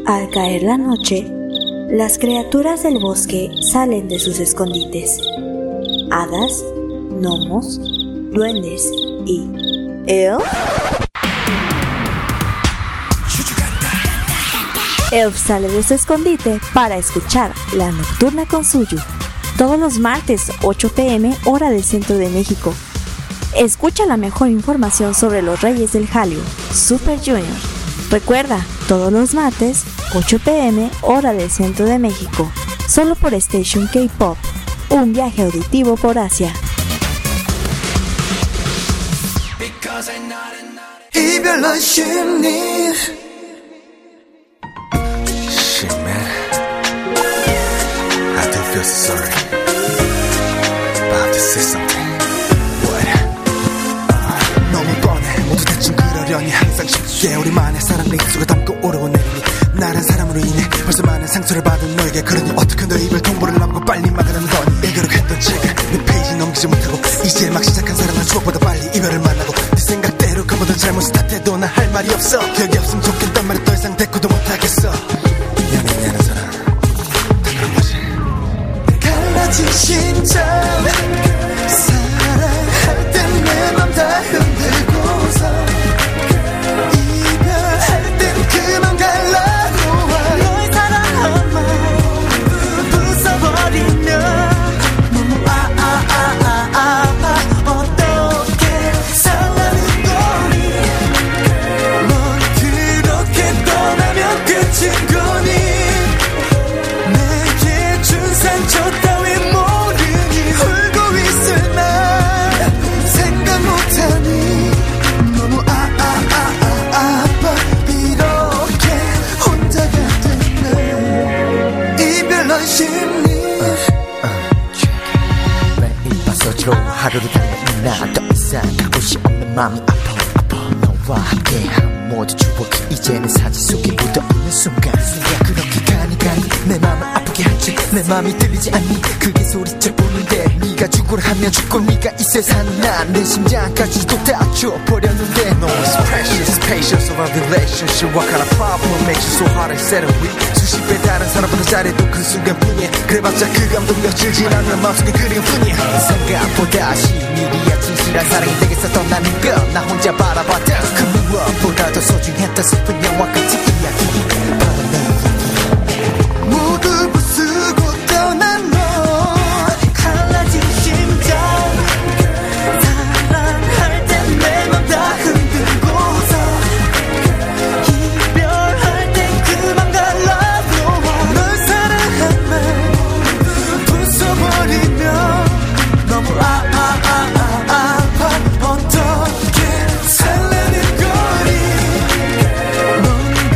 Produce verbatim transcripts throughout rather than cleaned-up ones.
Al caer la noche, las criaturas del bosque salen de sus escondites. Hadas, gnomos, duendes y... ¿Elf? Elf sale de su escondite para escuchar La Nocturna con Suyu, todos los martes, ocho pe eme, hora del centro de México. Escucha la mejor información sobre los reyes del Hallyu, Super Junior. Recuerda, todos los martes, ocho pe eme, hora del centro de México, solo por Station K-Pop, un viaje auditivo por Asia. 이별난 심리 Shit, man. I do feel so sorry. But I have to say something. What? Uh, 너무 뻔해. 모두 대충 그러려니 항상 쉽게 우리만의 사랑 링수가 담고 오르내리니 나란 사람으로 인해 벌써 많은 상처를 받은 너에게 그러니 어떻게 너 이별 통보를 남고 빨리 막으라는 거니 이대로 했던 책을 내 페이지 넘기지 못하고 이제 막 시작한 사랑은 추억보다 빨리 이별을 만나고 네 생각대로 그보다 잘못 스타트해도 난 할 말이 없어 기억이 없으면 좋겠단 말은 더 이상 대꾸도 못하겠어 연인이라는 사람 당연한 거지 갈라진 심장 사랑할 땐 내 맘 다 흔들고서 이별할 땐 그만 갈라고 와 너의 사랑한 맘 부숴버리면 너무 아아아아아 어떻게 살라는 거니 넌 그렇게 떠나면 끝인 거니 내게 준 상처 따위 모르니 울고 있을 날 생각 못하니 너무 아아아아 아파 이렇게 혼자가 됐네 이별난 심리 매일 밤 소주로 하루를 달리는 나 더 이상 곳이 없는 맘이 아파 아파 너와 함께한 모두 추억이 이제는 사진 속에 묻어있는 순간 내가 그렇게 가니 가니 내 맘을 아프게 할지 내 맘이 들리지 않니 그게 소리쳐 보는데 네가 죽으라 하면 죽고 네가 있어야 사는 난 내 심장까지도 다 줘버렸는데 No it's precious patience of our relationship What kind of problem makes you so hard and set away 수십 배 다른 사람보다 잘해도 그 순간뿐이야 그래봤자 그 감동 며칠 지나면 마음속에 그리움뿐이야 생각보다 시밀이야 진실한 사랑이 되겠어 떠나는 건 나 혼자 바라봤다 그 무엇보다 더 소중했던 슬픈 영화 같은 이야기 바로 내 모두 부수고 떠난 너 갈라진 심장 사랑할 땐 내 맘 다 흔들고서 이별할 땐 그만 갈라고 와 널 사랑한 말 부숴버리면 너무 아아아아 아파 어떻게 살라는 거니 넌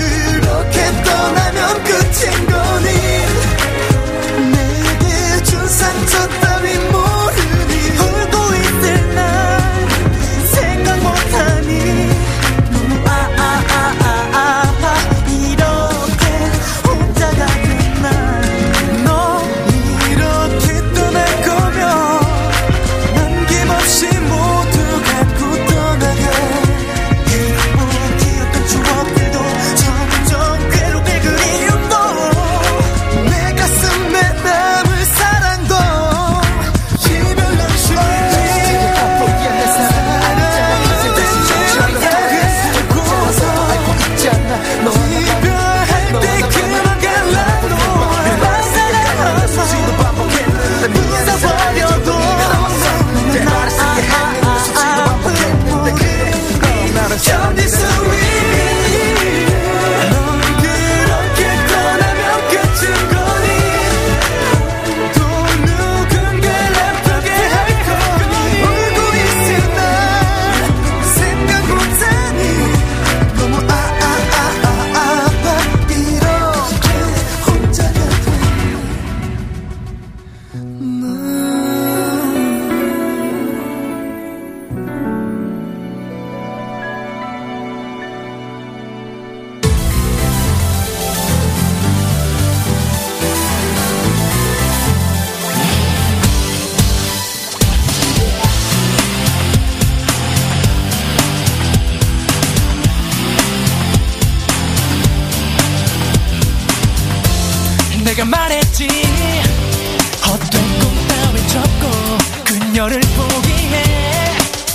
내가 말했지 헛된 꿈 따윈 접고 그녀를 포기해.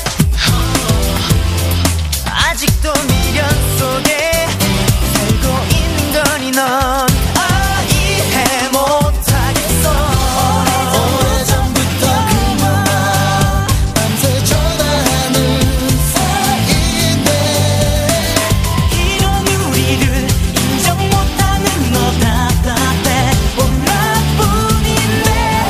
아직도 미련 속에 살고 있는 거니 넌 아, 이해 못하겠어. 오래전부터 그녀와 밤새 전화하는 사이인데 이런 우리를 인정 못하는 너 답답해. 온 나뿐인데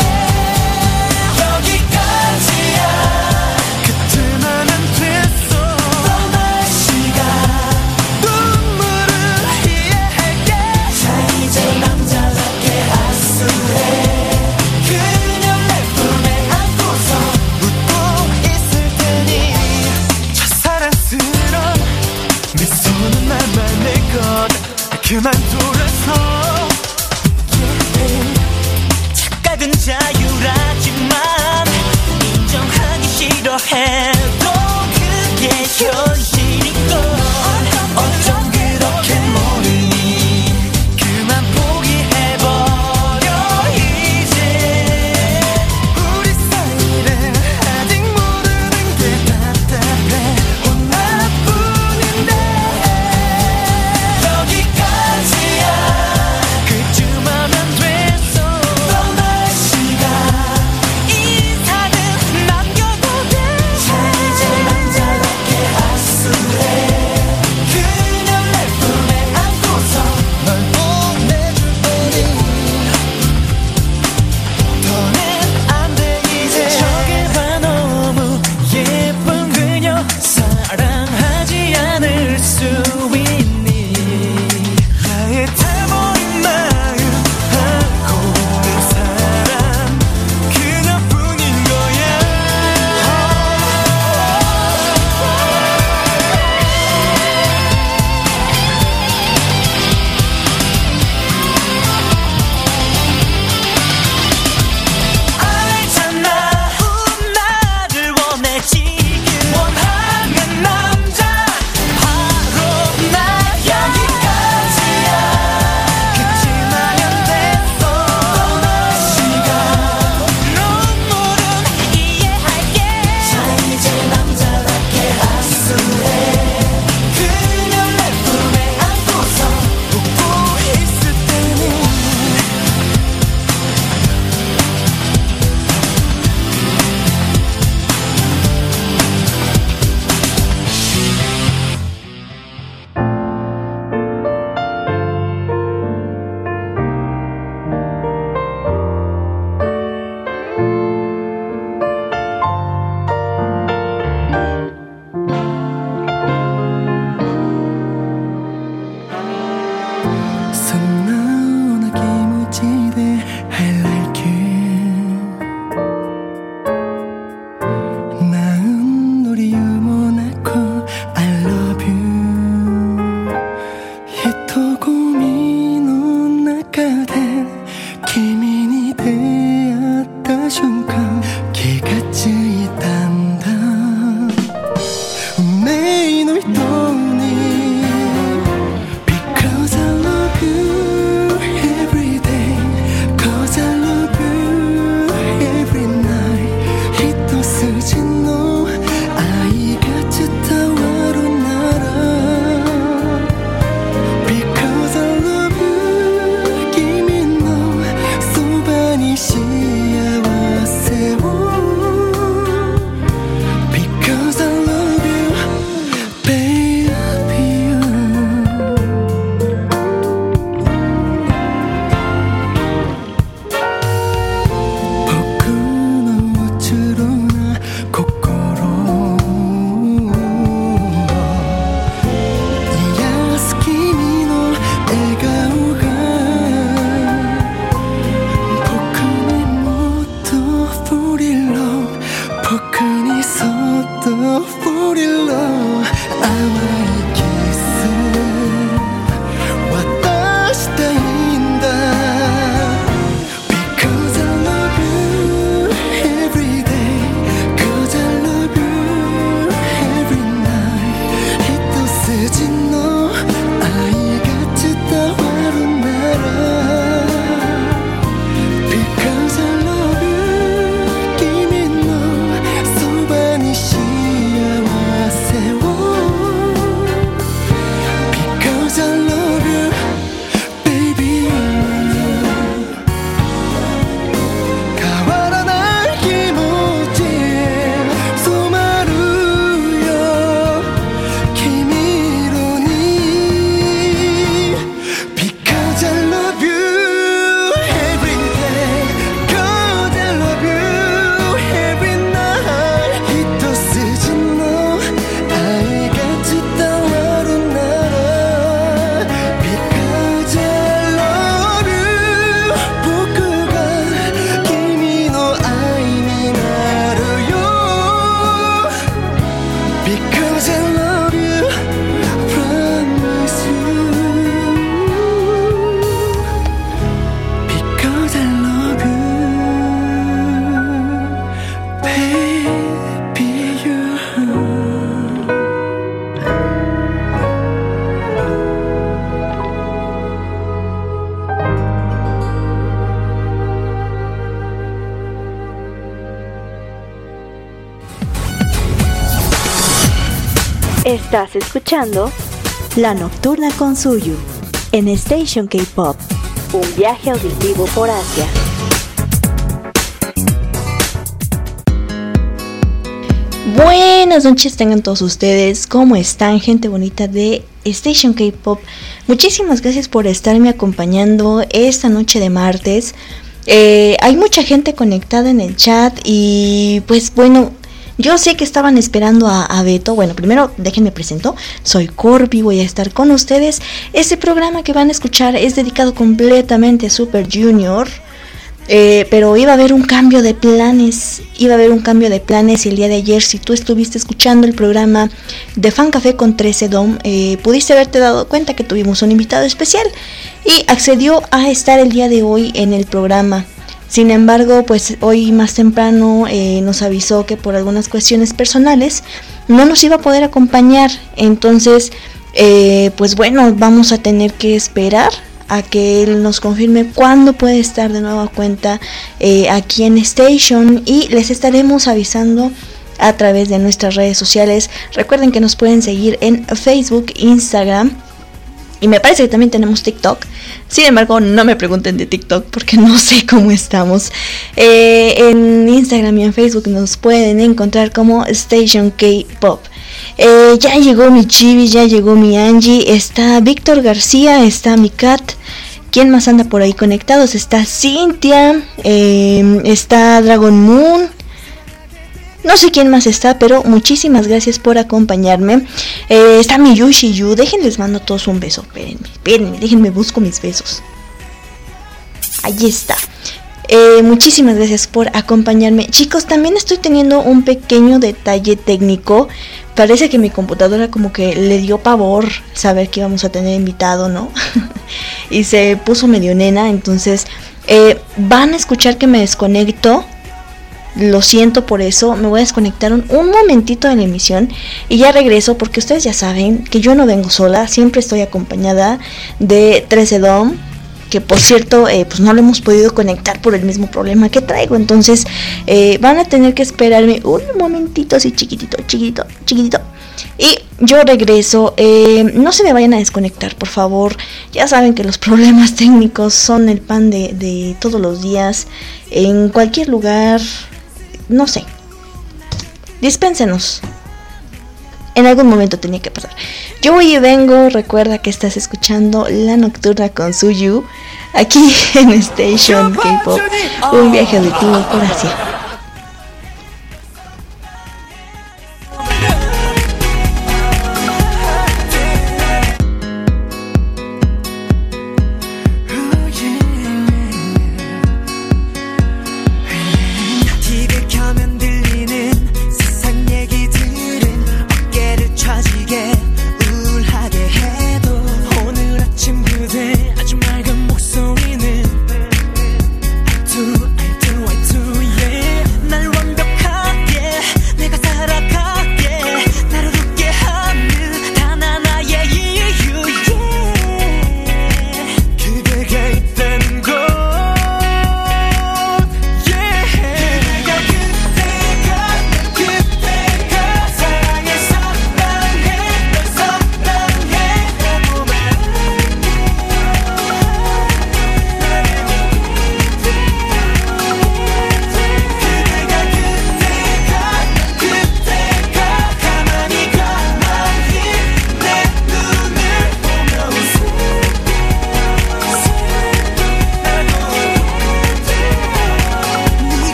여기까지야. 그때만 안 됐어. 떠날 시간 눈물을 이해할게. 자 이제 남자답게 하수해. 그냥 내 품에 안고서 웃고 있을 테니 첫사랑스런 미소는 나만 내 것. 그만 돌아서 yeah. 착각은 자유라지만 인정하기 싫어해도 그게 현실이건 어쩜 그렇게 모르니. 그만 포기해버려 이제. 우리 사이를 아직 모르는 게 답답해. 온 나뿐인데 여기까지야. 그쯤 하면 됐어. 떠날 시간 인사는 남겨도 돼. 자 이제 남자답게 하수해. Estás escuchando La Nocturna con Suyu en Station K-Pop, un viaje auditivo por Asia. Buenas noches tengan todos ustedes, ¿cómo están, gente bonita de Station K-Pop? Muchísimas gracias por estarme acompañando esta noche de martes. Eh, hay mucha gente conectada en el chat y pues bueno, yo sé que estaban esperando a, a Beto. Bueno, primero déjenme presento, soy Corby, voy a estar con ustedes. Este programa que van a escuchar es dedicado completamente a Super Junior. Eh, pero iba a haber un cambio de planes, iba a haber un cambio de planes y el día de ayer, si tú estuviste escuchando el programa de Fan Café con trece Dom, eh, pudiste haberte dado cuenta que tuvimos un invitado especial y accedió a estar el día de hoy en el programa. Sin embargo, pues hoy más temprano eh, nos avisó que por algunas cuestiones personales no nos iba a poder acompañar. Entonces, eh, pues bueno, vamos a tener que esperar a que él nos confirme cuándo puede estar de nueva cuenta eh, aquí en Station, y les estaremos avisando a través de nuestras redes sociales. Recuerden que nos pueden seguir en Facebook, Instagram, y me parece que también tenemos TikTok. Sin embargo, no me pregunten de TikTok porque no sé cómo estamos. Eh, en Instagram y en Facebook nos pueden encontrar como Station K-Pop. Eh, ya llegó mi Chibi, ya llegó mi Angie, está Víctor García, está mi Kat. ¿Quién más anda por ahí conectados? Está Cintia, eh, está Dragon Moon. No sé quién más está, pero muchísimas gracias por acompañarme. Eh, está mi Yushi Yu. Déjenles mando a todos un beso. Espérenme, espérenme, déjenme busco mis besos. Ahí está. Eh, muchísimas gracias por acompañarme. Chicos, también estoy teniendo un pequeño detalle técnico. Parece que mi computadora como que le dio pavor saber que íbamos a tener invitado, ¿no? Y se puso medio nena. Entonces eh, van a escuchar que me desconecto. Lo siento por eso, me voy a desconectar un, un momentito de la emisión y ya regreso, porque ustedes ya saben que yo no vengo sola, siempre estoy acompañada de trece Dom, que por cierto eh, pues no lo hemos podido conectar por el mismo problema que traigo. Entonces eh, van a tener que esperarme un momentito así chiquitito, chiquitito, chiquitito, y yo regreso. Eh, no se me vayan a desconectar, por favor. Ya saben que los problemas técnicos son el pan de, de todos los días, en cualquier lugar. No sé, dispénsenos. En algún momento tenía que pasar. Yo voy y vengo. Recuerda que estás escuchando La Nocturna con Suyu aquí en Station K-Pop, un viaje auditivo por Asia. I do, I do, yeah.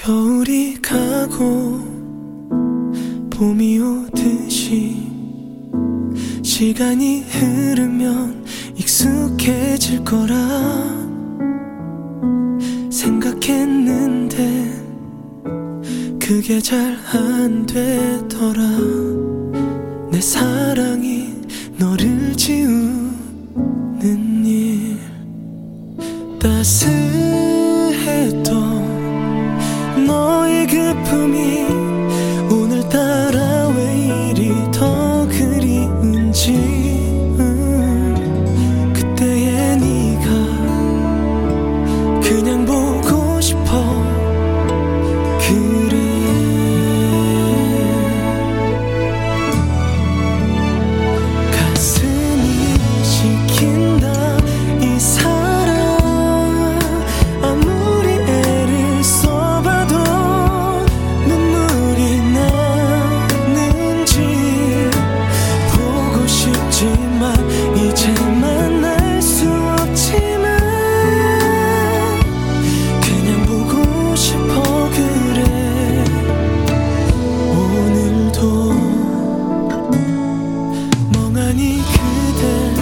겨울이 가고 봄이 오듯이 시간이 흐르면 익숙해질 거라 생각했는데 그게 잘 안 되더라. 내 사랑이 너를 지우는 일 따스했던 너의 그 품이 오늘따라 왜 이리 더 그리운지 음, 그때의 네가 그냥 보고 싶어. 그래 가슴이 시킨다 이 사랑 아무리 애를 써봐도 눈물이 나는지 보고 싶지만 이제 만날 수 없지만 그냥 보고 싶어. 그래 오늘도 멍하니 그댈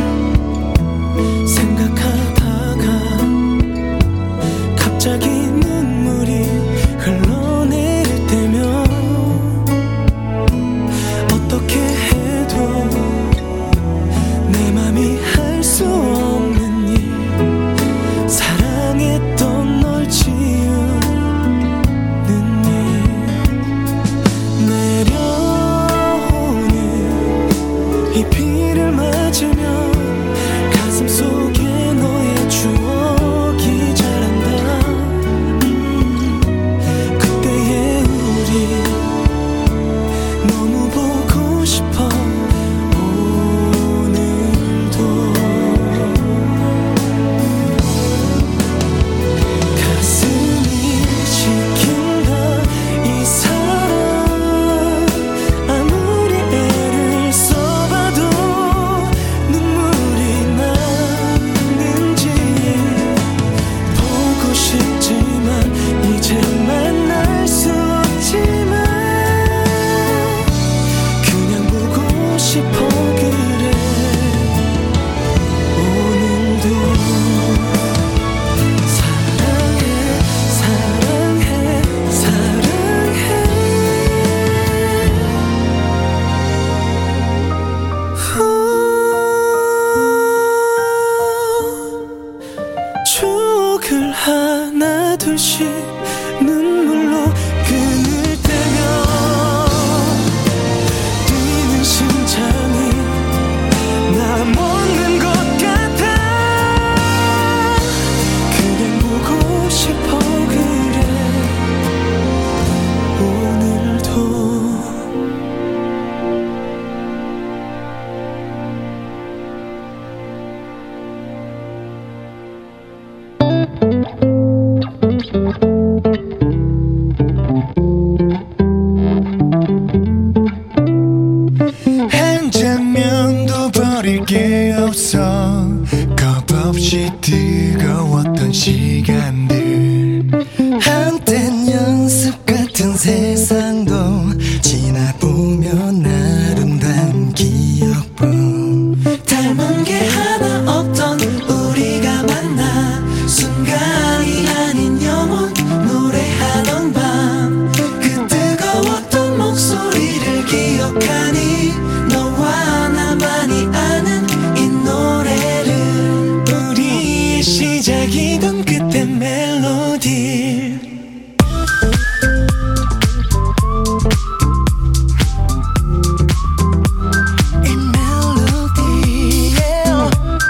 생각하다가 갑자기 눈물이 흘러내릴 때면 어떻게 해도 내 맘이 할 수 없는 일 사랑했던 널 지우는 일 내려오는 이 비를 맞으며 가슴 속에 너의 추억이 자란다. 음, 그때의 우리 너무 보고 싶어. 오늘도 가슴이 시킨다 이 사랑 아무리 애를 써봐도 눈물이 나는지 보고 싶지만 이제 만날 수 없지만 그냥 보고 싶어. 그래 오늘도 사랑해 사랑해 사랑해 후, 추억을 하나 둘씩 눈물로 끊을 때면 뛰는 심장이 나 먹는 것 같아. 그냥 보고 싶어. 그래 오늘도 한 장면도 버릴 게 없어. 겁없이 뜨거웠던 시간들 한땐 연습 같은 세상도 지나보면 아름다운 기억뿐 닮은 게 하나 없던 우리가 만나 순간이 아닌 영원 노래하던 밤 그 뜨거웠던 목소리를 기억하니 너와 나만이 아는 이 노래를 우리의 시작이던 그때 멜로디 이 멜로디 yeah.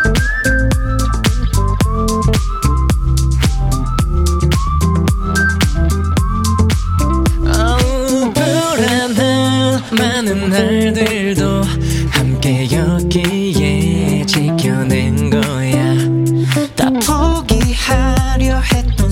어우 불안한 많은 날들도 함께였기에 지켜낸 거야. 다 포기하려 했던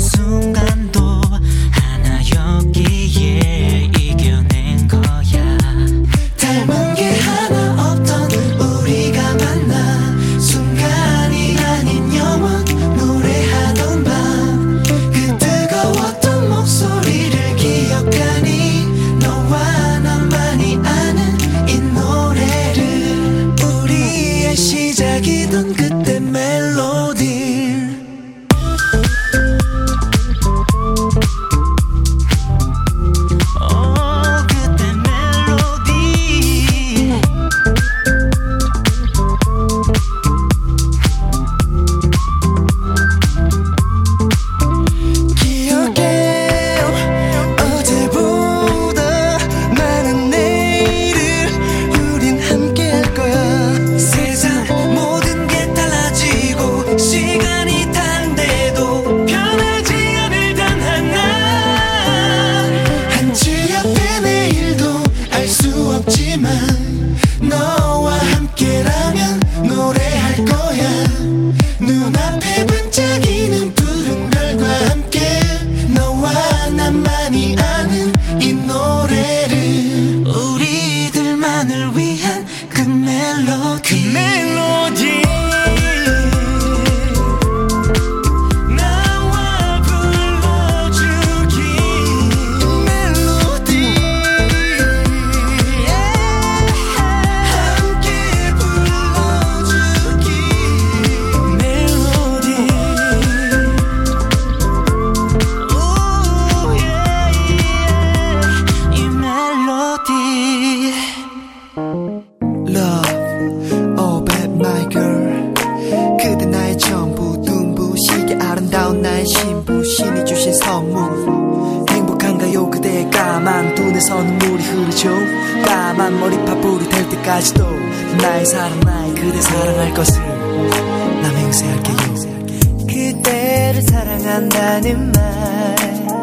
아름다운 나의 신부 신이 주신 선물 행복한가요 그대의 까만 눈에서 눈물이 흐르죠 까만 머리파뿌리 될 때까지도 나의 사랑 나의 그대 사랑할 것을 나 맹세할게요 그대를 사랑한다는 말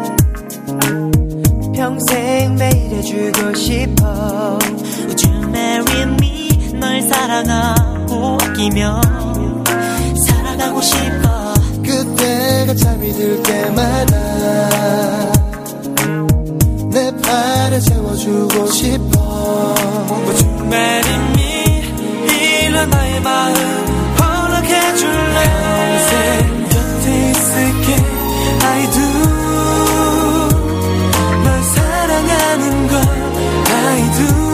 평생 매일 해주고 싶어 Would you marry me 널 사랑하고 아끼며 살아가고 싶어 그때가 잠이 들 때마다 내 팔에 세워주고 싶어 Would you marry me 이런 나의 마음 허락해줄래 평생 곁에 있을게 I do 널 사랑하는 걸 I do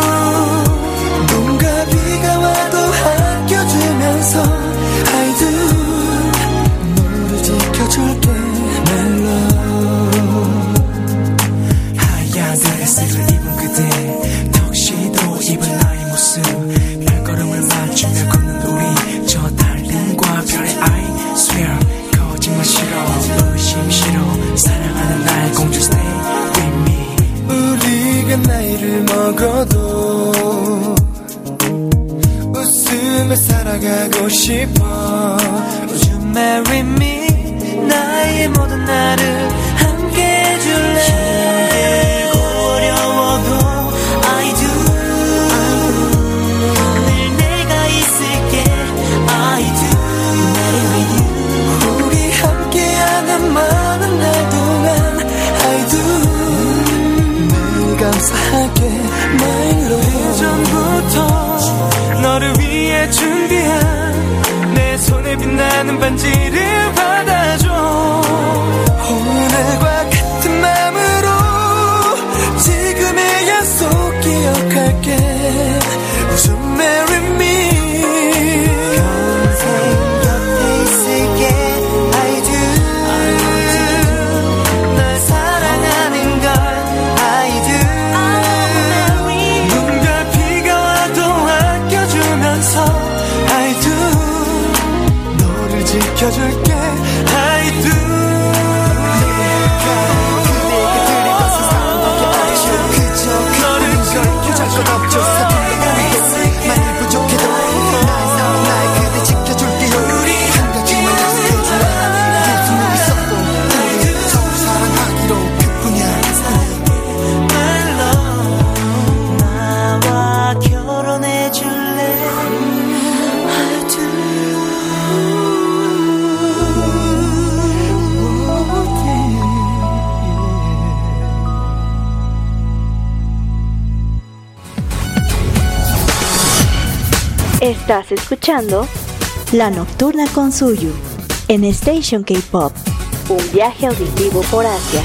눈과 비가 와도 아껴주면서 I do 너를 지켜줄게 my love 하얀 드레스를 입은 그대 턱시도 입은 나의 모습 발걸음을 맞추며 걷는 우리 저 달림과 별의 I swear 거짓말 싫어 의심 싫어 사랑하는 나의 공주 stay with me 우리가 나이를 먹어도 웃으며 살아가고 싶어 Would you marry me 나의 모든 날을 함께 해줄래 힘들고 어려워도 I do 늘 내가 있을게 I do 우리 함께하는 많은 날 동안 I do 늘 감사하게 my love 예전부터 너를 위해 준비한 내 손에 빛나는 반지를 받아줘 오늘과 같은 마음으로 지금의 약속 기억할게 Would you marry me 평생 곁에 있을게 I do, I do. 널 사랑하는 걸 I do 눈과 비가 와도 아껴주면서 I do 너를 지켜줄게 I do 그대가 드릴 것은 사랑밖에 없죠 그저 너를 지켜줄 건 없죠 만일 부족해도 나의 사랑 나의 그대 지켜줄게요 한 가지만 약속해줘 무슨 일이 있어도 우리 서로 사랑하기로 그뿐이야 My love 나와 결혼해줄래 I do Estás escuchando La Nocturna con Suyu en Station K-Pop, un viaje auditivo por Asia.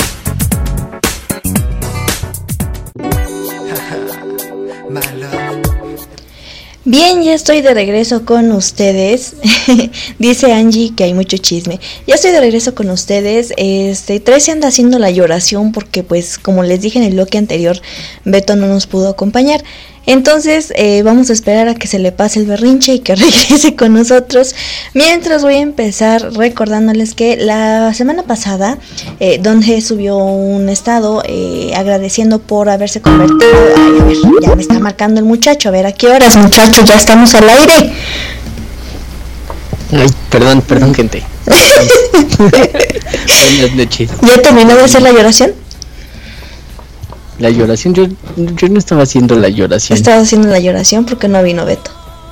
My love Bien, ya estoy de regreso con ustedes. Dice Angie que hay mucho chisme. Ya estoy de regreso con ustedes. Este, Tracy anda haciendo la lloración porque, pues, como les dije en el bloque anterior, Beto no nos pudo acompañar. Entonces, eh, vamos a esperar a que se le pase el berrinche y que regrese con nosotros. Mientras voy a empezar recordándoles que la semana pasada eh, Don G subió un estado eh, agradeciendo por haberse convertido. Ay, a ver, ya me está marcando el muchacho. A ver, ¿a qué horas, muchachos? Ya estamos al aire. Ay, perdón, perdón, gente. Buenas noches. ¿Ya terminó de hacer la lloración? La lloración, yo, yo no estaba haciendo la lloración. Estaba haciendo la lloración porque no vino Beto.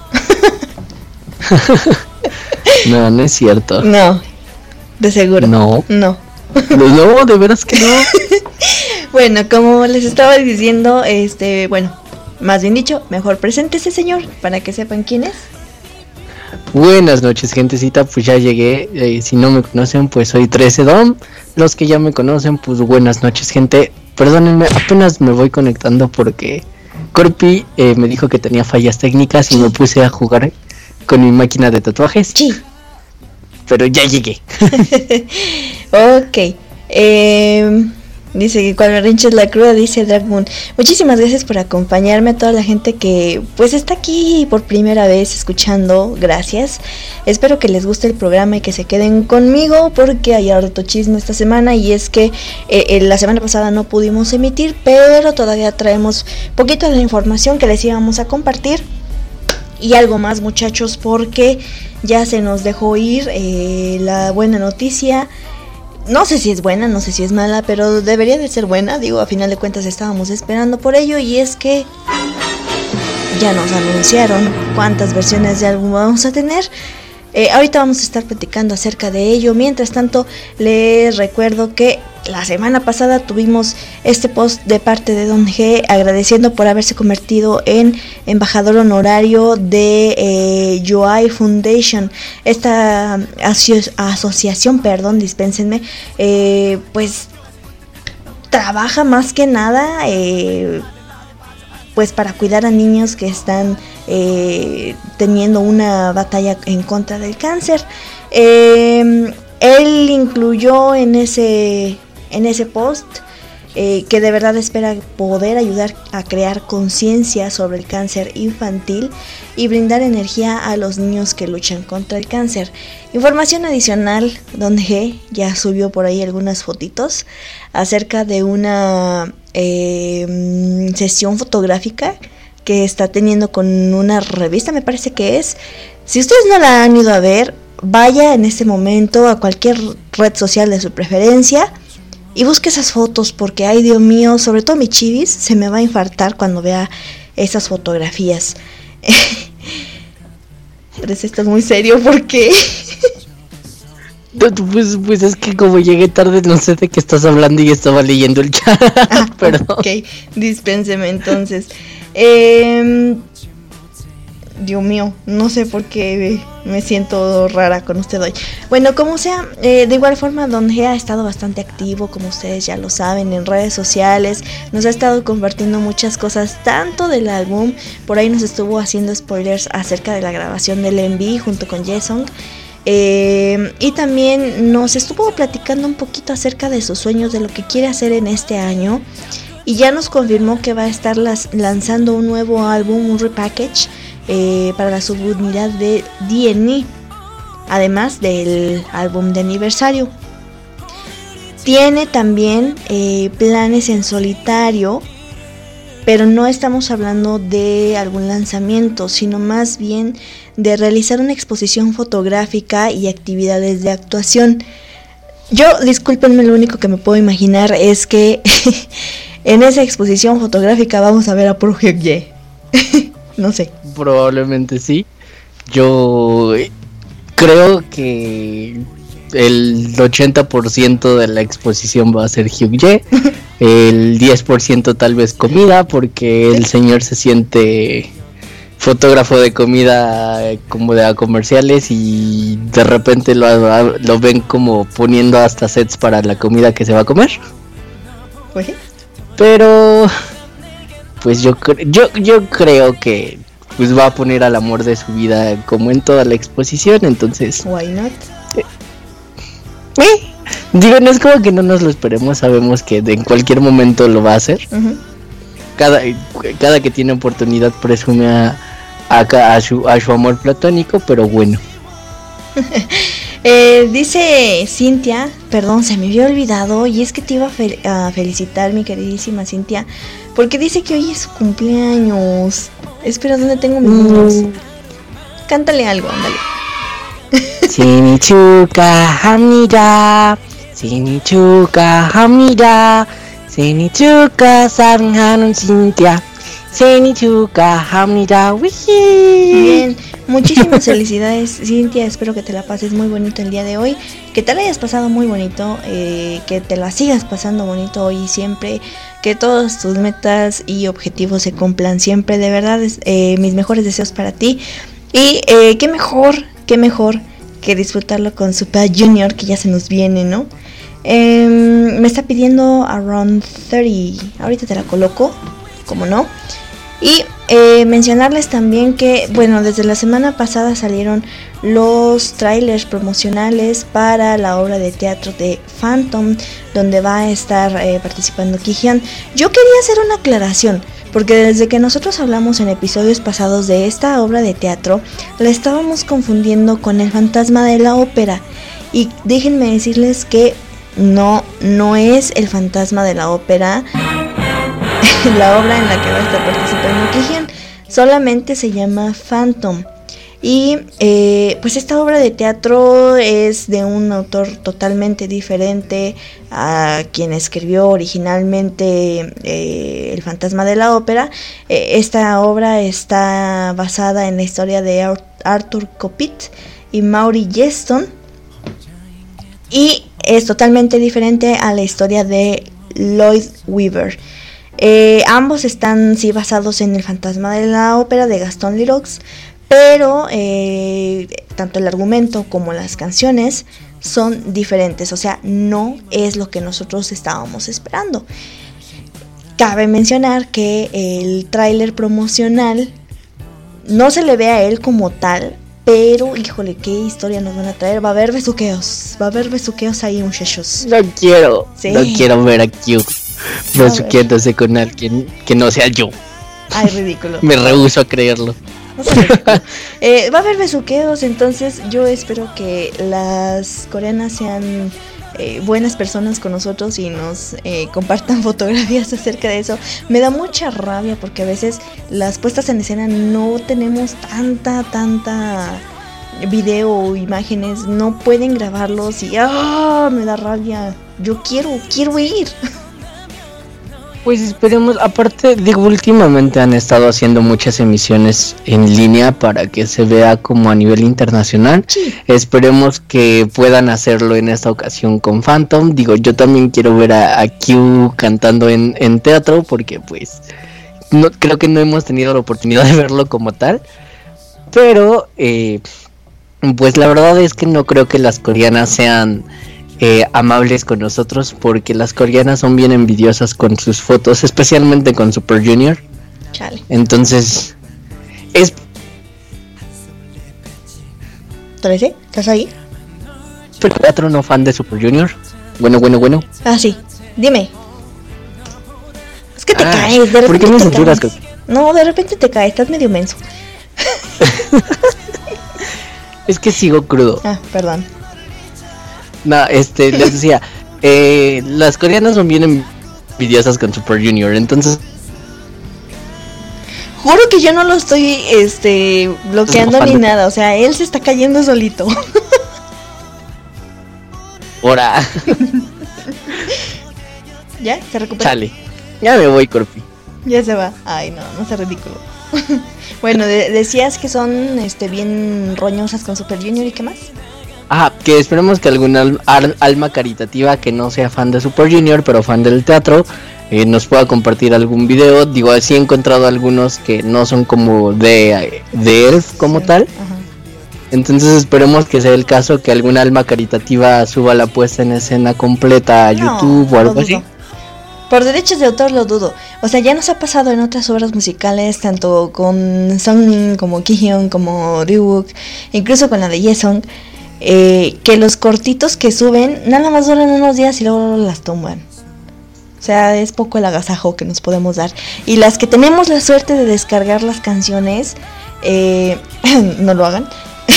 No, no es cierto. No, de seguro. No. No. No, no, de veras que no. Bueno, como les estaba diciendo, este, bueno, más bien dicho, mejor preséntese, señor, para que sepan quién es. Buenas noches, gentecita, pues ya llegué. Eh, si no me conocen, pues soy trece Dom. Los que ya me conocen, pues buenas noches, gente. Perdónenme, apenas me voy conectando porque Corpi eh, me dijo que tenía fallas técnicas y me puse a jugar con mi máquina de tatuajes. Sí. Pero ya llegué. Ok. Eh, Dice que cual berrinche es la cruda, dice Drag Moon. Muchísimas gracias por acompañarme, a toda la gente que pues está aquí por primera vez escuchando, gracias. Espero que les guste el programa y que se queden conmigo porque hay harto chisme esta semana. Y es que eh, eh, la semana pasada no pudimos emitir, pero todavía traemos poquito de la información que les íbamos a compartir. Y algo más, muchachos, porque ya se nos dejó ir eh, la buena noticia. No sé si es buena, no sé si es mala, pero debería de ser buena. Digo, a final de cuentas estábamos esperando por ello. Y es que ya nos anunciaron cuántas versiones de álbum vamos a tener. Eh, ahorita vamos a estar platicando acerca de ello. Mientras tanto, les recuerdo que la semana pasada tuvimos este post de parte de Don G agradeciendo por haberse convertido en embajador honorario de eh, Yoai Foundation. Esta aso- asociación, perdón, dispénsenme, eh, pues trabaja más que nada eh, pues para cuidar a niños que están eh, teniendo una batalla en contra del cáncer. Eh, él incluyó en ese en ese post eh, que de verdad espera poder ayudar a crear conciencia sobre el cáncer infantil y brindar energía a los niños que luchan contra el cáncer. Información adicional, Don G ya subió por ahí algunas fotitos acerca de una eh, sesión fotográfica que está teniendo con una revista, me parece que es. Si ustedes no la han ido a ver, vaya en este momento a cualquier red social de su preferencia y busque esas fotos, porque ay Dios mío, sobre todo mi chivis se me va a infartar cuando vea esas fotografías. Pero esto es muy serio porque Pues, pues es que como llegué tarde no sé de qué estás hablando y estaba leyendo el chat. ah, Perdón. Ok, dispénseme entonces. Eh, Dios mío, no sé por qué me siento rara con usted hoy. Bueno, como sea, eh, de igual forma Don G ha estado bastante activo, como ustedes ya lo saben, en redes sociales. Nos ha estado compartiendo muchas cosas, tanto del álbum, por ahí nos estuvo haciendo spoilers acerca de la grabación del M V junto con Jason. Eh, y también nos estuvo platicando un poquito acerca de sus sueños, de lo que quiere hacer en este año. Y ya nos confirmó que va a estar las, lanzando un nuevo álbum, un repackage, eh, para la subunidad de D N E, además del álbum de aniversario. Tiene también eh, planes en solitario, pero no estamos hablando de algún lanzamiento, sino más bien de realizar una exposición fotográfica y actividades de actuación. Yo, discúlpenme, lo único que me puedo imaginar es que en esa exposición fotográfica vamos a ver a puro Hyuk-jae. No sé. Probablemente sí. Yo creo que el ochenta por ciento de la exposición va a ser Hyuk-jae. El diez por ciento tal vez comida, porque el señor se siente fotógrafo de comida como de comerciales y de repente lo, lo ven como poniendo hasta sets para la comida que se va a comer. Pues sí. Pero pues yo cre- yo yo creo que pues va a poner al amor de su vida como en toda la exposición, entonces Why not? ¿eh? Digo, no es como que no nos lo esperemos, sabemos que de en cualquier momento lo va a hacer. Uh-huh. Cada cada que tiene oportunidad presume a a, a su a su amor platónico, pero bueno. Eh, dice Cintia, perdón, se me había olvidado, y es que te iba a, fel- a felicitar, mi queridísima Cintia, porque dice que hoy es su cumpleaños. Espera, ¿dónde tengo mis números? Mm. Cántale algo, ándale. 생일 축하합니다. 생일 축하합니다. 생일 축하 사랑하는 진짜. 생일 축하합니다. 위히. Bien, muchísimas felicidades, Cintia. Espero que te la pases muy bonito el día de hoy, que te la hayas pasado muy bonito, eh, que te la sigas pasando bonito hoy y siempre, que todas tus metas y objetivos se cumplan siempre. De verdad, eh, mis mejores deseos para ti. Y eh, qué mejor, qué mejor que disfrutarlo con Super Junior, que ya se nos viene, ¿no? Eh, me está pidiendo Around thirty. Ahorita te la coloco, como no. Y eh, mencionarles también que, bueno, desde la semana pasada salieron los trailers promocionales para la obra de teatro de Phantom, donde va a estar eh, participando Ki-hyun. Yo quería hacer una aclaración, porque desde que nosotros hablamos en episodios pasados de esta obra de teatro, la estábamos confundiendo con El fantasma de la ópera. Y déjenme decirles que no, no es El fantasma de la ópera la obra en la que va a estar participando Ki-hyun, solamente se llama Phantom. Y eh, pues esta obra de teatro es de un autor totalmente diferente a quien escribió originalmente eh, El fantasma de la ópera. Eh, esta obra está basada en la historia de Arthur Kopit y Maury Yeston, y es totalmente diferente a la historia de Lloyd Weaver. Eh, ambos están sí basados en El fantasma de la ópera de Gaston Leroux, pero eh, tanto el argumento como las canciones son diferentes, o sea, no es lo que nosotros estábamos esperando. Cabe mencionar que el tráiler promocional no se le ve a él como tal, pero híjole, qué historia nos van a traer. Va a haber besuqueos, va a haber besuqueos ahí, muchachos. No quiero, sí. no quiero ver a Q besuqueándose con alguien que no sea yo. Ay, ridículo. Me rehúso a creerlo. No sé, eh, va a haber besuqueos, entonces yo espero que las coreanas sean eh, buenas personas con nosotros y nos eh, compartan fotografías acerca de eso. Me da mucha rabia porque a veces las puestas en escena no tenemos tanta, tanta video o imágenes, no pueden grabarlos y ¡ah! Me da rabia. Yo quiero, quiero ir. Pues esperemos, aparte, digo, últimamente han estado haciendo muchas emisiones en línea para que se vea como a nivel internacional. Sí. Esperemos que puedan hacerlo en esta ocasión con Phantom. Digo, yo también quiero ver a, a Q cantando en, en teatro porque pues no, creo que no hemos tenido la oportunidad de verlo como tal. Pero, eh, pues la verdad es que no creo que las coreanas sean... Eh, amables con nosotros, porque las coreanas son bien envidiosas con sus fotos, especialmente con Super Junior. Chale. Entonces, es... ¿trece? ¿Estás ahí? ¿Pero teatro no fan de Super Junior? Bueno, bueno, bueno. Ah, sí. Dime. Es que te ah, caes, de repente. ¿Por qué me te censuras? caes. No, de repente te caes, estás medio menso. Es que sigo crudo. Ah, perdón. No, este, les decía, eh, las coreanas son bien envidiosas con Super Junior, entonces... Juro que yo no lo estoy, este, bloqueando ni nada, o sea, él se está cayendo solito. Ahora. ¿Ya? ¿Se recupera? Chale, ya me voy, Corpi. Ya se va. Ay, no, no sea ridículo. Bueno, de- decías que son, este, bien roñosas con Super Junior, ¿y qué más? Ajá, que esperemos que algún al- al- alma caritativa que no sea fan de Super Junior, pero fan del teatro, eh, nos pueda compartir algún video. Digo, así he encontrado algunos que no son como de, de Elf como sí, tal. Ajá. Entonces esperemos que sea el caso, que algún alma caritativa suba la puesta en escena completa a no, YouTube o algo así. Por derechos de autor lo dudo. O sea, ya nos ha pasado en otras obras musicales, tanto con Sungmin, como Ki-hyun, como Ryuk, incluso con la de Yesung. Eh, que los cortitos que suben nada más duran unos días y luego las tumban. O sea, es poco el agasajo que nos podemos dar. Y las que tenemos la suerte de descargar las canciones, eh, no lo hagan.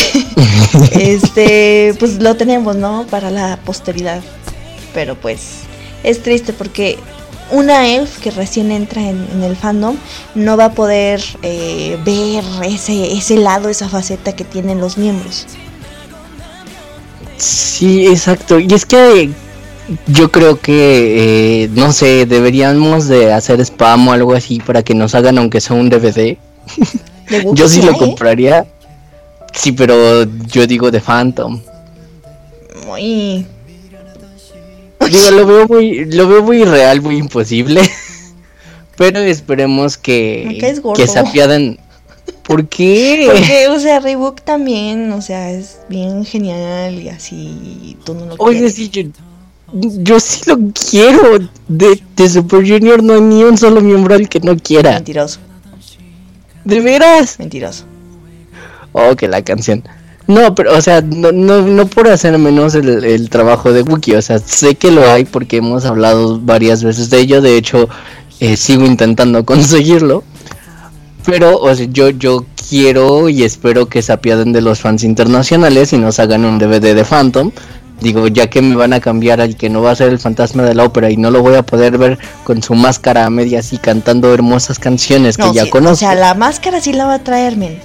este, pues lo tenemos, ¿no? Para la posteridad. Pero pues es triste porque una elf que recién entra en, en el fandom no va a poder eh, ver ese, ese lado, esa faceta que tienen los miembros. Sí, exacto. Y es que yo creo que, eh, no sé, deberíamos de hacer spam o algo así para que nos hagan aunque sea un D V D. Yo sí lo hay, compraría. ¿Eh? Sí, pero yo digo de Phantom. Muy... Digo, lo veo muy, lo veo muy real, muy imposible. Pero esperemos que, que se apiaden. ¿Por qué? Porque, o sea, Reebok también, o sea, es bien genial y así, tú no lo Oye, quieres. sí, yo, yo sí lo quiero. De, de Super Junior no hay ni un solo miembro al que no quiera. Mentiroso. ¿De veras? Mentiroso. Oh, que la canción. No, pero, o sea, no, no, no por hacer menos el, el trabajo de Wookiee. O sea, sé que lo hay porque hemos hablado varias veces de ello. De hecho, eh, sigo intentando conseguirlo. Pero, o sea, yo, yo quiero y espero que se apiaden de los fans internacionales y nos hagan un D V D de Phantom. Digo, ya que me van a cambiar al que no va a ser el fantasma de la ópera y no lo voy a poder ver con su máscara a medias y cantando hermosas canciones que no, ya sí, conozco. O sea, la máscara sí la va a traer, men.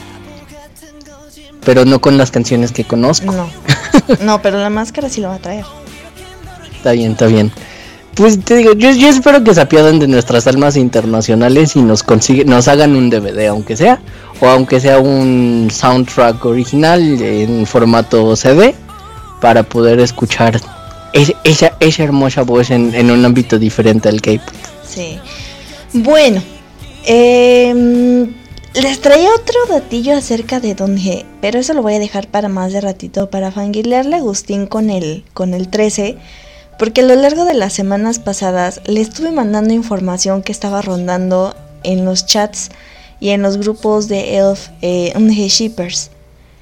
Pero no con las canciones que conozco. No, no, pero la máscara sí la va a traer. Está bien, está bien. Pues te digo, yo, yo espero que se apiaden de nuestras almas internacionales y nos consigue, nos hagan un D V D, aunque sea, o aunque sea un soundtrack original en formato C D, para poder escuchar esa, esa, esa hermosa voz en, en un ámbito diferente al K-pop. Sí. Bueno, eh, les traía otro datillo acerca de Don G, pero eso lo voy a dejar para más de ratito, para fangirlearle a Agustín con el, con el trece, porque a lo largo de las semanas pasadas le estuve mandando información que estaba rondando en los chats y en los grupos de Elf eh, Don G Shippers.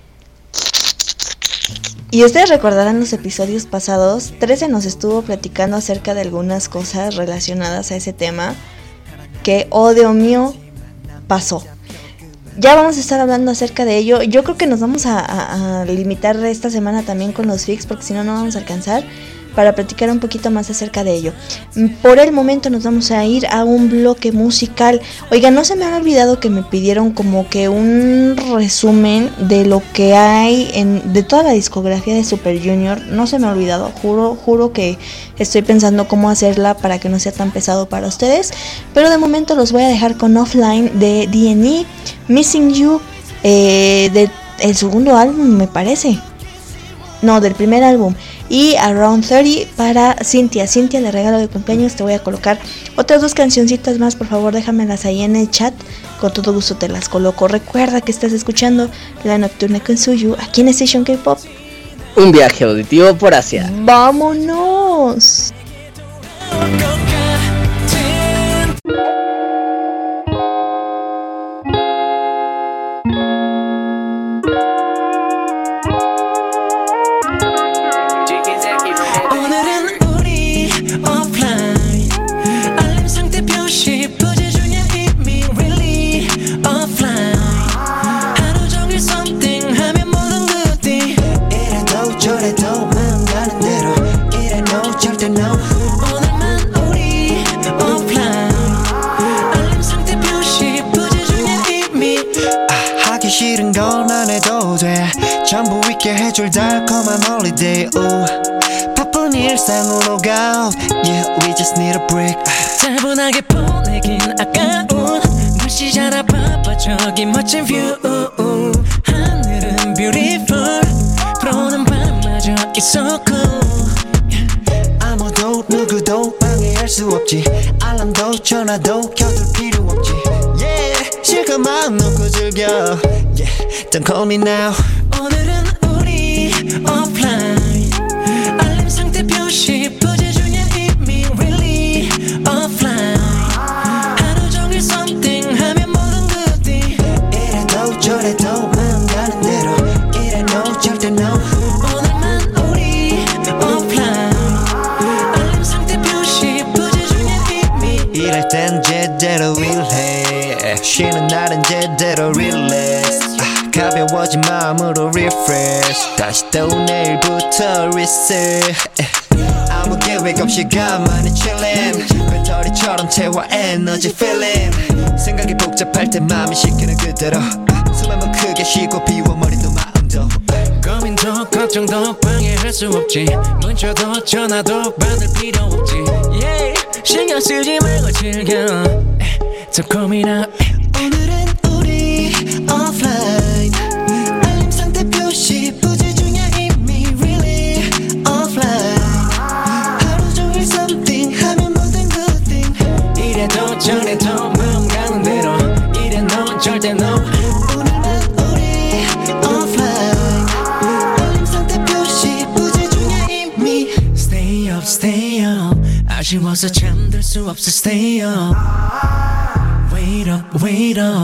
Y ustedes recordarán los episodios pasados, trece nos estuvo platicando acerca de algunas cosas relacionadas a ese tema que, oh Dios mío, pasó. Ya vamos a estar hablando acerca de ello. Yo creo que nos vamos a, a, a limitar esta semana también con los fics, porque si no, no vamos a alcanzar, para platicar un poquito más acerca de ello. Por el momento nos vamos a ir a un bloque musical. Oiga, no se me ha olvidado que me pidieron como que un resumen de lo que hay en de toda la discografía de Super Junior. No se me ha olvidado, juro, juro que estoy pensando cómo hacerla para que no sea tan pesado para ustedes. Pero de momento los voy a dejar con Offline de D N E, Missing You, eh, de el segundo álbum me parece. No, del primer álbum. Y Around thirty para Cintia. Cintia, de regalo de cumpleaños te voy a colocar otras dos cancioncitas más. Por favor, déjamelas ahí en el chat. Con todo gusto te las coloco. Recuerda que estás escuchando La Nocturna con Suyu aquí en Station K-Pop. Un viaje auditivo por Asia. ¡Vámonos! 싫은 건 안 해도 돼 전부 있게 해줄 달콤한 holiday 오, 바쁜 일상으로 go Yeah, we just need a break 차분하게 보내긴 아까운 날씨 잘 아파봐 저기 멋진 view 하늘은 beautiful 푸른 밤마저 it's so cool 아무도 누구도 방해할 수 없지 알람도 전화도 켜둘 필요 없지 Yeah, 실컷 마음 놓고 즐겨 Yeah, don't call me now 오늘은 우리 offline 알림 상태 표시 부재중이야 이미 really offline 하루 종일 something 하면 모든 good thing 이래도 저래도 마음 가는 대로 이래 no 절대 no 오늘만 우리 offline 알림 상태 표시 부재중이야 이미 이럴 땐 제대로 일해 쉬는 날은 제대로 relax 아, 가벼워진 마음으로 refresh 다시 또 내일부터 reset 아무 계획 없이 가만히 chillin 배터리처럼 채워 에너지 feeling 생각이 복잡할 때 마음이 시키는 그대로 숨 한번 크게 쉬고 비워 머리도 마음도 고민도 걱정도 방해할 수 없지 문자도 전화도 받을 필요 없지 yeah. 신경 쓰지 말고 즐겨 Don't call me now 오늘은 우리 offline 알림 상태 표시 부재중이야 이미 really offline 하루 종일 something 하면 모든 good thing 이래도 저래도 마음 가는 대로 이래 no 절대 no 오늘만 우리 offline 알림 상태 표시 부재중이야 이미 Stay up stay up 아쉬워서 잠들 수 없어 stay up Wait up, wait up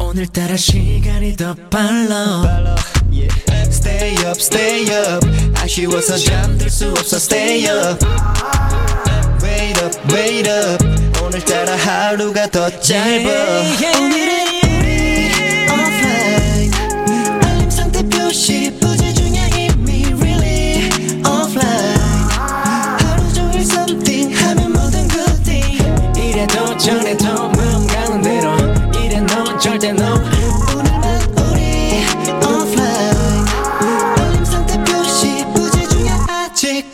오늘따라 시간이 더 빨라 Stay up, stay up 아쉬워서 잠들 수 없어 Stay up Wait up, wait up 오늘따라 하루가 더 짧아 yeah, yeah. 오늘은 우리 offline 알림 상태 표시 부재 중이야 이미 Really offline 하루 종일 something 하면 모든 good thing 이래도 저래도 마음 가는 대로 이래 넌 절대 no 오늘만 우리 offline 알림 상태 표시 부재 중이야 아직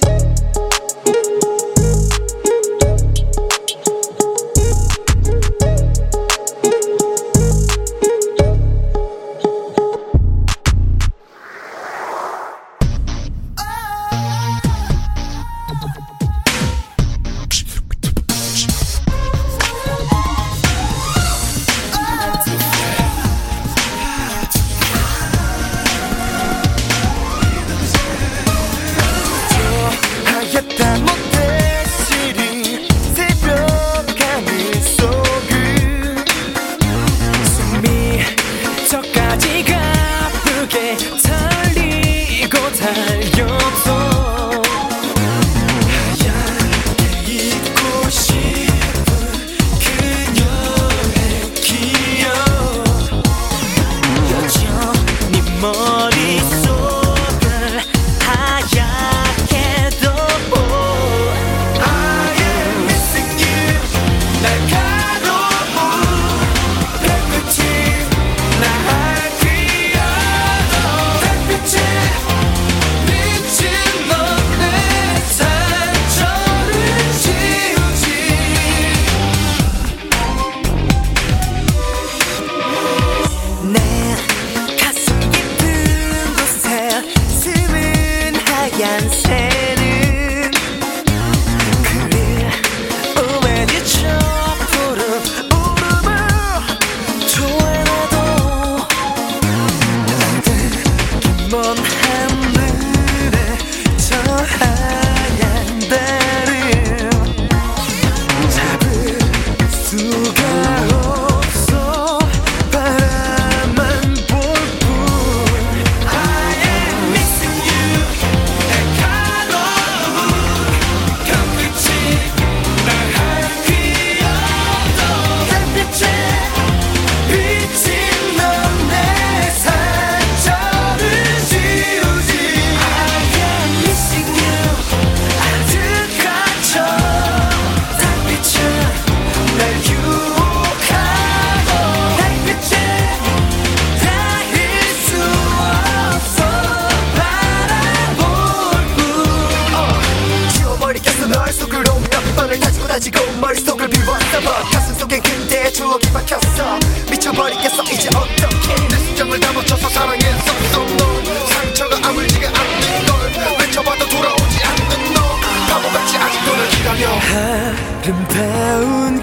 아름다운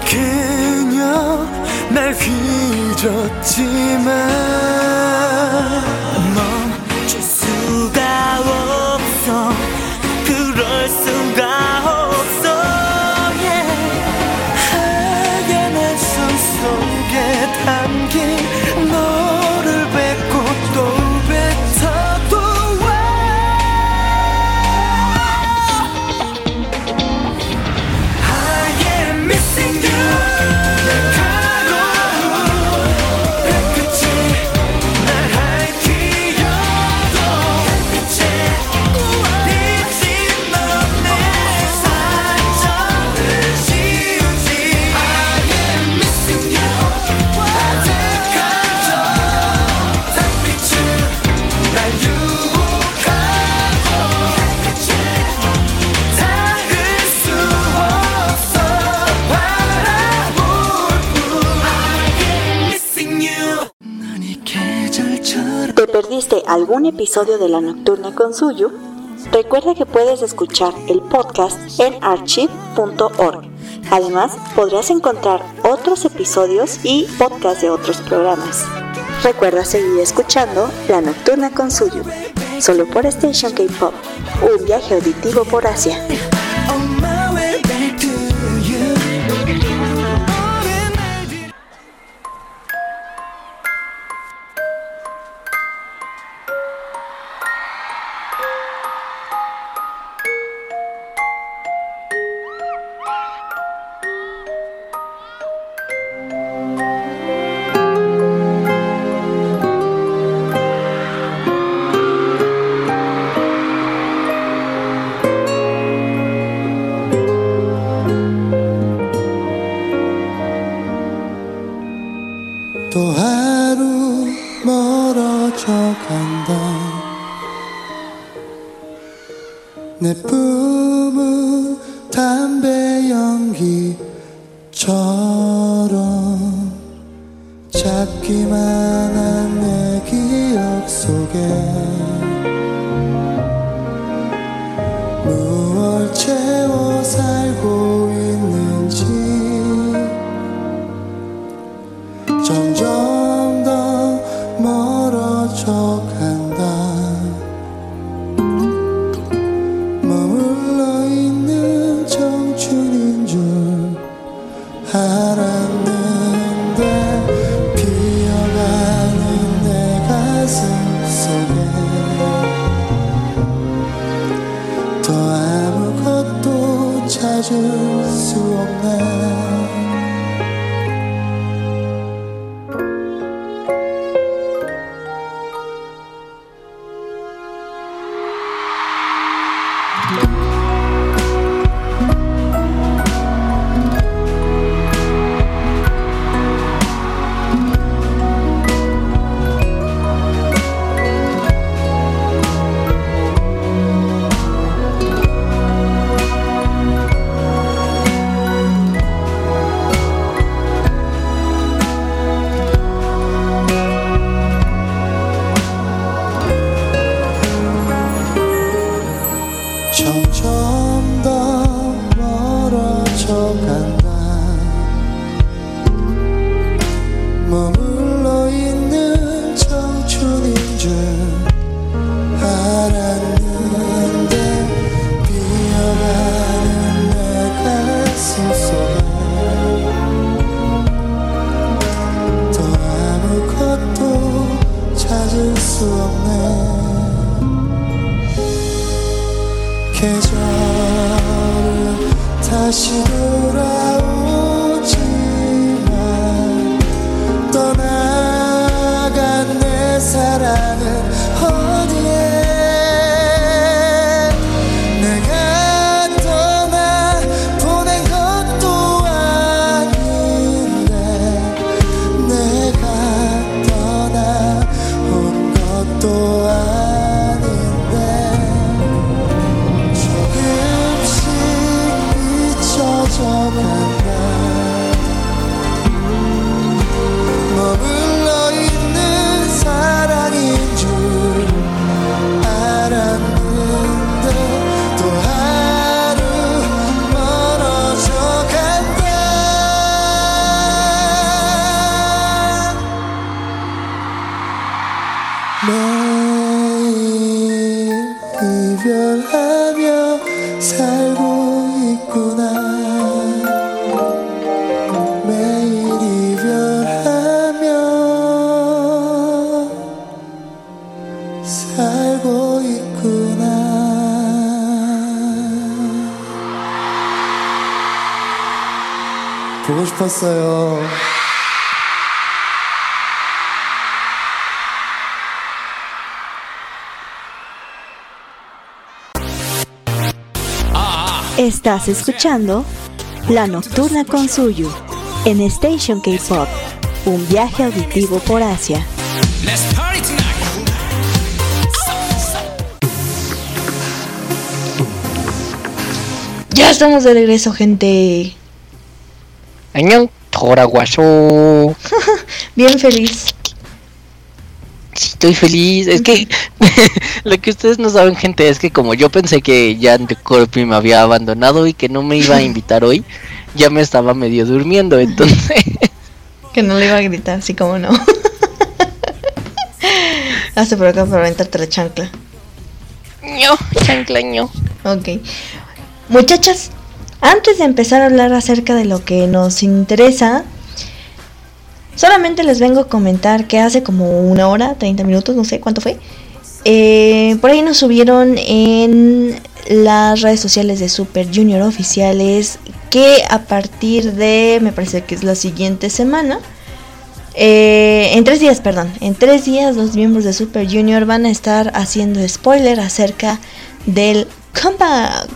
그녀 날 휘젓지만 멈출 수가 없어 그럴 수가 없어 yeah. 하얀 한숨 속에 담긴 너를 뱉고 또 뱉어도 ¿Te perdiste algún episodio de La Nocturna con Suyu? Recuerda que puedes escuchar el podcast en archive punto org. Además, podrás encontrar otros episodios y podcasts de otros programas. Recuerda seguir escuchando La Nocturna con Suyu, solo por Station K-Pop, un viaje auditivo por Asia. 꿈은 담배 연기처럼 작기만 한 내 기억 속에 무얼 채워 살고 있는지 점점 더 멀어져 간다. 머물러 있는 청춘인 줄 알았는데 비어가는 내 가슴 속에 더 아무것도 찾을 수 없네. 점점 더 멀어져 간다. 머물러 있는 청춘인 줄 알았는데 비어가는 내 가슴 속에 더 아무것도 찾을 수 없네. 계절은 다시 돌아오지만 떠나간 내 사랑은 어디에. 내가 떠나 보낸 것도 아닌데 내가 떠나 온 것도 아닌데 잊혀져간다. 머물러 있는 사랑인 줄 알았는데 또 하루 멀어져 간다. 매일 이별하며 살고 있구나. 매일 이별하며 살고 있구나. 보고 싶었어요. Estás escuchando La Nocturna con Suyu en Station K-Pop, un viaje auditivo por Asia. Let's party tonight. Ya estamos de regreso, gente. 안녕, 돌아왔어. Bien feliz. Sí, estoy feliz. Es que lo que ustedes no saben, gente, es que como yo pensé que Jan de Corpi me había abandonado y que no me iba a invitar hoy, ya me estaba medio durmiendo, entonces. Que no le iba a gritar, sí, como no. Hazte por acá para aventarte la chancla. ño, chanclaño. Ok. Muchachas, antes de empezar a hablar acerca de lo que nos interesa, solamente les vengo a comentar que hace como una hora, treinta minutos, no sé cuánto fue, eh, por ahí nos subieron en las redes sociales de Super Junior oficiales que a partir de, me parece que es la siguiente semana, eh, en tres días, perdón, en tres días los miembros de Super Junior van a estar haciendo spoiler acerca del comeback.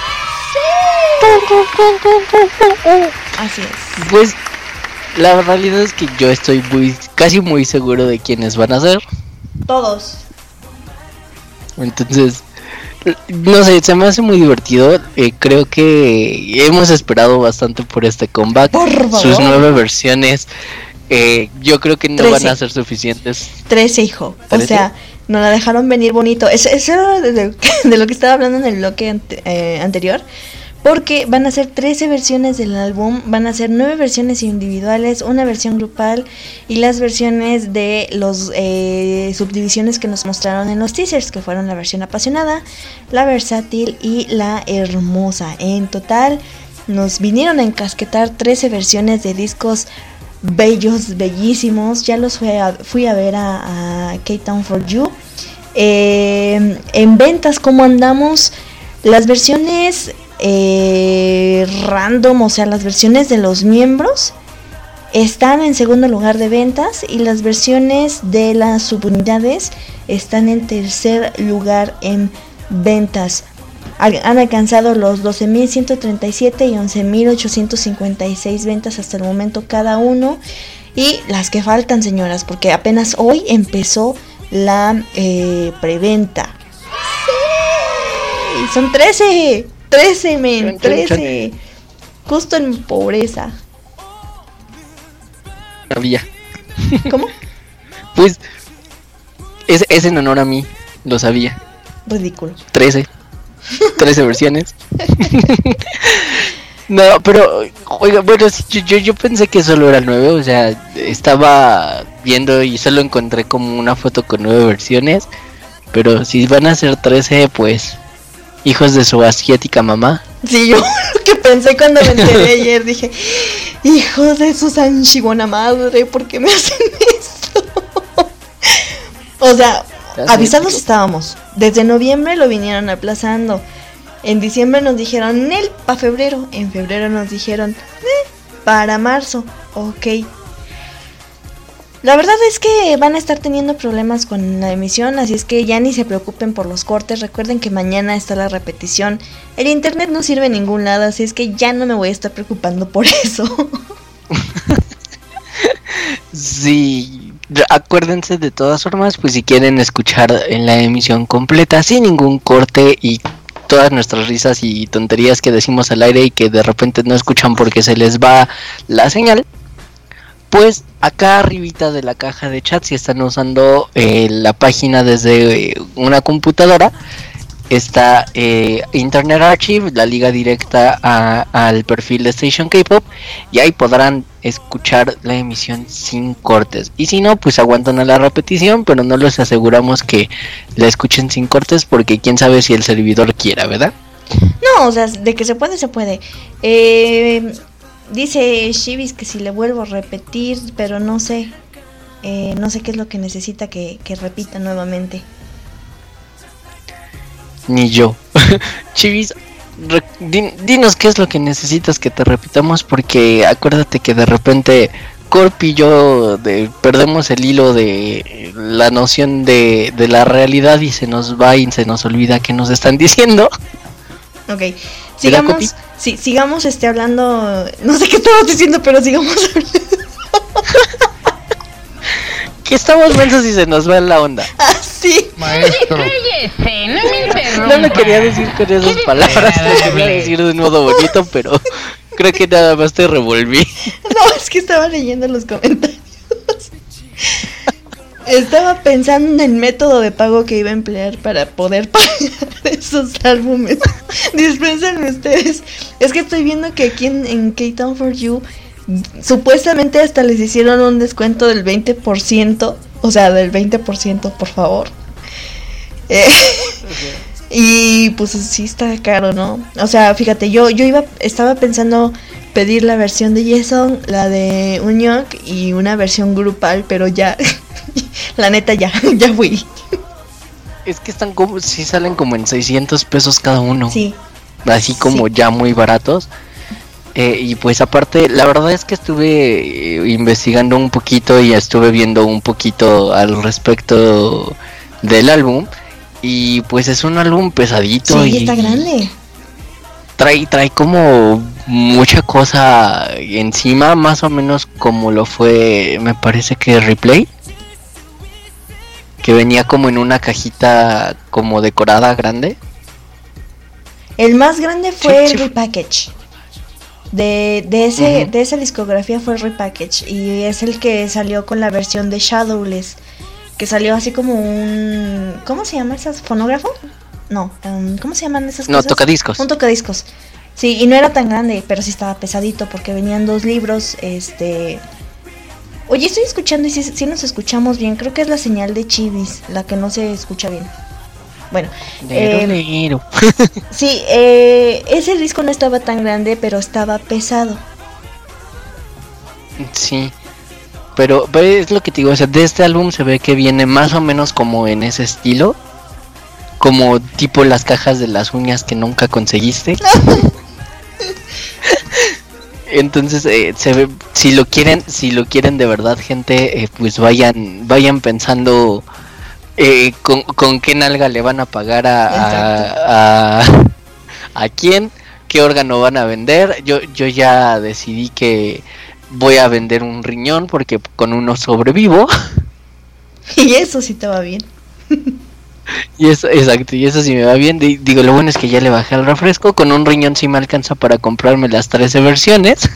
Así es. Pues la realidad es que yo estoy muy, casi muy seguro de quiénes van a ser. Todos. Entonces, No sé, se me hace muy divertido. Eh, creo que hemos esperado bastante por este comeback. Por favor. Sus nueve versiones, eh, yo creo que no trece. van a ser suficientes. trece, hijo. ¿trece? O sea, nos la dejaron venir bonito. Eso, eso era de, de, de lo que estaba hablando en el bloque ante, eh, anterior. Porque van a ser trece versiones del álbum, van a ser nueve versiones individuales, una versión grupal y las versiones de los eh, subdivisiones que nos mostraron en los teasers, que fueron la versión apasionada, la versátil y la hermosa. En total nos vinieron a encasquetar trece versiones de discos bellos, bellísimos. Ya los fui a, fui a ver a, a K-Town for You. Eh, en ventas, ¿cómo andamos? Las versiones... Eh, random, o sea, las versiones de los miembros están en segundo lugar de ventas y las versiones de las subunidades están en tercer lugar en ventas. Han alcanzado los doce mil ciento treinta y siete y once mil ochocientos cincuenta y seis ventas hasta el momento cada uno, y las que faltan, señoras, porque apenas hoy empezó la eh, preventa. ¡Sí! Son trece. trece, men, trece. Justo en pobreza. Sabía. ¿Cómo? Pues es, es en honor a mí, lo sabía. Ridículo. trece. trece versiones. No, pero, oiga, bueno, yo, yo, yo pensé que solo era nueve, o sea, estaba viendo y solo encontré como una foto con nueve versiones. Pero si van a ser trece, pues... hijos de su asiática mamá. Sí, yo lo que pensé cuando me enteré ayer, dije, hijos de su sanchibona madre, ¿por qué me hacen esto? O sea, avisados estábamos. Desde noviembre lo vinieron aplazando. En diciembre nos dijeron, Nel, para febrero. En febrero nos dijeron, eh, para marzo. Ok. La verdad es que van a estar teniendo problemas con la emisión, así es que ya ni se preocupen por los cortes. Recuerden que mañana está la repetición. El internet no sirve en ningún lado, así es que ya no me voy a estar preocupando por eso. Sí, acuérdense de todas formas, pues si quieren escuchar en la emisión completa sin ningún corte y todas nuestras risas y tonterías que decimos al aire y que de repente no escuchan porque se les va la señal, pues acá arribita de la caja de chat, si están usando eh, la página desde eh, una computadora, está eh, Internet Archive, la liga directa a, al perfil de Station K-Pop, y ahí podrán escuchar la emisión sin cortes. Y si no, pues aguantan a la repetición, pero no les aseguramos que la escuchen sin cortes porque quién sabe si el servidor quiera, ¿verdad? No, o sea, de que se puede, se puede. Eh... Dice Shibis que si le vuelvo a repetir, pero no sé, eh, no sé qué es lo que necesita que, que repita nuevamente. Ni yo. Shibis, re- din- dinos qué es lo que necesitas que te repitamos, porque acuérdate que de repente Corp y yo de, perdemos el hilo de la noción de, de la realidad y se nos va y se nos olvida qué nos están diciendo. Ok, sigamos, sí, sigamos este hablando, no sé qué estabas diciendo, pero sigamos hablando. Que estamos mensos y se nos va la onda. Ah, sí. Maestro. No me quería decir con esas palabras, lo quería decir de un modo bonito, pero creo que nada más te revolví. No, es que estaba leyendo los comentarios. Estaba pensando en el método de pago que iba a emplear para poder pagar esos álbumes. Dispénsenme ustedes. Es que estoy viendo que aquí en, en K-Town for You supuestamente hasta les hicieron un descuento del veinte por ciento. O sea, del veinte por ciento, por favor. Eh, y pues sí está caro, ¿no? O sea, fíjate, yo yo iba estaba pensando pedir la versión de Jason, la de Unyok y una versión grupal, pero ya... La neta ya, ya fui. Es que están como, sí salen como en seiscientos pesos cada uno. Sí. Así como sí. ya muy baratos. Eh, y pues aparte, la verdad es que estuve eh, investigando un poquito y estuve viendo un poquito al respecto del álbum. Y pues es un álbum pesadito. Sí, y está grande. Trae, trae como mucha cosa encima, más o menos como lo fue, me parece que Replay. Que venía como en una cajita como decorada grande. El más grande fue Sí, el sí. repackage. De, de, ese, Ujú. de esa discografía fue el repackage. Y es el que salió con la versión de Shadowless. Que salió así como un... ¿Cómo se llama esas? ¿Fonógrafo? No, um, ¿cómo se llaman esas No, cosas? tocadiscos. Un tocadiscos. Sí, y no era tan grande, pero sí estaba pesadito porque venían dos libros, este... Oye, estoy escuchando y sí, sí nos escuchamos bien. Creo que es la señal de Chivis, la que no se escucha bien. Bueno, Lero, eh, lero. sí, eh, ese disco no estaba tan grande, pero estaba pesado. Sí. Pero, pero es lo que te digo, o sea, de este álbum se ve que viene más o menos como en ese estilo. Como tipo las cajas de las uñas que nunca conseguiste. Entonces, eh, se ve, si lo quieren, si lo quieren de verdad, gente, eh, pues vayan, vayan pensando eh, con, con qué nalga le van a pagar a, a, a, a quién, qué órgano van a vender. Yo, yo ya decidí que voy a vender un riñón porque con uno sobrevivo. Y eso sí estaba bien. Y eso, exacto, y eso sí me va bien. Di- Digo, lo bueno es que ya le bajé al refresco. Con un riñón sí me alcanza para comprarme las trece versiones.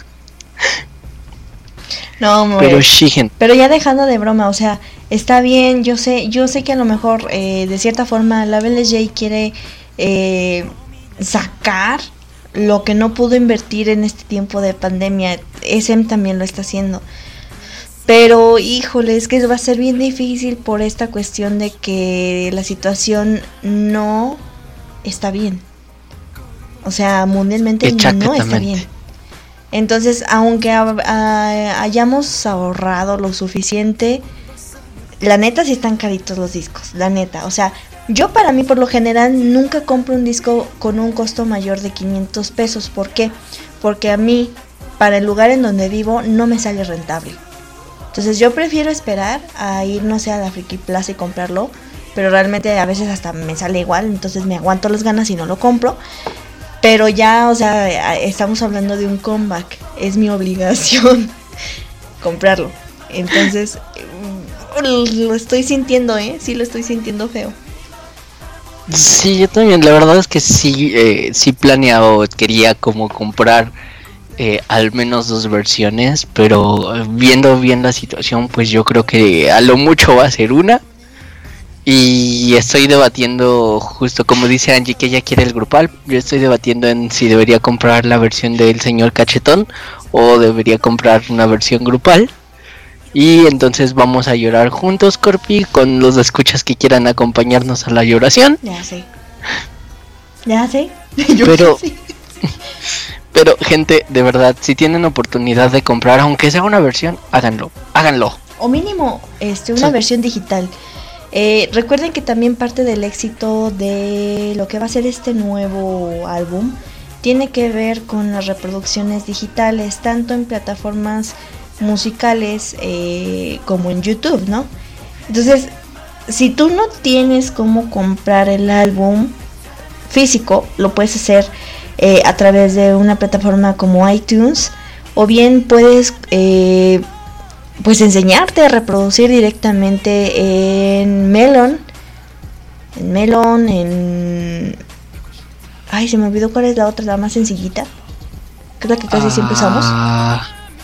No, hombre. Pero sí, gente. Pero ya dejando de broma, o sea, está bien, yo sé, yo sé que a lo mejor eh, de cierta forma la B L J quiere eh, sacar lo que no pudo invertir en este tiempo de pandemia. S M también lo está haciendo. Pero híjole, es que va a ser bien difícil por esta cuestión de que la situación no está bien. O sea, mundialmente no está Exactamente. bien. Entonces, aunque ha- ha- hayamos ahorrado lo suficiente, la neta sí están caritos los discos, la neta. O sea, yo para mí por lo general nunca compro un disco con un costo mayor de quinientos pesos. ¿Por qué? Porque a mí, para el lugar en donde vivo, no me sale rentable. Entonces yo prefiero esperar a ir, no sé, a la Friki Plaza y comprarlo. Pero realmente a veces hasta me sale igual, entonces me aguanto las ganas y no lo compro. Pero ya, o sea, estamos hablando de un comeback. Es mi obligación comprarlo. Entonces, lo estoy sintiendo, ¿eh? Sí lo estoy sintiendo feo. Sí, yo también, la verdad es que sí, eh, sí planeaba o quería como comprar eh, al menos dos versiones, pero eh, viendo bien la situación, pues yo creo que a lo mucho va a ser una. Y estoy debatiendo, justo como dice Angie, que ella quiere el grupal. Yo estoy debatiendo en si debería comprar la versión del señor Cachetón o debería comprar una versión grupal. Y entonces vamos a llorar juntos, Corpi, con los escuchas que quieran acompañarnos a la lloración. Ya sé. Ya sé. Yo Pero- sé. Pero gente, de verdad, si tienen oportunidad de comprar, aunque sea una versión, háganlo, háganlo. O mínimo este, una Sí. versión digital. Eh, recuerden que también parte del éxito de lo que va a ser este nuevo álbum tiene que ver con las reproducciones digitales, tanto en plataformas musicales eh, como en YouTube, ¿no? Entonces, si tú no tienes cómo comprar el álbum físico, lo puedes hacer eh, a través de una plataforma como iTunes, o bien puedes eh, pues enseñarte a reproducir directamente en Melon, en Melon, en... Ay, se me olvidó cuál es la otra, la más sencillita, que es la que casi siempre usamos. Ah,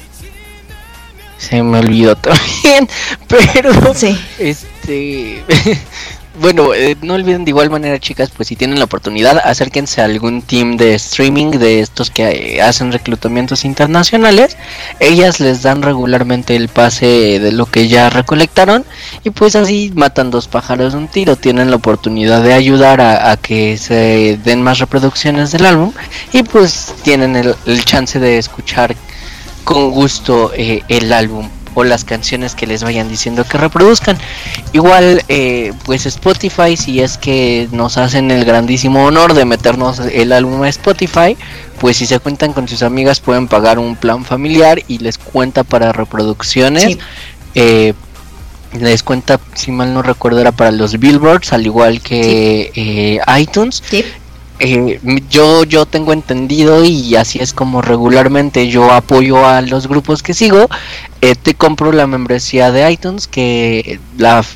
se me olvidó también, pero Sí. este bueno, eh, no olviden de igual manera, chicas, pues si tienen la oportunidad, acérquense a algún team de streaming de estos que eh, hacen reclutamientos internacionales. Ellas les dan regularmente el pase de lo que ya recolectaron y pues así matan dos pájaros de un tiro. Tienen la oportunidad de ayudar a, a que se den más reproducciones del álbum y pues tienen el, el chance de escuchar con gusto eh, el álbum o las canciones que les vayan diciendo que reproduzcan. Igual eh, pues Spotify, si es que nos hacen el grandísimo honor de meternos el álbum a Spotify, pues si se cuentan con sus amigas pueden pagar un plan familiar y les cuenta para reproducciones. Sí. eh, les cuenta, si mal no recuerdo, era para los billboards, al igual que eh, iTunes. Sí. Eh, yo yo tengo entendido y así es como regularmente yo apoyo a los grupos que sigo. Eh, te compro la membresía de iTunes, que la f-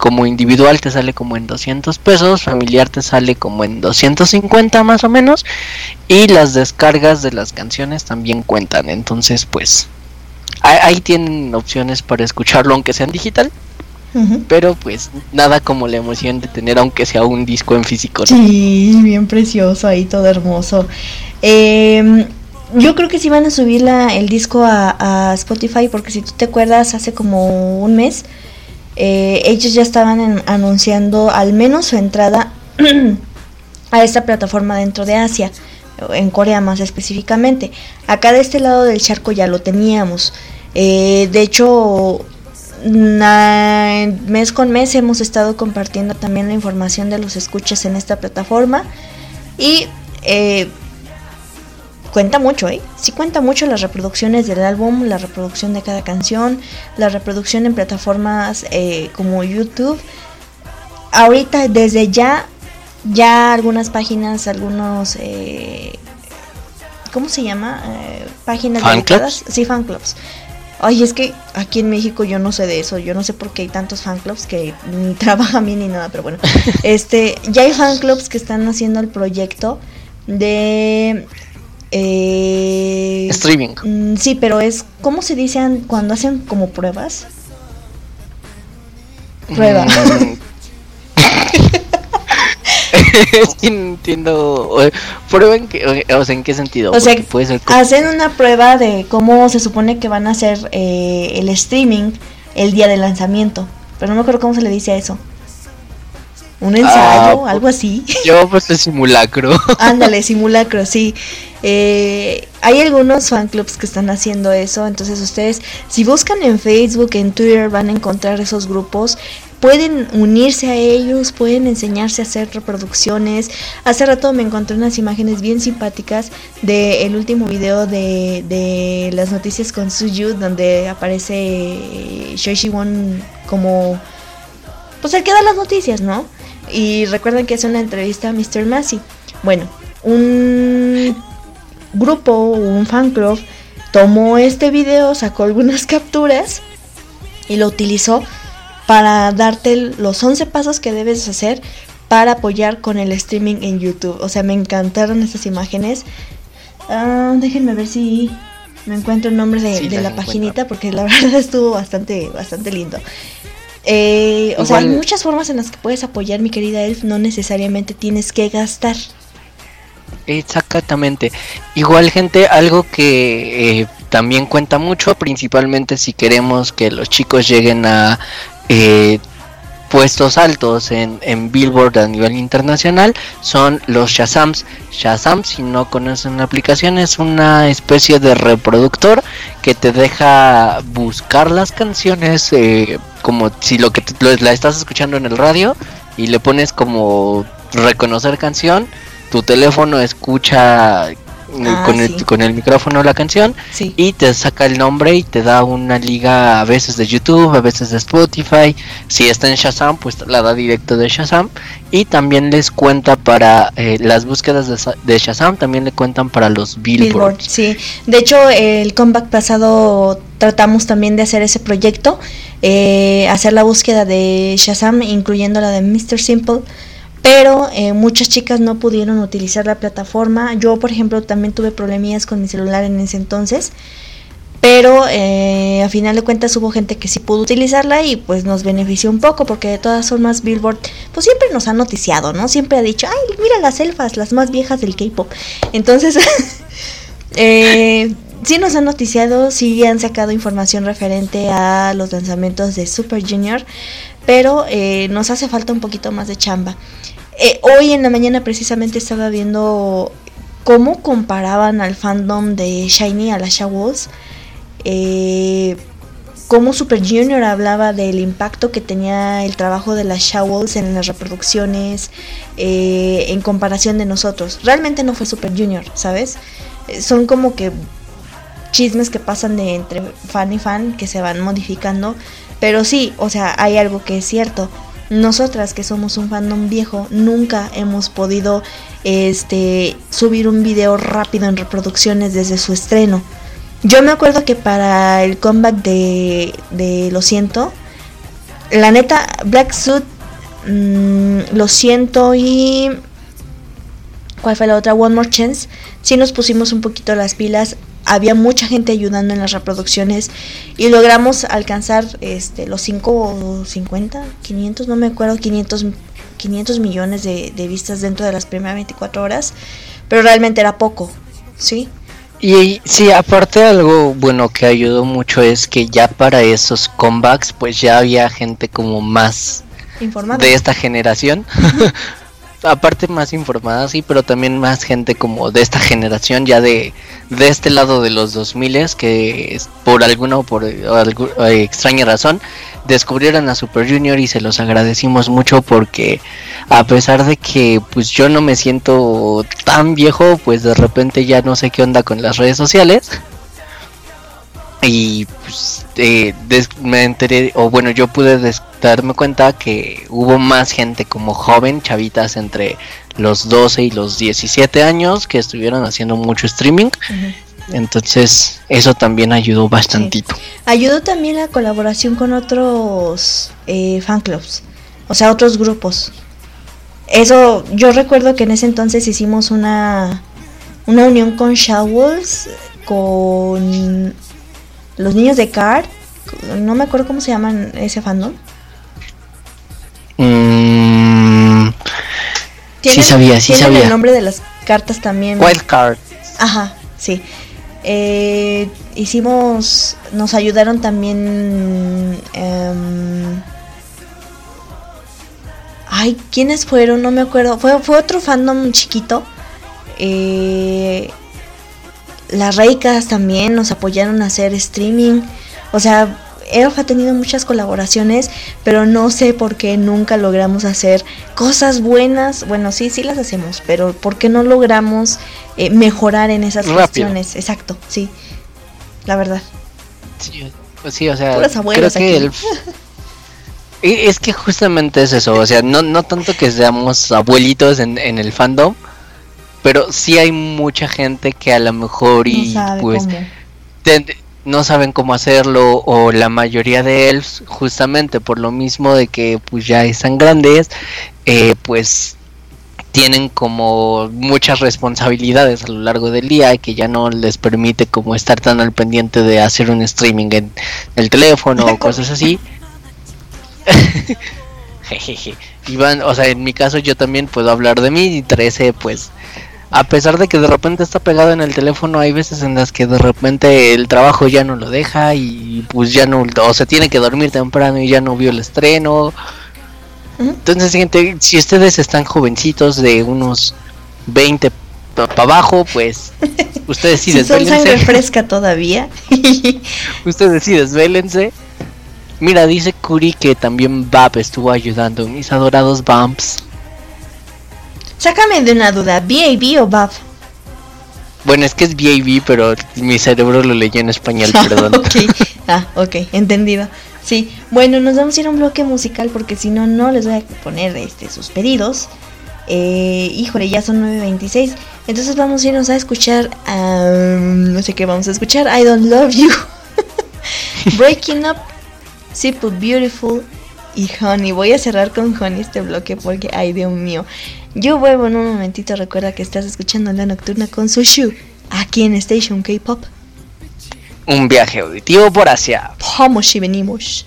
como individual te sale como en doscientos pesos, familiar te sale como en doscientos cincuenta más o menos, y las descargas de las canciones también cuentan. Entonces pues ahí, ahí tienen opciones para escucharlo aunque sea en digital. Uh-huh. Pero pues nada como la emoción de tener aunque sea un disco en físico, ¿no? Sí, bien precioso ahí, todo hermoso. Eh, yo creo que sí van a subir la, el disco a, a Spotify, porque si tú te acuerdas, hace como un mes eh, ellos ya estaban en, anunciando al menos su entrada a esta plataforma dentro de Asia, en Corea más específicamente. Acá de este lado del charco ya lo teníamos. Eh, de hecho, Na, mes con mes hemos estado compartiendo también la información de los escuchas en esta plataforma y eh, cuenta mucho, ¿eh? Sí cuenta mucho las reproducciones del álbum, la reproducción de cada canción, la reproducción en plataformas eh, como YouTube. Ahorita desde ya, ya algunas páginas, algunos, eh, ¿cómo se llama? Eh, páginas dedicadas, sí, fan clubs. Ay, es que aquí en México yo no sé de eso, yo no sé por qué hay tantos fan clubs que ni trabajan bien ni nada, pero bueno, este, ya hay fan clubs que están haciendo el proyecto de eh, streaming. Mm, sí, pero es, ¿cómo se dicen cuando hacen como pruebas? Prueba. Mm. Es que no entiendo. ¿Prueba en qué, o sea, en qué sentido? O sea, puede ser como... hacen una prueba de cómo se supone que van a hacer eh, el streaming el día del lanzamiento. Pero no me acuerdo cómo se le dice a eso. ¿Un ensayo? Ah, algo así. Yo pues es simulacro. Ándale, simulacro, sí. Eh, hay algunos fan clubs que están haciendo eso. Entonces ustedes, si buscan en Facebook, en Twitter, van a encontrar esos grupos. Pueden unirse a ellos, pueden enseñarse a hacer reproducciones. Hace rato me encontré unas imágenes bien simpáticas del último video de, de las noticias con Suju, donde aparece Choi Siwon como, pues el que da las noticias, ¿no? Y recuerden que hace una entrevista a mister Massey. Bueno, un grupo, un fan club, tomó este video, sacó algunas capturas y lo utilizó para darte los once pasos que debes hacer para apoyar con el streaming en YouTube. O sea, me encantaron estas imágenes. Uh, déjenme ver si me encuentro el nombre de, sí, de la encuentro. Paginita, porque la verdad estuvo bastante, bastante lindo. Eh, o Igual... sea, hay muchas formas en las que puedes apoyar, mi querida Elf. No necesariamente tienes que gastar. Exactamente. Igual, gente, algo que eh, también cuenta mucho, principalmente si queremos que los chicos lleguen a eh, puestos altos en, en Billboard a nivel internacional, son los Shazams. Shazam, si no conocen la aplicación, es una especie de reproductor que te deja buscar las canciones eh, como si lo que te, lo, la estás escuchando en el radio, y le pones como reconocer canción. Tu teléfono escucha ah, con, el, sí. con el micrófono la canción, sí. y te saca el nombre y te da una liga a veces de YouTube, a veces de Spotify. Si está en Shazam, pues la da directo de Shazam. Y también les cuenta para eh, las búsquedas de, de Shazam, también le cuentan para los Billboard. Billboard. Sí, de hecho el comeback pasado tratamos también de hacer ese proyecto, eh, hacer la búsqueda de Shazam, incluyendo la de mister Simple. Pero eh, muchas chicas no pudieron utilizar la plataforma. Yo, por ejemplo, también tuve problemillas con mi celular en ese entonces. Pero eh, a final de cuentas hubo gente que sí pudo utilizarla y pues nos benefició un poco, porque de todas formas Billboard pues siempre nos ha noticiado, ¿no? Siempre ha dicho, ay, mira las elfas, las más viejas del K-pop. Entonces, eh, sí nos han noticiado, sí han sacado información referente a los lanzamientos de Super Junior, pero eh, nos hace falta un poquito más de chamba. Eh, hoy en la mañana precisamente estaba viendo cómo comparaban al fandom de SHINee a las Shawls, eh, cómo Super Junior hablaba del impacto que tenía el trabajo de las Shawls en las reproducciones eh, en comparación de nosotros. Realmente no fue Super Junior, ¿sabes? Eh, son como que chismes que pasan de entre fan y fan que se van modificando, pero sí, o sea, hay algo que es cierto. Nosotras, que somos un fandom viejo, nunca hemos podido este subir un video rápido en reproducciones desde su estreno. Yo me acuerdo que para el comeback de, de Lo Siento, la neta, Black Suit, mmm, lo siento. Y ¿cuál fue la otra? One More Chance. Sí nos pusimos un poquito las pilas. Había mucha gente ayudando en las reproducciones y logramos alcanzar este los cinco, cincuenta, quinientos, no me acuerdo, quinientos, quinientos millones de, de vistas dentro de las primeras veinticuatro horas, pero realmente era poco, ¿sí? Y sí, aparte algo bueno que ayudó mucho es que ya para esos comebacks pues ya había gente como más informada de esta generación. Aparte más informada, sí, pero también más gente como de esta generación, ya de, de este lado de los dos mil, que por alguna o por algo, eh, extraña razón descubrieron a Super Junior, y se los agradecimos mucho porque a pesar de que pues yo no me siento tan viejo, pues de repente ya no sé qué onda con las redes sociales. Y pues eh, des- me enteré, o bueno, yo pude des- darme cuenta que hubo más gente como joven, chavitas entre los doce y los diecisiete años, que estuvieron haciendo mucho streaming. Uh-huh. Entonces eso también ayudó bastantito. Sí. Ayudó también la colaboración con otros eh, fan clubs, o sea, otros grupos. Eso, yo recuerdo que en ese entonces hicimos una, una unión con Shawls, con los niños de Card, no me acuerdo cómo se llaman ese fandom. Mm, sí sabía, sí tienen sabía. El nombre de las cartas también. Wild Card. Ajá, sí. Eh, hicimos, nos ayudaron también. Um, ay, ¿quiénes fueron? No me acuerdo. Fue, fue otro fandom chiquito. Eh, las Reicas también nos apoyaron a hacer streaming. O sea, Elf ha tenido muchas colaboraciones, pero no sé por qué nunca logramos hacer cosas buenas. Bueno, sí, sí las hacemos, pero ¿por qué no logramos eh, mejorar en esas Rápido. cuestiones? Exacto, sí, la verdad. Sí, pues sí, o sea, puras abuelas creo que aquí. El... es que justamente es eso, o sea, no, no tanto que seamos abuelitos en, en el fandom, pero sí hay mucha gente que a lo mejor y no sabe pues cómo. Te, no saben cómo hacerlo, o la mayoría de elfs, justamente por lo mismo de que pues ya están grandes, eh, pues tienen como muchas responsabilidades a lo largo del día, que ya no les permite como estar tan al pendiente de hacer un streaming en el teléfono o cosas así. Jejeje. Y van, o sea, en mi caso yo también puedo hablar de mí, y trece pues a pesar de que de repente está pegado en el teléfono, hay veces en las que de repente el trabajo ya no lo deja y pues ya no, o se tiene que dormir temprano y ya no vio el estreno. Uh-huh. Entonces, gente, si ustedes están jovencitos de unos veinte para pa abajo, pues ustedes sí si desvélense. Son sangre fresca todavía. Ustedes sí desvélense. Mira, dice Curi que también Bap estuvo ayudando, mis adorados Bumps. Sácame de una duda, ¿B A B o B A F? Bueno, es que es B A B, pero mi cerebro lo leyó en español, perdón. Okay. Ah, ok, entendido. Sí, bueno, nos vamos a ir a un bloque musical porque si no, no les voy a poner este, sus pedidos. Eh, híjole, ya son nueve veintiséis. Entonces vamos a irnos a escuchar, um, no sé qué vamos a escuchar, I Don't Love You, Breaking Up, Simple Beautiful y Honey. Voy a cerrar con Honey este bloque porque, ay Dios mío. Yo vuelvo en un momentito, recuerda que estás escuchando La Nocturna con Sushu, aquí en Station K-Pop. Un viaje auditivo por Asia. Vamos y venimos.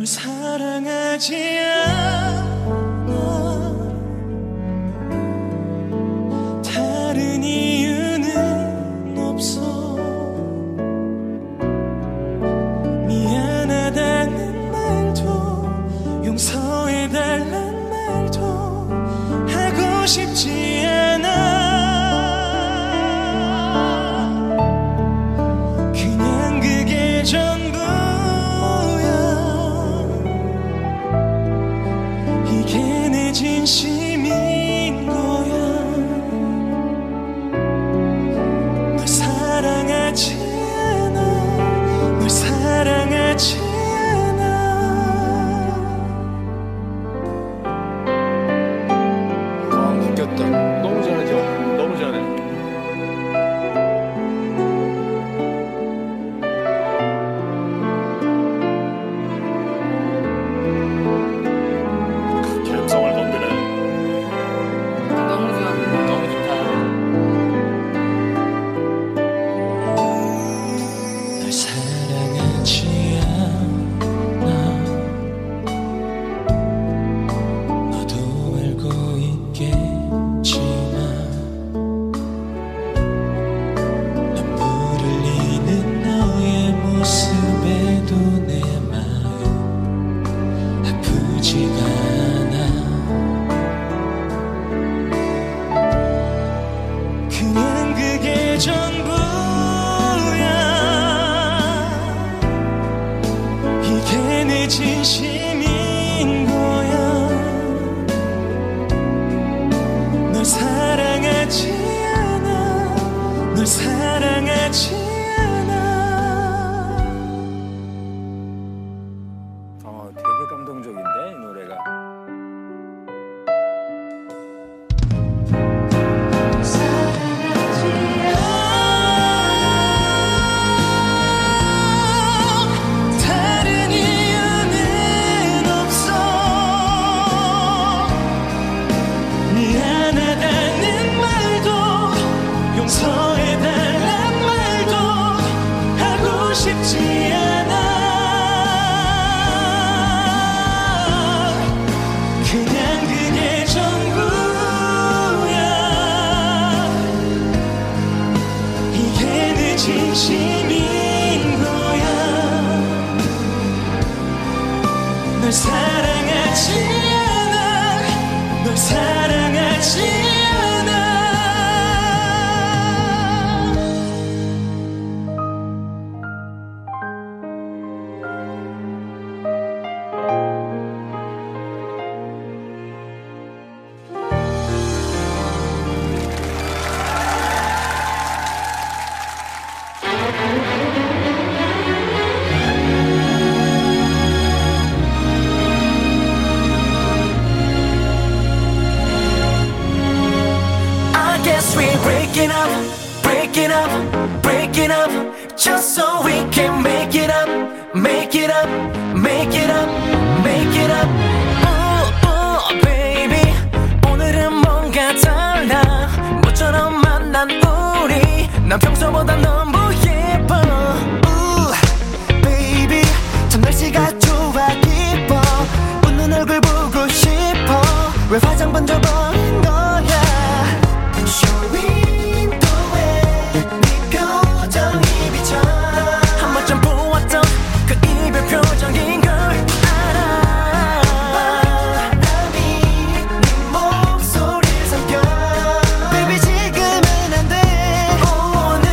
널 사랑하지 않아. 다른 이유는 없어. 미안하다는 말도 용서해달란 말도 하고 싶지 않아. 그냥 그게 전부야. 이게 내 진심인 거야. 널 사랑하지 않아. 널 사랑하지 않아. 아, 웃겼다. 너무 잘하죠? 너무 잘해. 감성을 건드려. 너무 좋아. 너무 좋다. 널 사랑하지 않아. 너도 알고 있겠지만 눈물 흘리는 너의 모습에도 내 마음 아프지가 않아. 그냥 그게 전부야. 이게 내 진심인 거야. 널 사랑하지 않아. 널 사랑하지 않아. 어, 되게 감동적인데 이 노래가. 다른 이유는 없어. 미안하다는 말도 용서해달란 말도 하고 싶지 않아. 그냥 그게 전부야. 이게 내 진심인 거야. 널 사랑하지 않아. 널 사랑하지 않아. I guess we're breaking up, breaking up, breaking up, just so we can make it up, make it up, make it up, make it up. Ooh, ooh, baby, 오늘은 뭔가 달라. 모처럼 만난 우리, 난 평소보다 너무 예뻐. Ooh, baby, 참 날씨가 좋아 기뻐. 웃는 얼굴 보고 싶어. 왜 화장 먼저 버린 거야? 쇼윈도에 네 표정이 비쳐. 한 번쯤 보았던 그 이별 표정인 걸 알아. 바람이 네 목소리를 삼켜. Baby 지금은 안 돼. 오늘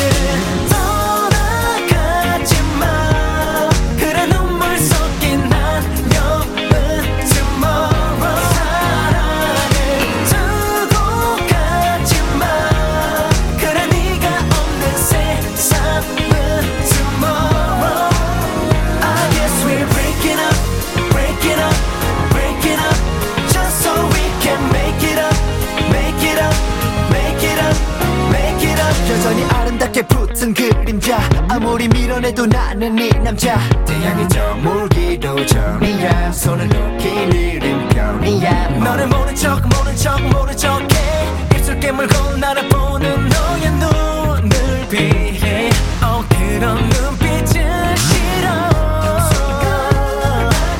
떠나가지 마. 그래 눈물 섞인 안녕은 tomorrow. 사랑을 두고 가지 마. 그래 네가 없는 세상은 tomorrow. I guess we're breaking up, breaking up, breaking up, just so we can make it up, make it up, make it up, make it up. 여전히 아름답게 붙은 그림자. 아무리 밀어내도 나는 네 남자. 태양이 저물기도 전이야. 손을 놓기 느린 편이야. 너를 모른 척 모른 척 모른 척해. 입술 깨물고 나를 보는 너의 눈을 비해. 어 그런 눈빛은 싫어.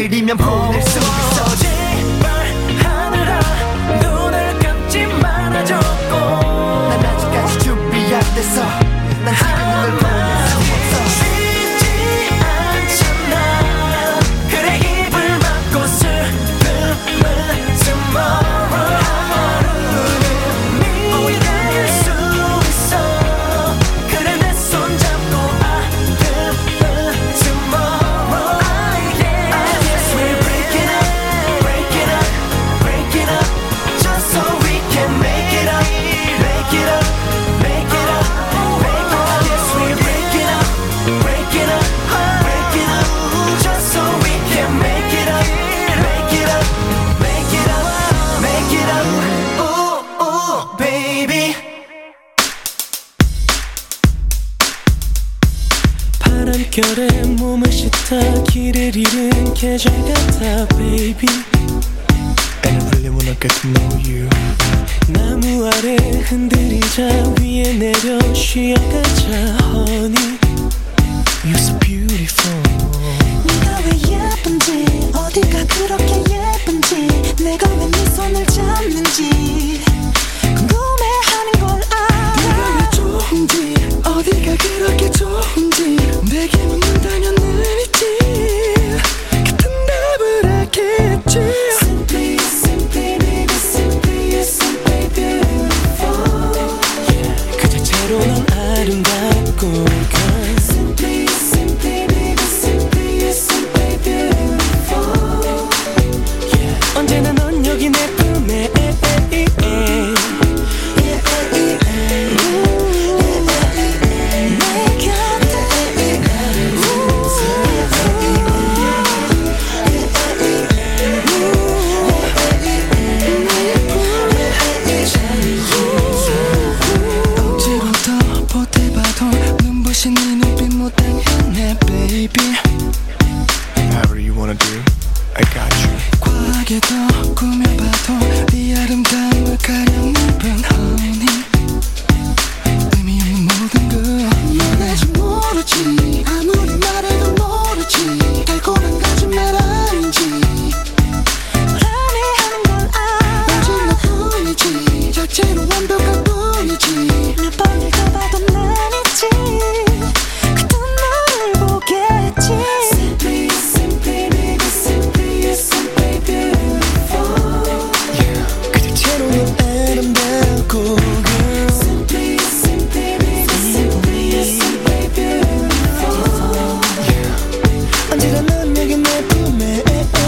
내일이면 보낼 수 있어. 제발 하늘아 눈을 감지 말아줬고 난 아직까지 준비 안 됐어. 난 지금 널 보낼 수 없어. 쉽지 않잖아. 그래 입을 막고 슬픔은 tomorrow 미래일 수 있어. 그래 내 손 잡고 아픔은 tomorrow. Yes, we break it up, break it up, break it up, just so we can make it up, make it up, make it up, make it up. Yes, we break it up, break it up, break it up, just so we can make it up, make it up, make it up, make it up. Ooh, ooh, baby. 바람결에 몸을 씻어 길을 잃은 계절 같아, baby. And I really wanna get to know you. 나무 아래 흔들리자 위에 내려 쉬어가자, honey. You're so beautiful. 네가 왜 예쁜지 어디가 그렇게 예쁜지 내가 왜 네 손을 잡는지 궁금해하는 걸 알아. 네가 왜 좋은지 어디가 그렇게 좋은지 내게 묻는다면은 있지 같은 답을 하겠지. Simply, simply, baby, simply, you're simply beautiful. 그 자체로 넌 아름답고 girl. Simply, simply, baby, simply, you're simply beautiful. 언제나 넌 여기 내 품에 어디로도 보태봐도 눈부신 네 눈빛 못 당했네, baby. Whatever you wanna do, I got you. 과하게도 꾸며봐도 네 아름다움을 가려 입은 honey. 의미 없는 모든 걸 넌 아직 모르지. 아무리 말해도 모르지. 달콤한 거짓말 아닌지 불안해하는 걸 알아. 오직 넌 혼이지. 자체로 완벽할 뿐이지. 몇 번을 더 봐도 난 있지. 그땐 너를 보겠지. Simply, simply, baby, simply, you're simply beautiful. 그 자체로 넌 아름답고 girl. Simply, simply, baby, simply, you're simply beautiful. 언제나 넌 여기 내 품에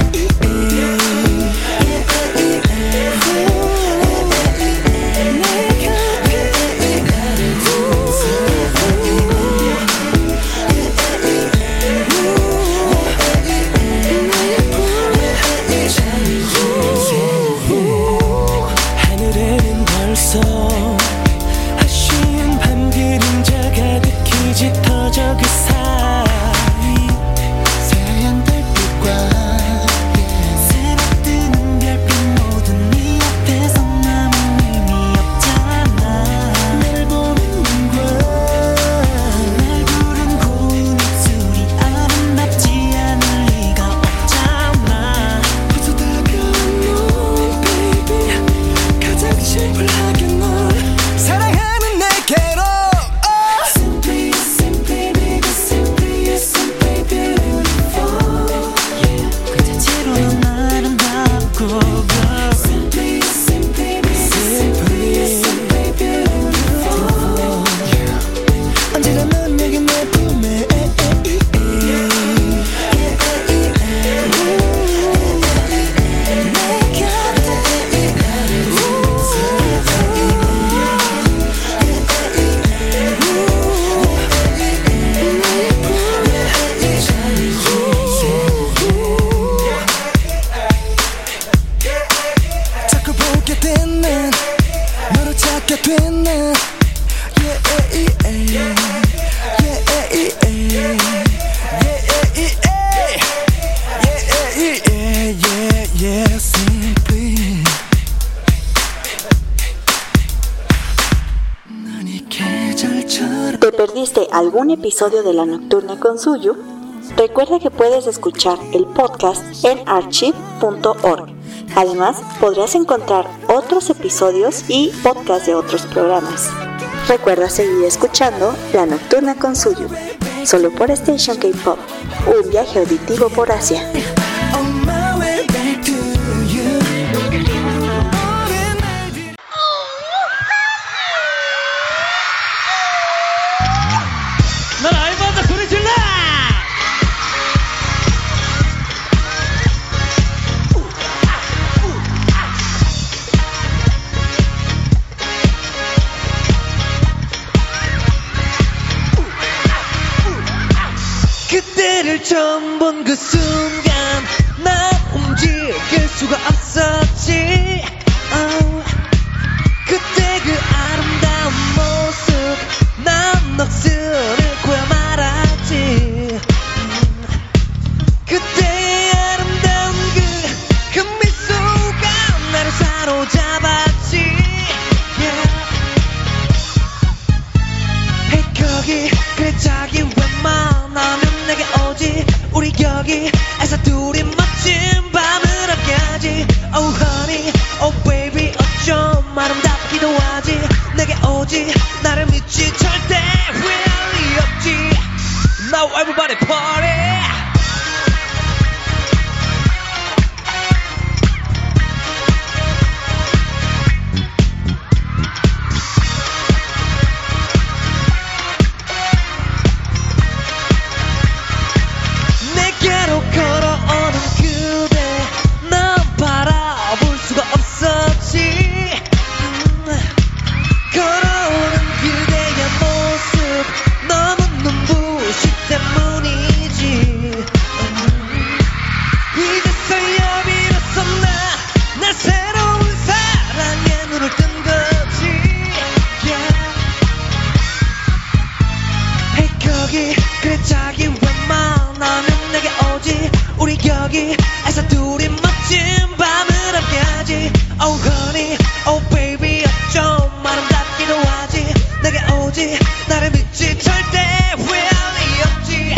하늘에는 벌써 아쉬운 밤 그림자 가득히 짙어져 그 사이 새하얀 달빛과 새벽 뜨는 별빛 모두 네 앞에서 남은 의미 없잖아. 날 보는 눈과 날 부른 고운 입술이 아름답지 않을 리가 없잖아. 벌써 다가온 넌 baby. 가장 심플하게 널 사랑하는 내게로 Simply, simply, baby, simply, you're simply beautiful. 그 자체로 넌 아름답고 girl. Simply, simply, baby, simply, you're simply beautiful. 언제나 넌 여기 내 품에 내 자꾸 보게 되는 너를 찾게 되는 yeah, yeah, yeah. Yeah, yeah, yeah. Yeah, yeah, yeah. Yeah, yeah, yeah, yeah. Simply 넌 이 계절처럼 ¿Te perdiste algún episodio de La Nocturna con Suyu? Recuerda que puedes escuchar el podcast en archive punto org. Además, podrás encontrar otros episodios y podcasts de otros programas. Recuerda seguir escuchando La Nocturna con Suyu, solo por Station K-Pop, un viaje auditivo por Asia. On my way back to you. 난 알바한다 소리 질러! 그때를 처음 본 그 순간 난 움직일 수가 없었지. oh. 그때 그 아름다운 모습 난 넋을 잃고야 말았지. 음. 그때의 아름다운 그, 그 미소가 나를 사로잡았지. yeah. Hey 거기 그래 자기 웬만하면 내게 오지. 우리 여기에서 둘이 멋진 밤을 함께하지. Oh honey, oh baby 어쩜 아름답기도 하지. 내게 오지 나를 믿지 절대 후회할 리 없지. Now everybody party. 내게로 걸어오는 그대 난 바라볼 수가 없었지. 음, 걸어오는 그대의 모습 너무 눈부시 때문이지. 음, 이제서야 비로소 나, 나 새로운 사랑에 눈을 뜬 거지. yeah. Hey 거기 그래 자기 웬만하면 내게 오지. 우리 여기에서 둘이 멋진 밤을 함께하지. Oh honey, oh baby 어쩜 아름답기도 하지. 내게 오지 나를 믿지 절대 후회할 리 없지.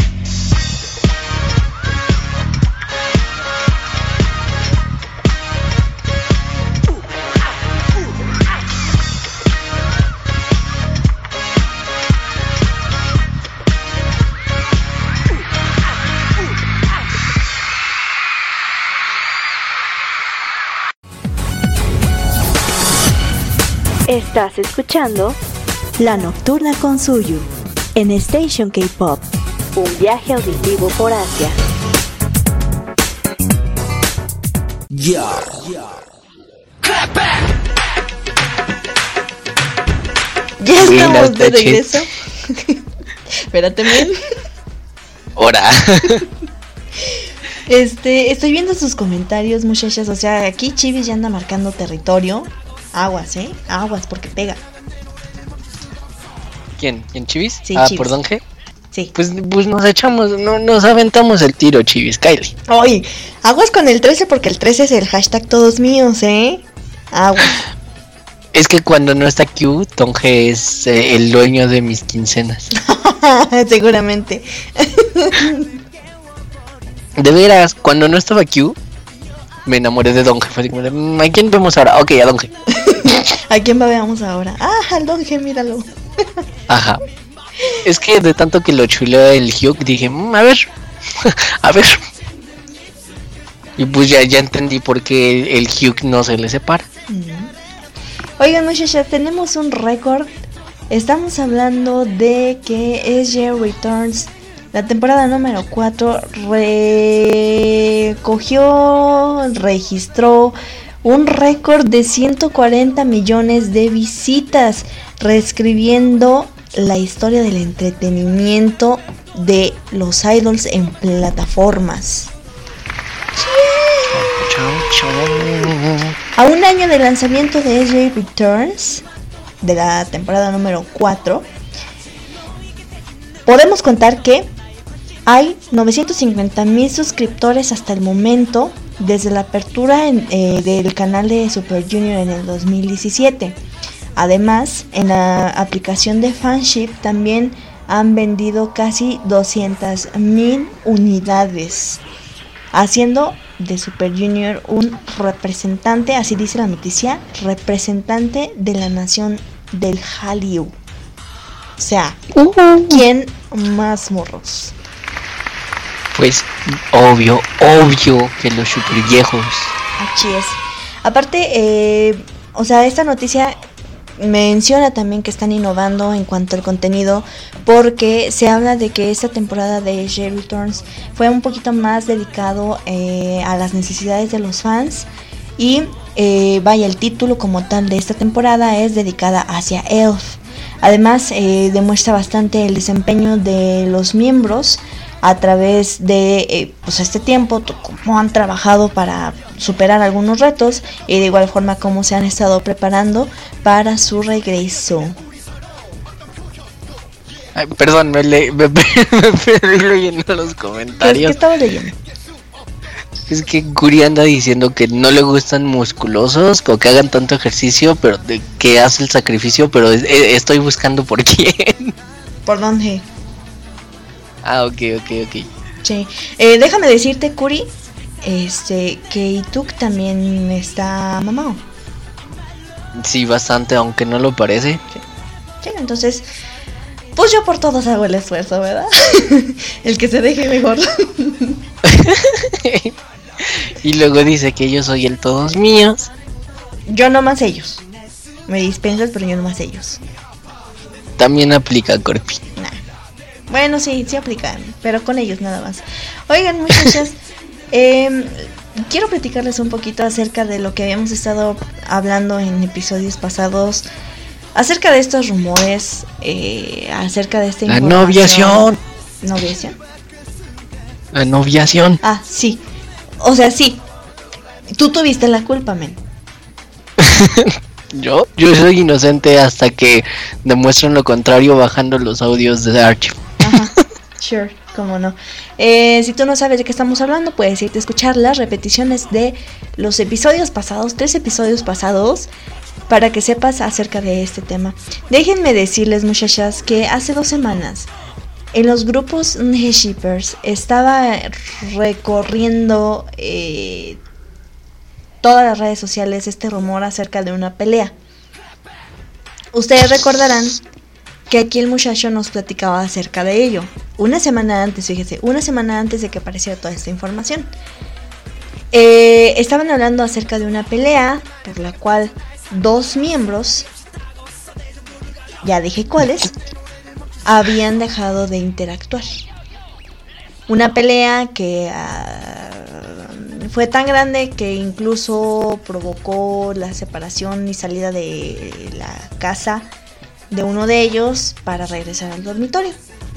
Estás escuchando La Nocturna con Suyu en Station K-Pop, un viaje auditivo por Asia. Ya estamos Buenas de noches. regreso. Espérate, men. Hora. Este, estoy viendo sus comentarios, muchachas. O sea, aquí Chivis ya anda marcando territorio. Aguas, ¿eh? Aguas, porque pega. ¿Quién? ¿Quién, Chivis? Sí, ah, Chivis. ¿por Donge? Sí. Pues, pues nos echamos, no, nos aventamos el tiro, Chivis, Kylie. Oye, aguas con el trece porque el trece es el hashtag todos míos, ¿eh? Aguas. Es que cuando no está Q, Donge es eh, el dueño de mis quincenas. Seguramente. De veras, cuando no estaba Q, me enamoré de Donge. Fue así como de, "Mm, ¿a quién vemos ahora? Ok, a Donge. ¿A quién veamos ahora? Ah, al Donge, míralo. Ajá. Es que de tanto que lo chuleó el Hyuk, dije, "Mm, a ver, a ver. Y pues ya, ya entendí por qué el Hyuk no se le separa. Oigan, muchachas, tenemos un récord. Estamos hablando de que S J Returns, la temporada número cuatro, recogió, registró un récord de ciento cuarenta millones de visitas, reescribiendo la historia del entretenimiento de los idols en plataformas. A un año del lanzamiento de S J Returns, de la temporada número cuatro, podemos contar que hay novecientos cincuenta mil suscriptores hasta el momento, desde la apertura en, eh, del canal de Super Junior en el dos mil diecisiete. Además, en la aplicación de Fanship también han vendido casi doscientas mil unidades, haciendo de Super Junior un representante, así dice la noticia, representante de la nación del Hallyu. O sea, ¿quién más, morros? Pues obvio, obvio que los super viejos. Así es. Aparte, eh, o sea, esta noticia menciona también que están innovando en cuanto al contenido, porque se habla de que esta temporada de J-Returns fue un poquito más dedicado eh, a las necesidades de los fans. Y eh, vaya, el título como tal de esta temporada es dedicada hacia Elf. Además, eh, demuestra bastante el desempeño de los miembros a través de eh, pues este tiempo, cómo han trabajado para superar algunos retos y de igual forma cómo se han estado preparando para su regreso. Ay, perdón, me, le, me, me, me perdí leyendo los ¿Qué, comentarios. ¿Qué estaba leyendo? Es que Guri anda diciendo que no le gustan musculosos o que hagan tanto ejercicio, pero de, que hace el sacrificio, pero es, eh, estoy buscando por quién. ¿Por dónde? Ah, ok, ok, ok. Sí. Eh, déjame decirte, Curi, este, que Ituk también está mamado. Sí, bastante, aunque no lo parece. Sí. Sí, entonces, pues yo por todos hago el esfuerzo, ¿verdad? El que se deje mejor. Y luego dice que yo soy el todos míos. Yo no más ellos. Me dispensas, pero yo no más ellos. También aplica Corpi. Nah. Bueno, sí, sí aplican, pero con ellos nada más. Oigan, muchachas, eh, quiero platicarles un poquito acerca de lo que habíamos estado hablando en episodios pasados, acerca de estos rumores, eh, acerca de esta La información. noviación. ¿Noviación? La noviación. Ah, sí. O sea, sí. Tú tuviste la culpa, men. Yo, yo soy inocente hasta que demuestren lo contrario bajando los audios de Archie. Ajá, sure, cómo no. Eh, si tú no sabes de qué estamos hablando, puedes irte a escuchar las repeticiones de los episodios pasados, tres episodios pasados, para que sepas acerca de este tema. Déjenme decirles, muchachas, que hace dos semanas en los grupos de Shippers estaba recorriendo eh, todas las redes sociales este rumor acerca de una pelea. Ustedes recordarán que aquí el muchacho nos platicaba acerca de ello. Una semana antes, fíjese, una semana antes de que apareciera toda esta información. Eh, estaban hablando acerca de una pelea por la cual dos miembros, ya dije cuáles, habían dejado de interactuar. Una pelea que uh, fue tan grande que incluso provocó la separación y salida de la casa de uno de ellos para regresar al dormitorio.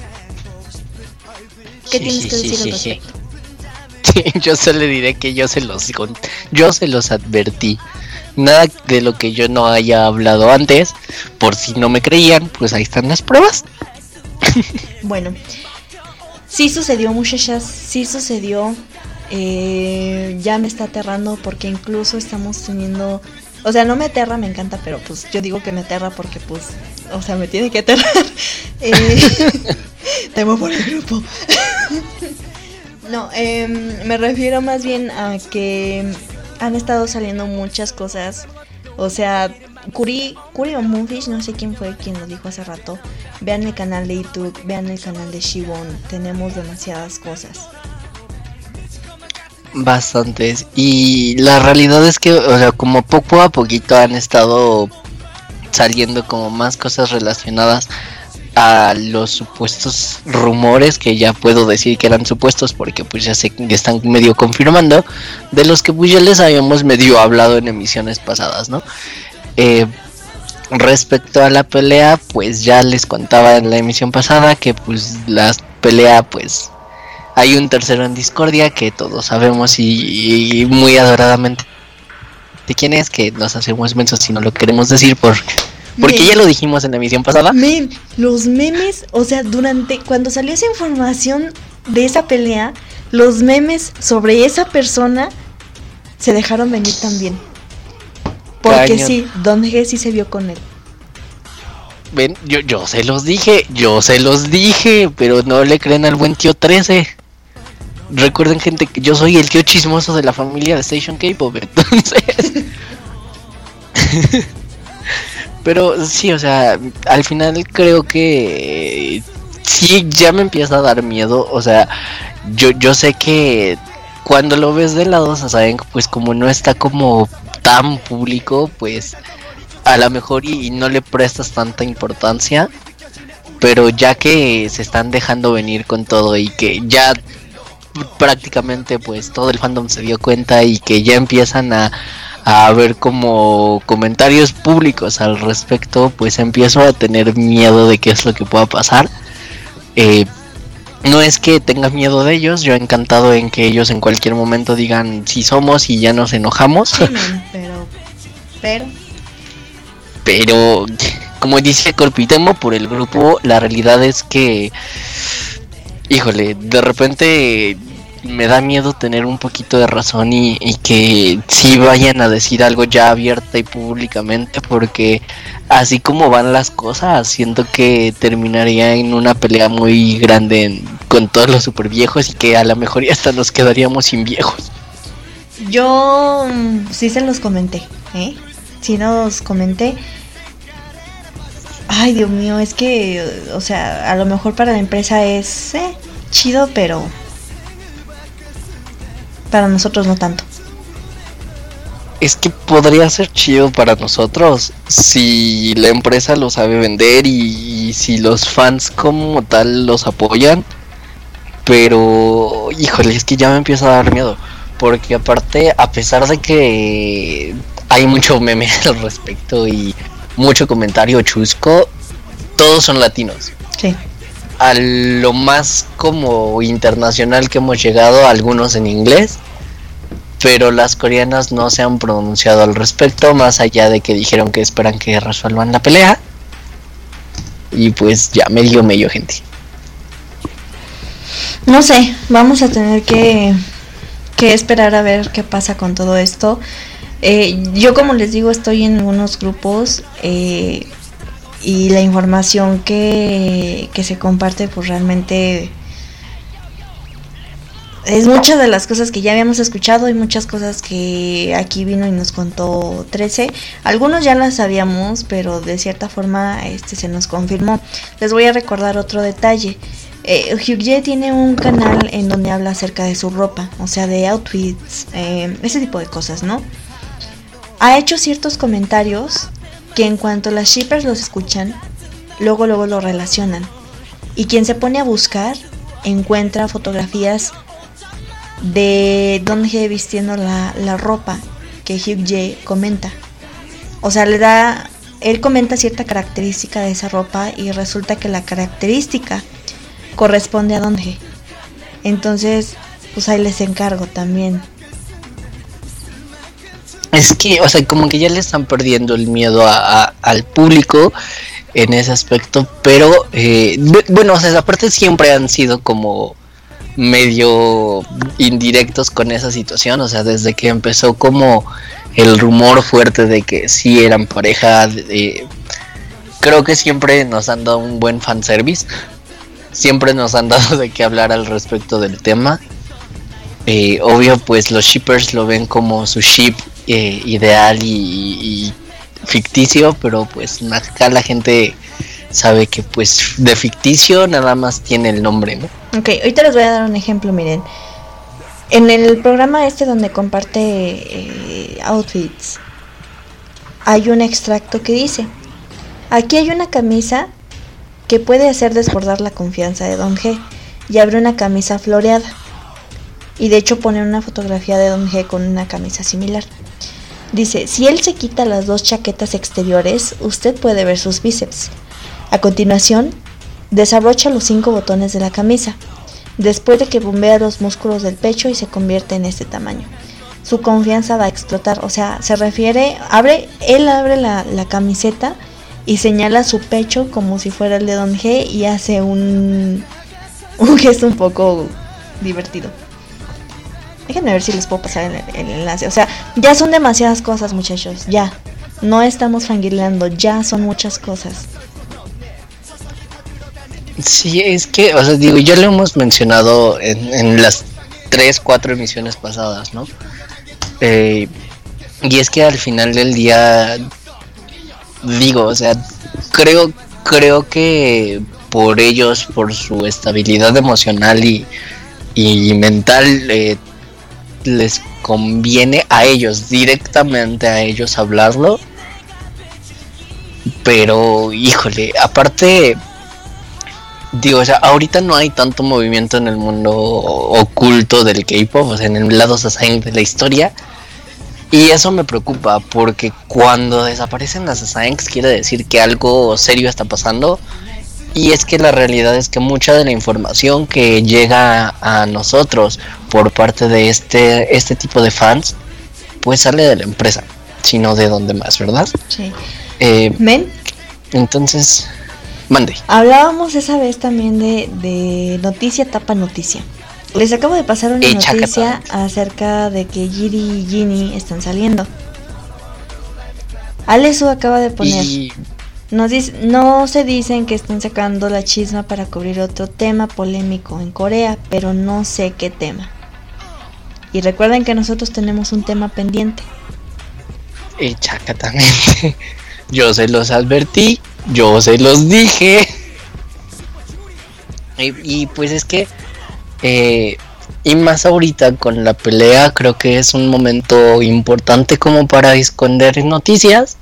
¿Qué Sí, tienes sí, que sí, decir sí, al sí. respecto? Sí, yo solo diré que yo se los con- yo se los advertí. Nada de lo que yo no haya hablado antes, por si no me creían, pues ahí están las pruebas. Bueno, sí sucedió, muchachas, sí sucedió. Eh, ya me está aterrando porque incluso estamos teniendo... O sea, no me aterra, me encanta, pero pues yo digo que me aterra porque pues... O sea, me tiene que aterrar. Eh, temo por el grupo. No, eh, me refiero más bien a que han estado saliendo muchas cosas. O sea, Curi, Curi o Moonfish, no sé quién fue quien lo dijo hace rato. Vean el canal de YouTube, vean el canal de Shibon. Tenemos demasiadas cosas. Bastantes. Y la realidad es que, o sea, como poco a poquito han estado saliendo como más cosas relacionadas a los supuestos rumores, que ya puedo decir que eran supuestos porque pues ya se ya están medio confirmando, de los que pues ya les habíamos medio hablado en emisiones pasadas, ¿no? Eh, respecto a la pelea, pues ya les contaba en la emisión pasada que pues la pelea, pues hay un tercero en discordia que todos sabemos y, y muy adoradamente de quién es, que nos hacemos mensos si no lo queremos decir por porque Men. ya lo dijimos en la emisión pasada. Men, los memes, o sea, durante cuando salió esa información de esa pelea, los memes sobre esa persona se dejaron venir también. Porque Cañón. sí, Don G sí se vio con él. ven, yo, yo se los dije, yo se los dije, pero no le creen al buen tío trece. Recuerden, gente, que yo soy el tío chismoso de la familia de Station K-Pop, entonces... Pero sí, o sea, al final creo que sí, ya me empieza a dar miedo. O sea, yo, yo sé que cuando lo ves de lado, o sea, saben, pues como no está como tan público, pues a lo mejor y, y no le prestas tanta importancia. Pero ya que se están dejando venir con todo y que ya prácticamente pues todo el fandom se dio cuenta y que ya empiezan a, a ver como comentarios públicos al respecto, pues empiezo a tener miedo de qué es lo que pueda pasar. Eh, no es que tenga miedo de ellos, yo encantado en que ellos en cualquier momento digan si somos y ya nos enojamos. Sí, man, pero, pero, Pero, como dice Corpitemo por el grupo, la realidad es que, híjole, de repente me da miedo tener un poquito de razón y, y que sí vayan a decir algo ya abierta y públicamente, porque así como van las cosas, siento que terminaría en una pelea muy grande en- con todos los super viejos y que a lo mejor ya hasta nos quedaríamos sin viejos. yo mm, sí se los comenté, ¿eh? Sí los comenté. Ay, Dios mío, es que, o sea, a lo mejor para la empresa es eh, chido, pero para nosotros no tanto. Es que podría ser chido para nosotros si la empresa lo sabe vender y, y si los fans como tal los apoyan. Pero, híjole, es que ya me empieza a dar miedo. Porque aparte, a pesar de que hay mucho meme al respecto y mucho comentario chusco, todos son latinos. Sí. A lo más como internacional que hemos llegado, algunos en inglés, pero las coreanas no se han pronunciado al respecto, más allá de que dijeron que esperan que resuelvan la pelea. Y pues ya medio medio gente. No sé, vamos a tener que, que esperar a ver qué pasa con todo esto. Eh, yo, como les digo, estoy en algunos grupos eh, y la información que, que se comparte pues realmente es muchas de las cosas que ya habíamos escuchado y muchas cosas que aquí vino y nos contó trece. Algunos ya las sabíamos, pero de cierta forma este se nos confirmó. Les voy a recordar otro detalle. Eh, Hyukjae tiene un canal en donde habla acerca de su ropa, o sea, de outfits, eh, ese tipo de cosas, ¿no? Ha hecho ciertos comentarios que en cuanto las shippers los escuchan, luego luego lo relacionan. Y quien se pone a buscar encuentra fotografías de Donghae vistiendo la, la ropa que Hyukjae comenta. O sea, le da, él comenta cierta característica de esa ropa y resulta que la característica corresponde a Donghae. Entonces, pues ahí les encargo también. Es que, o sea, como que ya le están perdiendo el miedo a, a- al público en ese aspecto, pero eh, bu- bueno, o sea, aparte siempre han sido como medio indirectos con esa situación, o sea, desde que empezó como el rumor fuerte de que sí eran pareja, de- creo que siempre nos han dado un buen fanservice, siempre nos han dado de qué hablar al respecto del tema. Eh, obvio, pues los shippers lo ven como su ship eh, ideal y, y ficticio, pero pues acá la gente sabe que pues de ficticio nada más tiene el nombre, ¿no? Ok, ahorita les voy a dar un ejemplo, miren. En el programa este donde comparte eh, outfits, hay un extracto que dice: aquí hay una camisa que puede hacer desbordar la confianza de Donghae, y abre una camisa floreada. Y de hecho pone una fotografía de Donghae con una camisa similar. Dice: si él se quita las dos chaquetas exteriores, usted puede ver sus bíceps. A continuación, desabrocha los cinco botones de la camisa, después de que bombea los músculos del pecho y se convierte en este tamaño. Su confianza va a explotar. O sea, se refiere, abre, él abre la, la camiseta y señala su pecho como si fuera el de Donghae y hace un, un gesto un poco divertido. Déjenme ver si les puedo pasar el, el enlace. O sea, ya son demasiadas cosas, muchachos. Ya. No estamos fangirleando. Ya son muchas cosas. Sí, es que, o sea, digo, ya lo hemos mencionado en, en las tres, cuatro emisiones pasadas, ¿no? Eh, y es que al final del día, digo, o sea, creo, creo que por ellos, por su estabilidad emocional y, y mental, eh, les conviene a ellos, directamente a ellos hablarlo. Pero, híjole, aparte, digo, o sea, ahorita no hay tanto movimiento en el mundo oculto del K-pop, o sea, en el lado Sasaeng de la historia. Y eso me preocupa, porque cuando desaparecen las Sasaengs quiere decir que algo serio está pasando. Y es que la realidad es que mucha de la información que llega a nosotros por parte de este, este tipo de fans, pues sale de la empresa, sino de donde más, ¿verdad? Sí. Eh, Men, entonces, mande. hablábamos esa vez también de, de noticia tapa noticia. Les acabo de pasar una Eh, noticia chacata. acerca de que Giri y Ginny están saliendo. Alesu acaba de poner, Y nos dice, no se dicen que están sacando la chisma para cubrir otro tema polémico en Corea, pero no sé qué tema. Y recuerden que nosotros tenemos un tema pendiente. eh, chacatamente. Yo se los advertí, yo se los dije. Y, y pues es que, eh, y más ahorita con la pelea, creo que es un momento importante como para esconder noticias.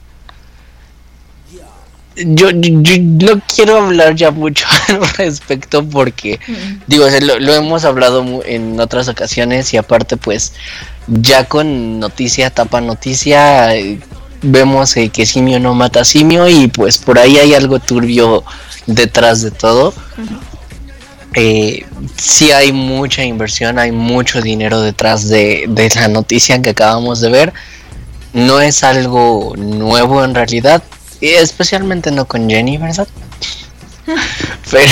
Yo, yo, yo no quiero hablar ya mucho al respecto porque, Mm. digo, o sea, lo, lo hemos hablado mu- en otras ocasiones y aparte pues ya con noticia tapa noticia eh, vemos eh, que simio no mata simio y pues por ahí hay algo turbio detrás de todo. Eh, sí hay mucha inversión, hay mucho dinero detrás de, de la noticia que acabamos de ver. No es algo nuevo en realidad, y especialmente no con Jenny, ¿verdad? Pero,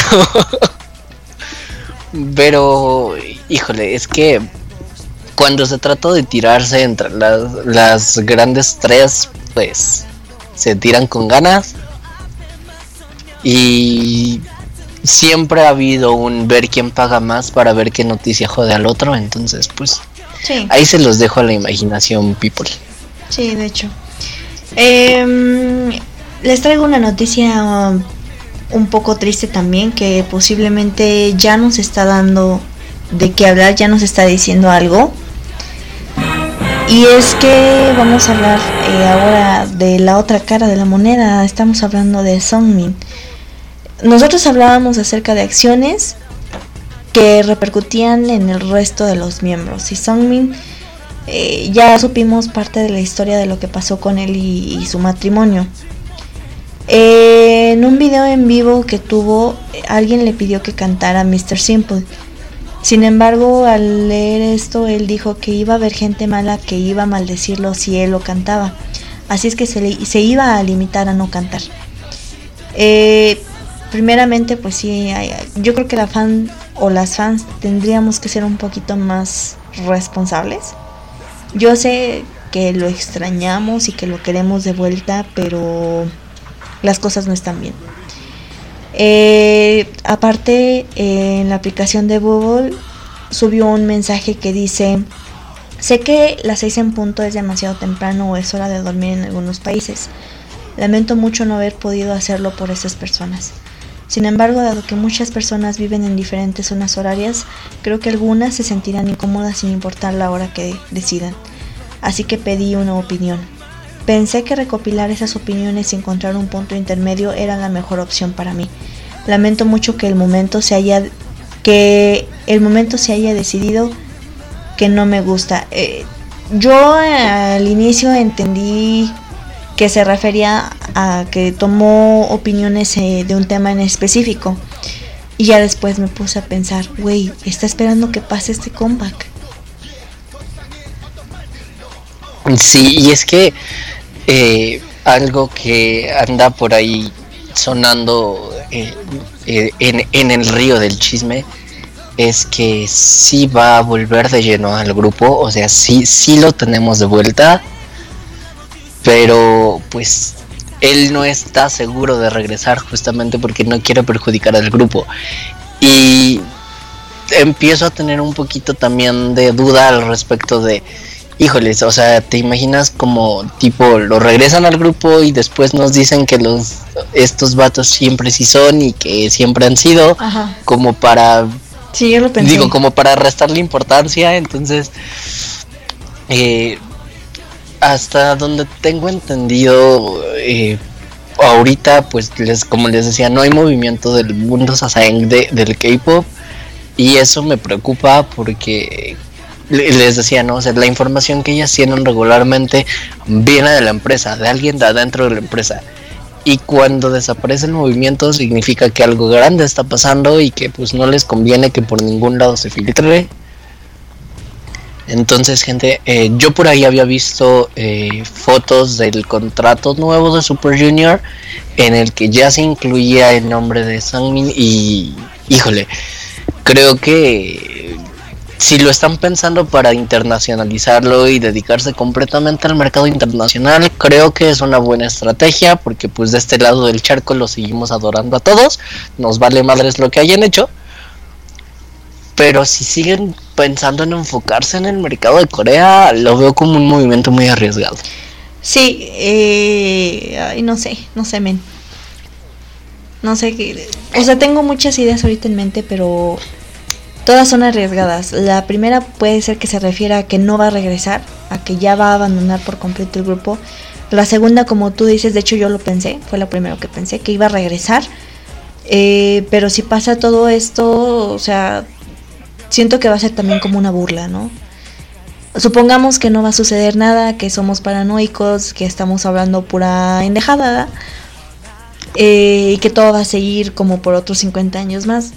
pero, híjole, es que cuando se trata de tirarse entre las, las grandes tres, pues se tiran con ganas. Y siempre ha habido un ver quién paga más para ver qué noticia jode al otro. Entonces, pues, Sí. ahí se los dejo a la imaginación, people. Sí, de hecho. Em, les traigo una noticia um, un poco triste también, que posiblemente ya nos está dando de qué hablar, ya nos está diciendo algo. Y es que vamos a hablar eh, ahora de la otra cara de la moneda. Estamos hablando de Sungmin. Nosotros hablábamos acerca de acciones que repercutían en el resto de los miembros. Y Sungmin, eh, ya supimos parte de la historia de lo que pasó con él y, y su matrimonio. Eh, en un video en vivo que tuvo, eh, alguien le pidió que cantara mister Simple. Sin embargo, al leer esto, él dijo que iba a haber gente mala que iba a maldecirlo si él lo cantaba. Así es que se, le, se iba a limitar a no cantar. Eh, primeramente, pues sí, hay- yo creo que la fan o las fans tendríamos que ser un poquito más responsables. Yo sé que lo extrañamos y que lo queremos de vuelta, pero las cosas no están bien. Eh, aparte, eh, en la aplicación de Google subió un mensaje que dice: sé que las seis en punto es demasiado temprano o es hora de dormir en algunos países. Lamento mucho no haber podido hacerlo por esas personas. Sin embargo, dado que muchas personas viven en diferentes zonas horarias, creo que algunas se sentirán incómodas sin importar la hora que decidan. Así que pedí una opinión. Pensé que recopilar esas opiniones y encontrar un punto intermedio era la mejor opción para mí. Lamento mucho que el momento se haya que el momento se haya decidido que no me gusta. Eh, yo eh, al inicio entendí que se refería a que tomó opiniones eh, de un tema en específico. Y ya después me puse a pensar, güey, está esperando que pase este comeback. Sí, y es que eh, algo que anda por ahí sonando eh, eh, en, en el río del chisme es que sí va a volver de lleno al grupo, o sea, sí, sí lo tenemos de vuelta, pero pues él no está seguro de regresar justamente porque no quiere perjudicar al grupo. Y empiezo a tener un poquito también de duda al respecto de, híjoles, o sea, te imaginas como tipo lo regresan al grupo y después nos dicen que los estos vatos siempre sí son y que siempre han sido. Ajá. Como para, Sí, yo lo pensé. digo, como para restarle importancia. Entonces, eh, hasta donde tengo entendido, eh, ahorita pues les, como les decía, no hay movimiento del mundo Sasaeng de, del K-pop, y eso me preocupa porque le- les decía, no, o sea, la información que ellas tienen regularmente viene de la empresa, de alguien de adentro de la empresa, y cuando desaparece el movimiento significa que algo grande está pasando y que pues no les conviene que por ningún lado se filtre. Entonces, gente, eh, yo por ahí había visto eh, fotos del contrato nuevo de Super Junior en el que ya se incluía el nombre de Sangmin y, híjole, creo que si lo están pensando para internacionalizarlo y dedicarse completamente al mercado internacional, creo que es una buena estrategia, porque pues de este lado del charco lo seguimos adorando a todos, nos vale madres lo que hayan hecho. Pero si siguen pensando en enfocarse en el mercado de Corea, lo veo como un movimiento muy arriesgado. Sí, eh, ay, no sé, no sé, men. No sé qué. O sea, tengo muchas ideas ahorita en mente, pero todas son arriesgadas. La primera puede ser que se refiera a que no va a regresar, a que ya va a abandonar por completo el grupo. La segunda, como tú dices, de hecho yo lo pensé, fue lo primero que pensé, que iba a regresar. Eh, pero si pasa todo esto, o sea, siento que va a ser también como una burla, ¿no? Supongamos que no va a suceder nada, que somos paranoicos, que estamos hablando pura endejada, eh, y que todo va a seguir como por otros cincuenta años más.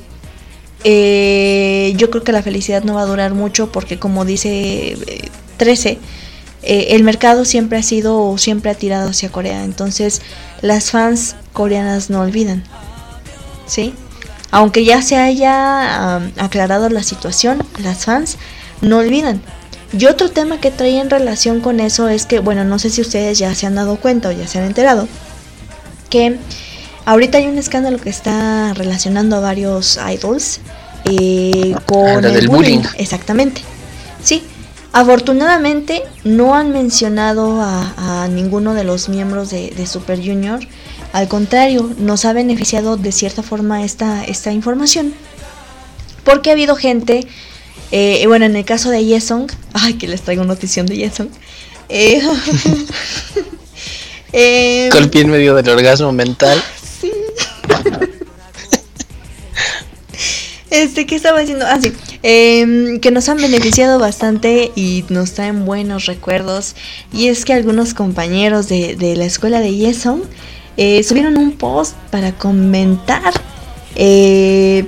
Eh, yo creo que la felicidad no va a durar mucho porque, como dice eh, trece, eh, el mercado siempre ha sido o siempre ha tirado hacia Corea. Entonces las fans coreanas no olvidan, ¿sí? Aunque ya se haya um, aclarado la situación, las fans no olvidan. Y otro tema que trae en relación con eso es que, bueno, no sé si ustedes ya se han dado cuenta o ya se han enterado, que ahorita hay un escándalo que está relacionando a varios idols eh, con La el del bullying. bullying. Exactamente. Sí. Afortunadamente no han mencionado a, a ninguno de los miembros de, de Super Junior. Al contrario, nos ha beneficiado de cierta forma esta, esta información, porque ha habido gente, eh, bueno, en el caso de Yesong, ay, que les traigo notición de Yesong, eh, eh, Golpe en medio del orgasmo mental. sí. Este, ¿qué estaba diciendo? Ah, sí. Eh, que nos han beneficiado bastante y nos traen buenos recuerdos. Y es que algunos compañeros de, de la escuela de Yesong eh, subieron un post para comentar eh,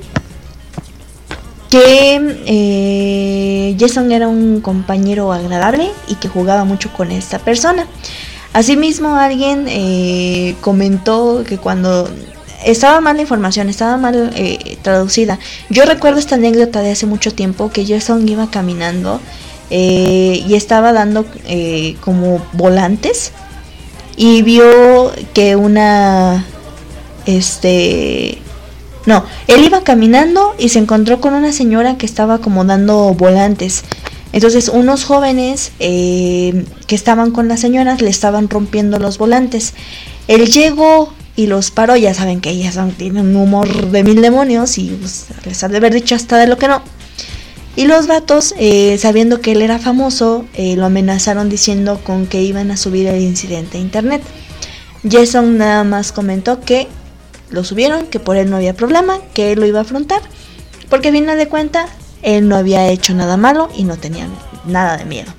que eh, Yesong era un compañero agradable y que jugaba mucho con esta persona. Asimismo, alguien eh, comentó que cuando estaba mal la información, estaba mal eh, traducida. Yo recuerdo esta anécdota de hace mucho tiempo, que Yesong iba caminando eh, y estaba dando eh, como volantes y vio que una, este, no, él iba caminando y se encontró con una señora que estaba como dando volantes. Entonces unos jóvenes eh, que estaban con las señoras le estaban rompiendo los volantes. Él llegó y los paró. Ya saben que ellas son, tienen un humor de mil demonios y pues, a pesar de haber dicho hasta de lo que no. Y los vatos, eh, sabiendo que él era famoso, eh, lo amenazaron diciendo con que iban a subir el incidente a internet. Jason nada más comentó que lo subieron, que por él no había problema, que él lo iba a afrontar, porque a final de cuentas él no había hecho nada malo y no tenía nada de miedo.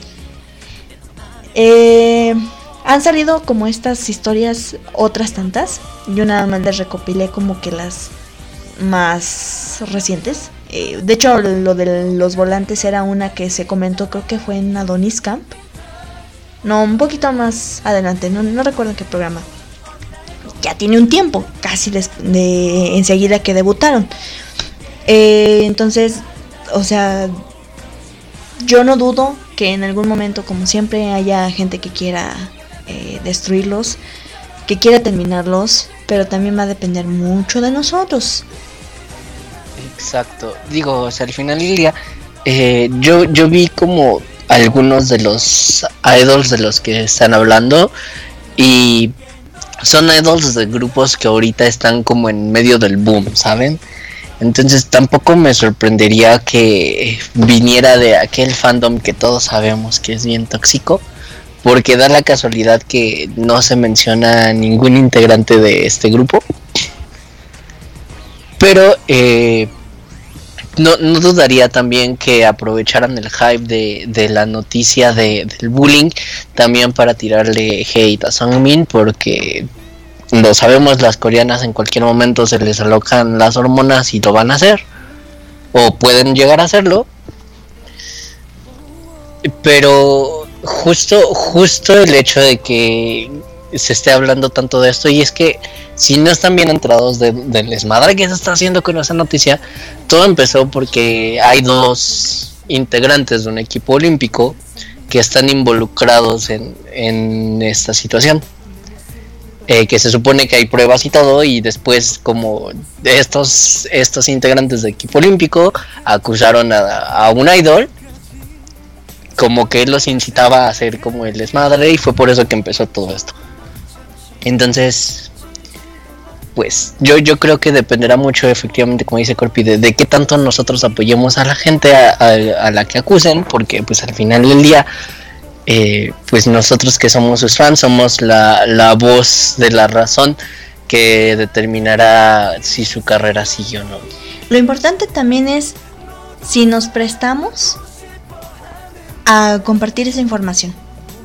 Eh, han salido como estas historias, otras tantas. Yo nada más les recopilé como que las más recientes. Eh, de hecho, lo de los volantes era una que se comentó, creo que fue en Adonis Camp. No, un poquito más adelante, no, no recuerdo en qué programa. Ya tiene un tiempo, casi des, de, enseguida que debutaron. Eh, entonces, o sea, yo no dudo que en algún momento, como siempre, haya gente que quiera eh, destruirlos. que quiera terminarlos, pero también va a depender mucho de nosotros. Exacto. Digo, o sea, al final del día, eh, yo, yo vi como algunos de los idols de los que están hablando y son idols de grupos que ahorita están como en medio del boom, ¿saben? Entonces tampoco me sorprendería que viniera de aquel fandom que todos sabemos que es bien tóxico, porque da la casualidad que no se menciona ningún integrante de este grupo. Pero eh, no, no dudaría también que aprovecharan el hype de, de la noticia de, del bullying también para tirarle hate a Sungmin, porque lo sabemos, las coreanas en cualquier momento se les alocan las hormonas y lo van a hacer, o pueden llegar a hacerlo. Pero justo, justo el hecho de que se esté hablando tanto de esto, y es que si no están bien enterados de, del desmadre que se está haciendo con esa noticia, todo empezó porque hay dos integrantes de un equipo olímpico que están involucrados en, en esta situación. Eh, que se supone que hay pruebas y todo, y después como estos estos integrantes del equipo olímpico acusaron a, a un idol como que él los incitaba a hacer como el desmadre, y fue por eso que empezó todo esto. Entonces, pues yo yo creo que dependerá mucho, efectivamente, como dice Corpi, de, de qué tanto nosotros apoyemos a la gente a, a, a la que acusen, porque pues al final del día Eh, pues nosotros que somos sus fans somos la, la voz de la razón que determinará si su carrera sigue o no. Lo importante también es si nos prestamos a compartir esa información.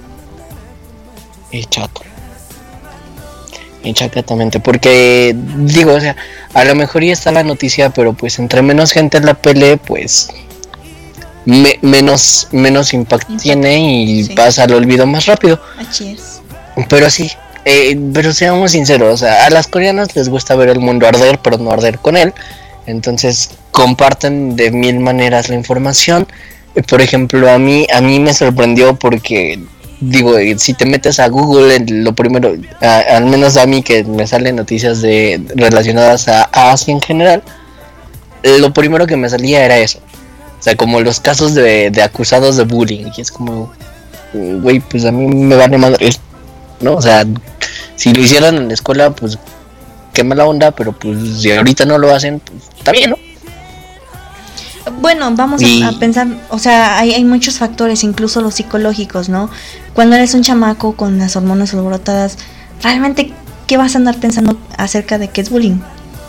Exacto. Exactamente, porque digo, o sea, a lo mejor ya está la noticia, pero pues entre menos gente la pele, pues Me, menos menos impacto Impact. tiene y sí. pasa al olvido más rápido. Así es. Pero sí, eh, pero seamos sinceros, o sea, a las coreanas les gusta ver el mundo arder, pero no arder con él. Entonces comparten de mil maneras la información. Eh, por ejemplo, a mí a mí me sorprendió porque digo, si te metes a Google, lo primero, a, al menos a mí que me salen noticias de relacionadas a, a Asia en general, lo primero que me salía era eso. O sea, como los casos de, de acusados de bullying. Y es como, güey, pues a mí me vale madre, ¿no? O sea, si lo hicieran en la escuela, pues qué mala onda, pero pues si ahorita no lo hacen, pues está bien, ¿no? Bueno, vamos y... a, a pensar, o sea, hay, hay muchos factores, incluso los psicológicos, ¿no? Cuando eres un chamaco con las hormonas alborotadas, realmente, ¿qué vas a andar pensando acerca de qué es bullying?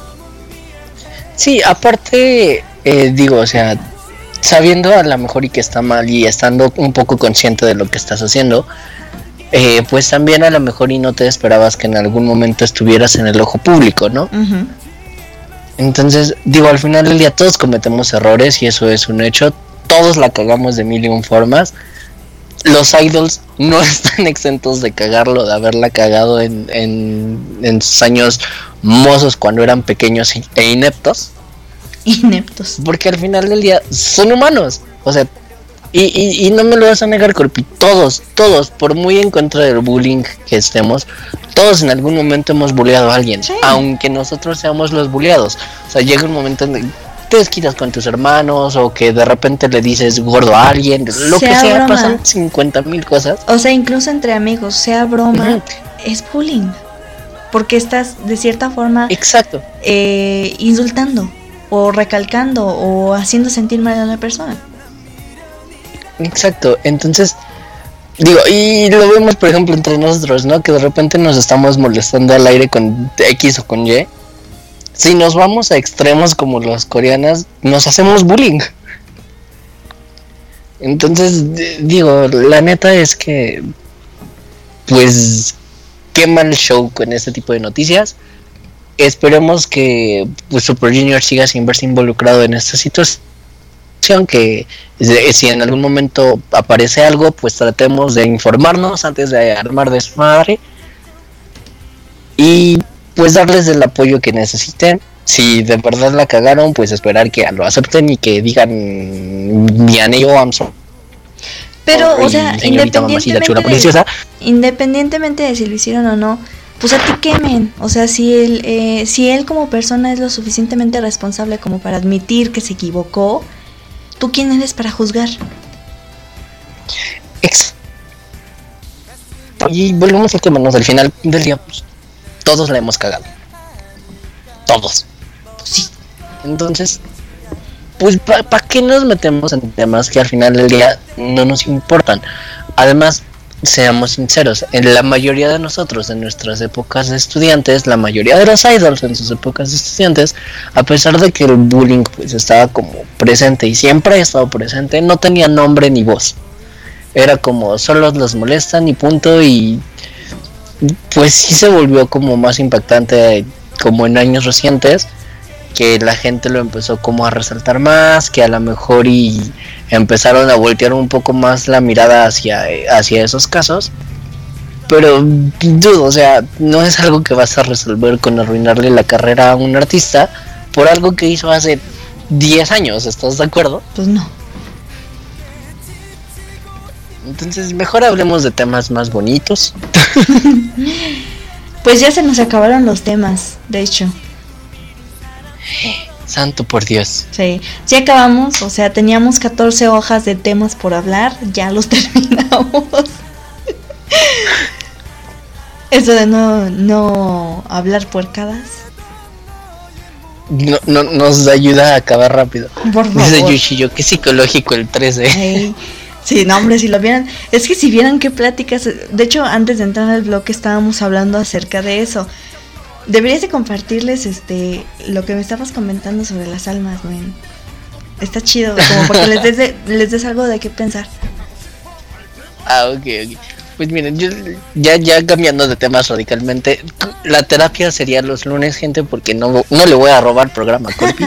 Sí, aparte, eh, digo, o sea, sabiendo a lo mejor y que está mal y estando un poco consciente de lo que estás haciendo, eh, pues también a lo mejor y no te esperabas que en algún momento estuvieras en el ojo público, ¿no? Uh-huh. Entonces, digo, al final del día todos cometemos errores y eso es un hecho, todos la cagamos de mil y un formas. Los idols no están exentos de cagarlo, de haberla cagado en, en, en sus años mozos cuando eran pequeños e ineptos. Ineptos. Porque al final del día son humanos. O sea, y, y, y no me lo vas a negar, Corpi. Todos, todos, por muy en contra del bullying que estemos, todos en algún momento hemos bulleado a alguien. Sí. Aunque nosotros seamos los bulleados. O sea, llega un momento en que te desquitas con tus hermanos, o que de repente le dices gordo a alguien, lo sea que sea, broma. Pasan cincuenta mil cosas. O sea, incluso entre amigos, sea broma, uh-huh. es bullying. Porque estás de cierta forma Exacto. Eh, insultando, o recalcando, o haciendo sentir mal a la persona. Exacto, entonces digo, y lo vemos por ejemplo entre nosotros, ¿no? Que de repente nos estamos molestando al aire con X o con Y. Si nos vamos a extremos como las coreanas, nos hacemos bullying. Entonces, d- digo, la neta es que, pues, qué mal show con este tipo de noticias. Esperemos que pues, Super Junior siga sin verse involucrado en esta situación. Que si en algún momento aparece algo, pues tratemos de informarnos antes de armar de su madre. Y pues darles el apoyo que necesiten. Si de verdad la cagaron, pues esperar que lo acepten y que digan mi anillo, I'm sorry. Pero, oh, o sea, independientemente de, independientemente de si lo hicieron o no, pues a ti quemen. O sea, si él, eh, si él como persona es lo suficientemente responsable como para admitir que se equivocó, ¿tú quién eres para juzgar? Ex- Y volvemos al tema, ¿no? Al final del día, pues, todos la hemos cagado. Todos. Sí. Entonces, pues, ¿para pa qué nos metemos en temas que al final del día no nos importan? Además, seamos sinceros, en la mayoría de nosotros, en nuestras épocas de estudiantes, la mayoría de los idols en sus épocas de estudiantes, a pesar de que el bullying pues estaba como presente y siempre ha estado presente, no tenía nombre ni voz. Era como, solo los molestan y punto, y pues sí se volvió como más impactante como en años recientes, que la gente lo empezó como a resaltar más, que a lo mejor y empezaron a voltear un poco más la mirada hacia, hacia esos casos. Pero dudo, o sea, no es algo que vas a resolver con arruinarle la carrera a un artista por algo que hizo hace diez años, ¿estás de acuerdo? Pues no. Entonces mejor hablemos de temas más bonitos. Pues ya se nos acabaron los temas, de hecho. Santo por Dios. Sí, sí acabamos, o sea, teníamos catorce hojas de temas por hablar, ya los terminamos. Eso de no, no hablar puercadas. No, no, nos ayuda a acabar rápido. Por favor. Dice Yoshio, qué psicológico el trece. Ey, sí, no, hombre, si lo vieran. Es que si vieran qué pláticas. De hecho, antes de entrar al bloque estábamos hablando acerca de eso. Deberías de compartirles este lo que me estabas comentando sobre las almas, güey. Está chido, como porque les des, de- les des algo de qué pensar. Ah, ok, ok. Pues miren, yo ya, ya cambiando de temas radicalmente, la terapia sería los lunes, gente, porque no, no le voy a robar programa a Corpi.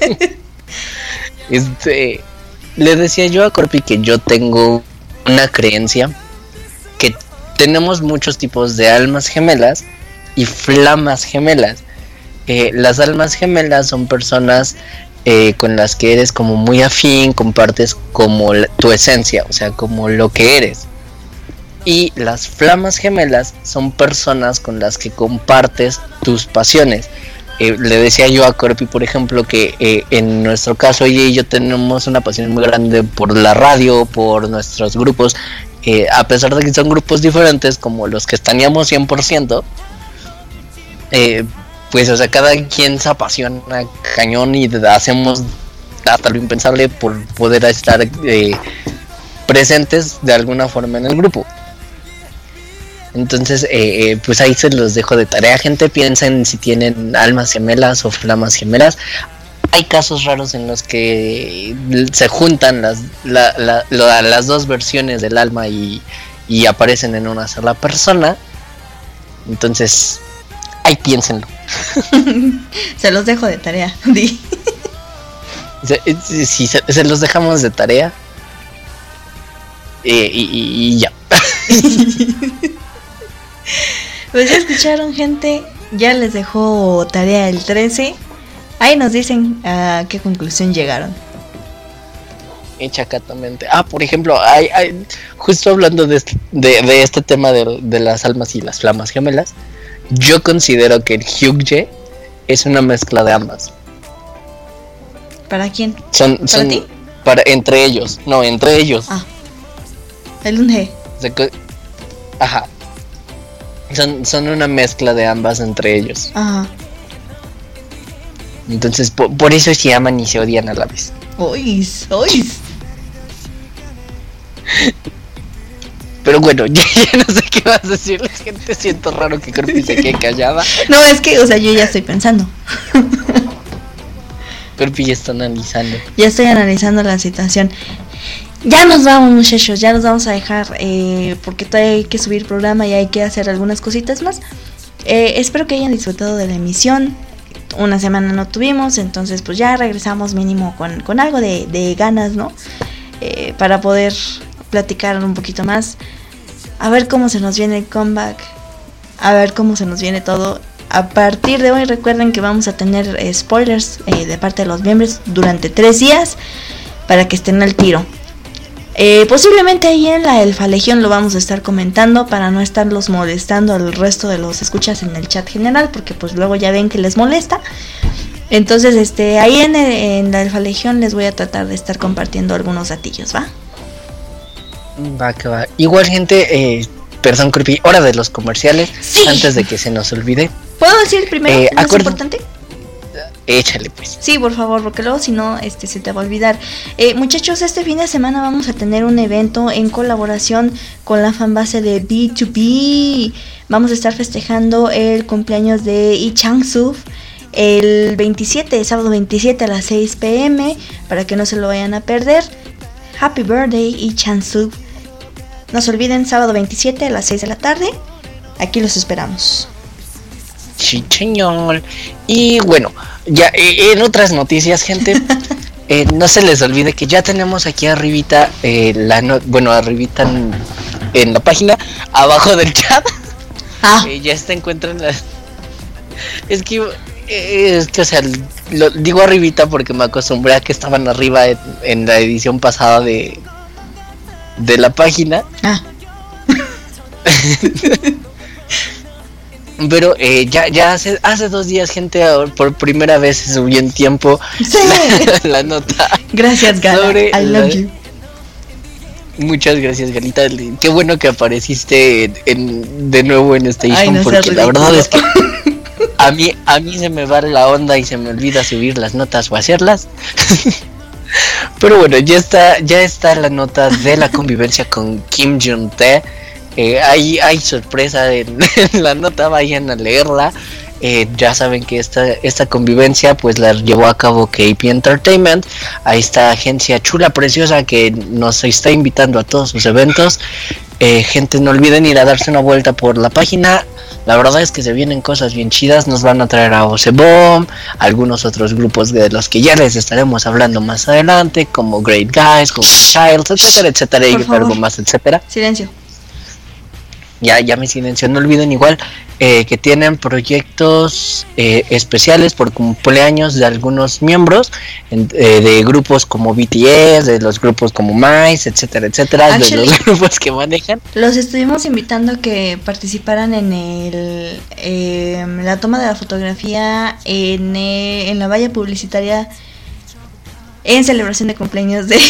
este, le decía yo a Corpi que yo tengo una creencia que tenemos muchos tipos de almas gemelas y flamas gemelas. Eh, las almas gemelas son personas eh, con las que eres como muy afín, compartes como la- tu esencia, o sea, como lo que eres. Y las flamas gemelas son personas con las que compartes tus pasiones. Eh, le decía yo a Corpi, por ejemplo, que eh, en nuestro caso ella y yo tenemos una pasión muy grande por la radio, por nuestros grupos, eh, a pesar de que son grupos diferentes como los que estaríamos cien por ciento, eh, pues o sea, cada quien se apasiona cañón y hacemos hasta lo impensable por poder estar eh, presentes de alguna forma en el grupo. Entonces, eh, eh, pues ahí se los dejo de tarea, gente. Piensen si tienen almas gemelas o flamas gemelas. Hay casos raros en los que se juntan las, la, la, la, las dos versiones del alma y, y aparecen en una sola persona. Entonces, ahí piénsenlo. Se los dejo de tarea, di. Se, si, si se, se los dejamos de tarea. Eh, y, y, y ya. Pues ya escucharon, gente. Ya les dejó tarea el trece. Ahí nos dicen a qué conclusión llegaron. Chacatamente. Ah, por ejemplo, hay, hay, justo hablando de, este- de, de este tema de, de las almas y las flamas gemelas, yo considero que el Hyukje es una mezcla de ambas. ¿Para quién? Son, ¿Para son ti? para entre ellos, no, entre ellos. Ah, el Unge. O sea, que- ajá. Son, son una mezcla de ambas entre ellos. Ajá. Entonces, po- por eso se aman y se odian a la vez. Ois, ois. Pero bueno, ya, ya no sé qué vas a decirles, gente. Siento raro que Corpi se quede callada. No, es que, o sea, yo ya estoy pensando. Corpi ya está analizando. Ya estoy analizando la situación. Ya nos vamos, muchachos, ya nos vamos a dejar eh, porque todavía hay que subir programa y hay que hacer algunas cositas más. Eh, espero que hayan disfrutado de la emisión. Una semana no tuvimos, entonces pues ya regresamos mínimo con, con algo de, de ganas, ¿no? Eh, para poder platicar un poquito más. A ver cómo se nos viene el comeback. A ver cómo se nos viene todo. A partir de hoy recuerden que vamos a tener eh, spoilers eh, de parte de los miembros durante tres días para que estén al tiro. Eh, posiblemente ahí en la Elfa Legión lo vamos a estar comentando para no estarlos molestando al resto de los escuchas en el chat general, porque pues luego ya ven que les molesta. Entonces, este, ahí en, en la Elfa Legión les voy a tratar de estar compartiendo algunos datillos, ¿va? Va que va. Igual, gente, eh, perdón, Creepy, hora de los comerciales. Sí. Antes de que se nos olvide. ¿Puedo decir primero? Eh, ¿Es más acuerdo- importante? Échale, pues. Sí, por favor, porque luego si no, este, se te va a olvidar. Eh, muchachos, este fin de semana vamos a tener un evento en colaboración con la fanbase de B dos B. Vamos a estar festejando el cumpleaños de Lee Chang-soo el veintisiete, sábado veintisiete a las seis pm, para que no se lo vayan a perder. Happy birthday, Lee Chang-soo. No se olviden, sábado veintisiete a las seis de la tarde. Aquí los esperamos. Sí, señor. Y bueno, ya eh, en otras noticias, gente, eh, no se les olvide que ya tenemos aquí arribita, eh, la no- bueno, arribita en, en la página, abajo del chat. Ah, Eh, ya se encuentran las... Es que, eh, es que, o sea, lo digo arribita porque me acostumbré a que estaban arriba en, en la edición pasada de, de la página. ah. Pero eh, ya ya hace hace dos días, gente, ahora por primera vez se subió en tiempo Sí. la, la nota. Gracias, Gala. Sobre I love la- you. Muchas gracias, Galita. Qué bueno que apareciste en, en- de nuevo en Station, Ay, no porque seas la verdad ridículo. es que a mí a mí se me va la onda y se me olvida subir las notas o hacerlas. Pero bueno, ya está ya está la nota de la convivencia con Kim Jong-tae. Eh, hay, hay sorpresa en, en la nota, vayan a leerla. Eh, ya saben que esta, esta convivencia pues la llevó a cabo K P Entertainment, a esta agencia chula, preciosa, que nos está invitando a todos sus eventos. Eh, gente, no olviden ir a darse una vuelta por la página. La verdad es que se vienen cosas bien chidas. Nos van a traer a Ozebomb, algunos otros grupos de los que ya les estaremos hablando más adelante, como Great Guys, como Childs, etcétera, etcétera, y Por favor. algo más, etcétera. Silencio. Ya, ya me silencio. No olviden igual eh, que tienen proyectos eh, especiales por cumpleaños de algunos miembros en- eh, de grupos como B T S, de los grupos como Mice, etcétera, etcétera, de Actually- los grupos que manejan. Los estuvimos invitando a que participaran en el eh, la toma de la fotografía en, eh, en la valla publicitaria en celebración de cumpleaños de,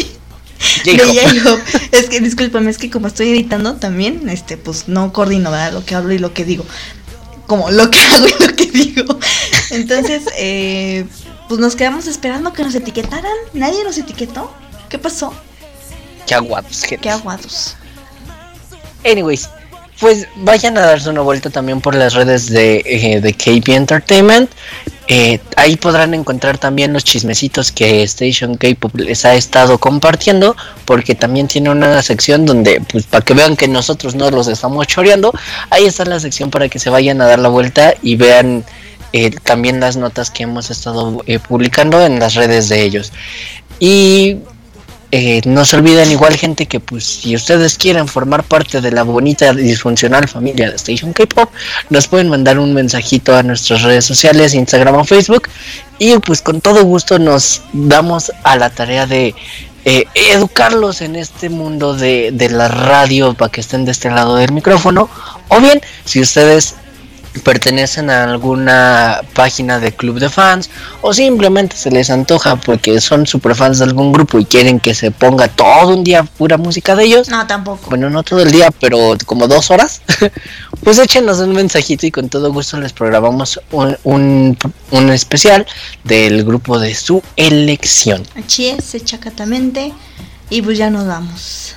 de J-Hope. J-Hope. Es que discúlpame, es que como estoy editando también, este, pues no coordino, ¿verdad? Lo que hablo y lo que digo. Como lo que hago y lo que digo. Entonces, eh, pues nos quedamos esperando que nos etiquetaran. Nadie nos etiquetó. ¿Qué pasó? Qué aguados, gente. Qué aguados. Anyways, pues vayan a darse una vuelta también por las redes de, eh, de K P Entertainment. Eh, ahí podrán encontrar también los chismecitos que Station K-Pop les ha estado compartiendo, porque también tiene una sección donde, pues para que vean que nosotros no los estamos choreando, ahí está la sección para que se vayan a dar la vuelta y vean eh, también las notas que hemos estado eh, publicando en las redes de ellos. Y eh, no se olviden igual, gente, que pues si ustedes quieren formar parte de la bonita y disfuncional familia de Station K-Pop, nos pueden mandar un mensajito a nuestras redes sociales, Instagram o Facebook, y pues con todo gusto nos damos a la tarea de eh, educarlos en este mundo de, de la radio para que estén de este lado del micrófono. O bien, si ustedes pertenecen a alguna página de club de fans, o simplemente se les antoja porque son super fans de algún grupo y quieren que se ponga todo un día pura música de ellos, No, tampoco. bueno, no todo el día, pero como dos horas, pues échenos un mensajito y con todo gusto les programamos un, un, un especial del grupo de su elección. Así es, chacatamente. Y pues ya nos vamos.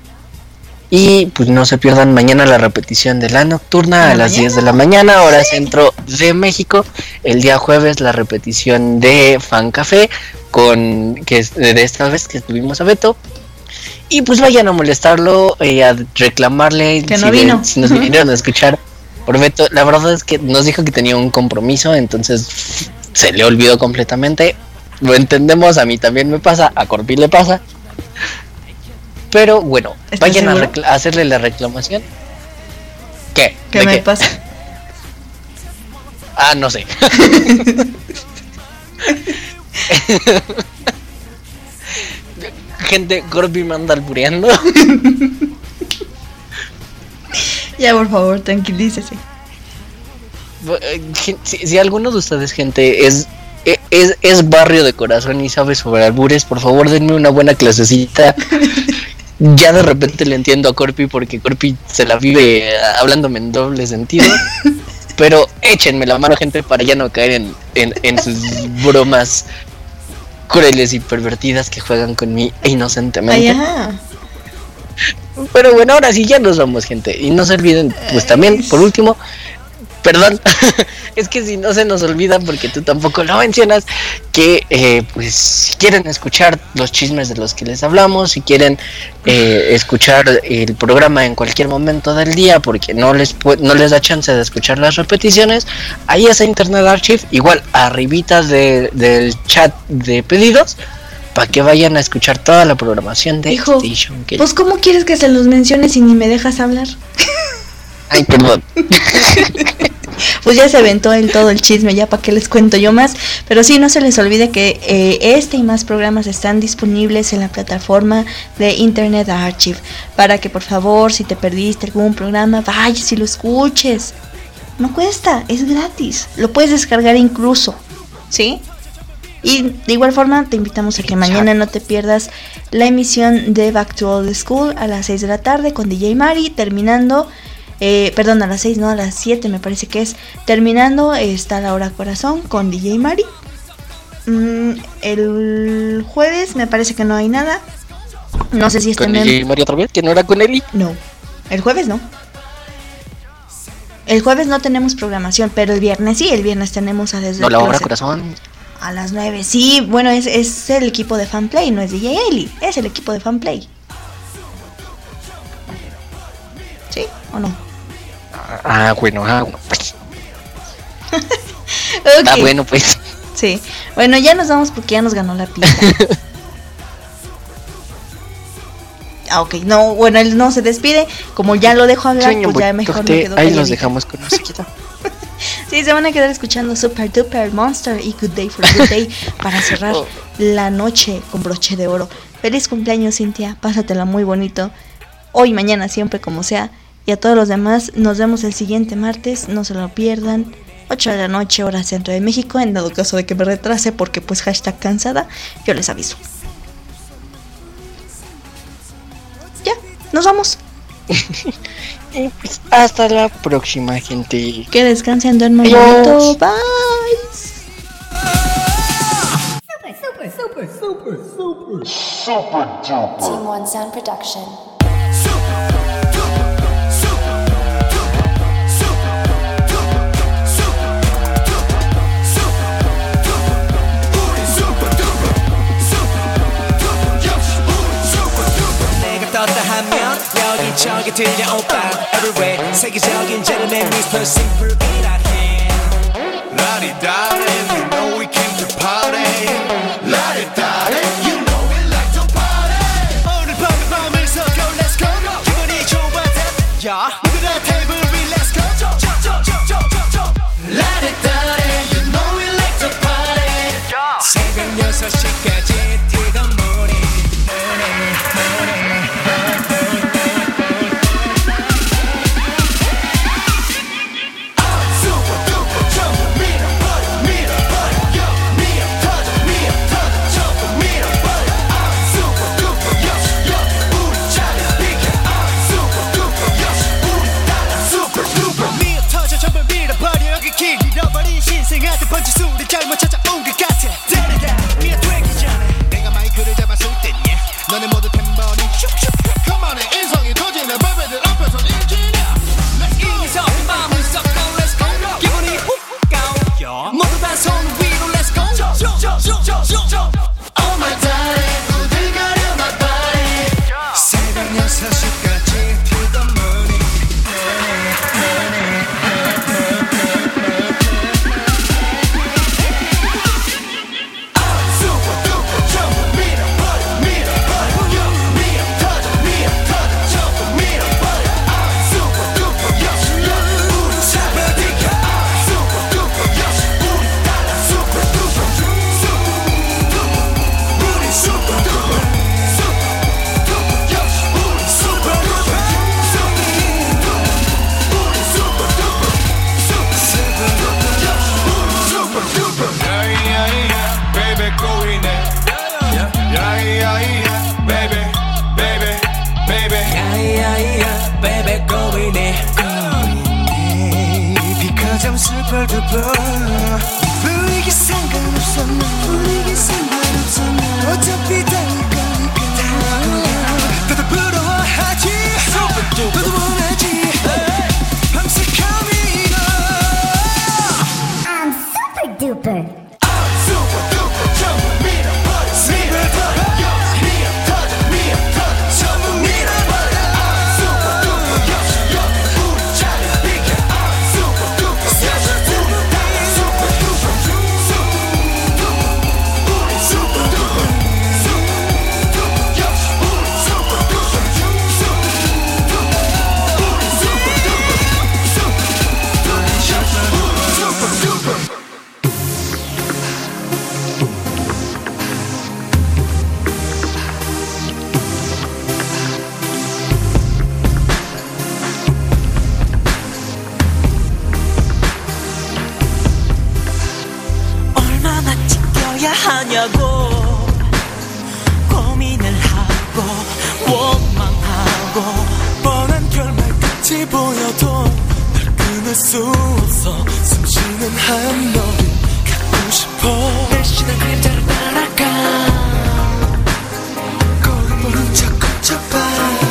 Y pues no se pierdan mañana la repetición de la nocturna ¿En a la las mañana? diez de la mañana, hora centro de México. El día jueves la repetición de Fan Café, con que es de esta vez que estuvimos a Beto. Y pues vayan a molestarlo, eh, a reclamarle Que si, no de- vino. si nos Ujú. vinieron a escuchar por Beto. La verdad es que nos dijo que tenía un compromiso, entonces se le olvidó completamente. Lo entendemos, a mí también me pasa, a Corpi le pasa. Pero bueno, ¿Estás vayan a, seguro? recla- a hacerle la reclamación. ¿Qué? ¿Qué ¿De me qué? pasa? Ah, no sé. Gente, Corby me anda albureando. Ya, por favor, tranquilícese. Si, si alguno de ustedes, gente, es, es, es barrio de corazón y sabe sobre albures, por favor denme una buena clasecita. Ya de repente le entiendo a Corpi porque Corpi se la vive hablándome en doble sentido. Pero échenme la mano, gente, para ya no caer en, en, en sus bromas crueles y pervertidas que juegan con mí inocentemente. Allá. Pero bueno, ahora sí ya nos vamos, gente. Y no se olviden, pues también, por último, perdón, es que si no se nos olvida, porque tú tampoco lo mencionas, que eh, pues si quieren escuchar los chismes de los que les hablamos, si quieren eh, escuchar el programa en cualquier momento del día, porque no les no les da chance de escuchar las repeticiones, ahí está Internet Archive, igual arribita de, del chat de pedidos, para que vayan a escuchar toda la programación de Hijo, Station K. pues ¿cómo quieres que se los mencione si ni me dejas hablar? Ay, perdón. Pues ya se aventó el todo el chisme, ya para qué les cuento yo más. Pero sí, no se les olvide que eh, este y más programas están disponibles en la plataforma de Internet Archive, para que por favor, si te perdiste algún programa, vayas y lo escuches. No cuesta, es gratis, lo puedes descargar incluso, ¿sí? Y de igual forma te invitamos a que mañana no te pierdas la emisión de Back to Old School a las seis de la tarde con D J Mari, terminando... Eh, perdón, a las seis, no, a las siete me parece que es. Terminando está La Hora Corazón con D J Mari. Mm, el jueves me parece que no hay nada. No sé si está ¿Con en... D J Mari otra vez? ¿Que no era con Eli? No, el jueves no. El jueves no tenemos programación, pero el viernes sí, el viernes tenemos a desde No, La Hora Closet. Corazón. A las nueve, sí, bueno, es, es el equipo de Fanplay, no es D J Eli, es el equipo de Fanplay. ¿Sí o no? Ah, bueno, ah, bueno, pues. Okay. Ah, bueno, pues. Sí, bueno, ya nos vamos porque ya nos ganó la pista. Ah, ok, no, bueno, él no se despide. Como ya lo dejo hablar, Sueño, pues ya pues, mejor usted, me quedo ahí calladita. los dejamos con musiquita. Sí, se van a quedar escuchando Super Duper Monster y Good Day for a Good Day para cerrar Oh. la noche con broche de oro. Feliz cumpleaños, Cintia, pásatela muy bonito. Hoy, mañana, siempre como sea. Y a todos los demás, nos vemos el siguiente martes, no se lo pierdan. ocho de la noche, hora centro de México, en dado caso de que me retrase, porque pues hashtag cansada, yo les aviso. Ya, nos vamos. Y pues hasta la próxima, gente. Que descansen, duerman Adiós. bonito. Bye. Team One Sound Production. 떴다 하면 여기저기 들려오빠 Everywhere 세계적인 gentleman Mister Simple 이라해 La-di-da-di, you know we came to party. La-di-da-di, you know we like to party. 오늘 밤에 밤을 섞어 Let's go 기분이 좋아져 야 누구나 테이블 위 Let's go La-di-da-di, you know we like to party. 새벽 여섯 시까지 뜨거운 물이 Super 두번 분위기 상관없어 난 분위기 상관없어 난 어차피 달릴 거니까 다들 부러워하지 너도 원하지 밤새 coming on I'm super duper. 하냐고 고민을 하고 원망하고 뻔한 결말 끝이 보여도 날 끊을 수 없어 숨쉬는 한 너를 갖고 싶어 날씬한 그림자를 따라가 거울 보는 척 거쳐봐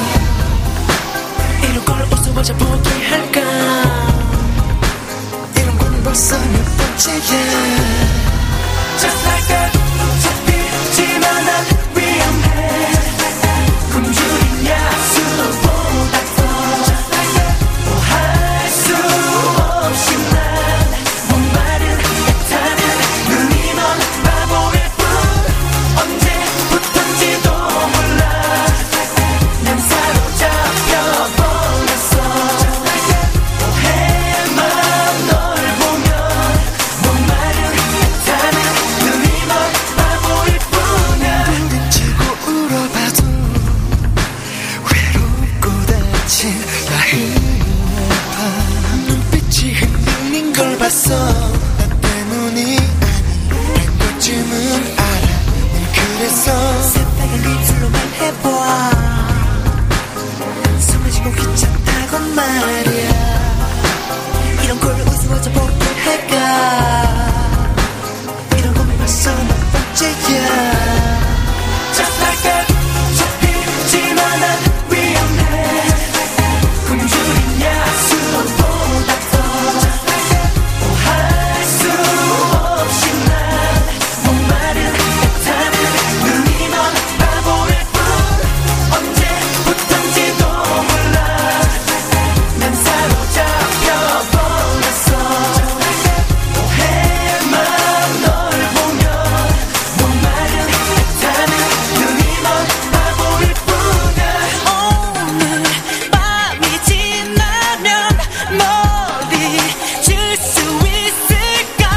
이런 걸 웃으면서 포기할까 이런 건 벌써 몇 번째야 Just like that 잡히지만 난 위험해 굶주린 야수보다 더 Just like that 뭐 할 수 없이 난 목마른 애타는 눈이 먼 바보일 뿐 언제부턴지도 몰라 난 사로잡혀 버렸어 Just like that 오해만 널 보면 목마른 애타는 눈빛이 흔들린 걸 봤어 나 때문이 아니란 것쯤은 알아 난 그래서 새빨간 입술로만 해봐 숨을 쉬고 귀찮다고 말이야 이런 걸 웃으면서 포기할까 이런 고민 벌써 몇 번째야 Just like that 잡히지만 난 위험해 굶주린 야수보다 더 Just like that 뭐 할 수 없이 난 목마른 애타는 눈이 먼 바보일 뿐 언제부턴지도 몰라 난 사로잡혀 버렸어 Just like that 오해만 널 보면 목마른 애타는 눈이 먼 바보일 뿐이야 오늘 밤이 지나면 머리 줄 수 있을까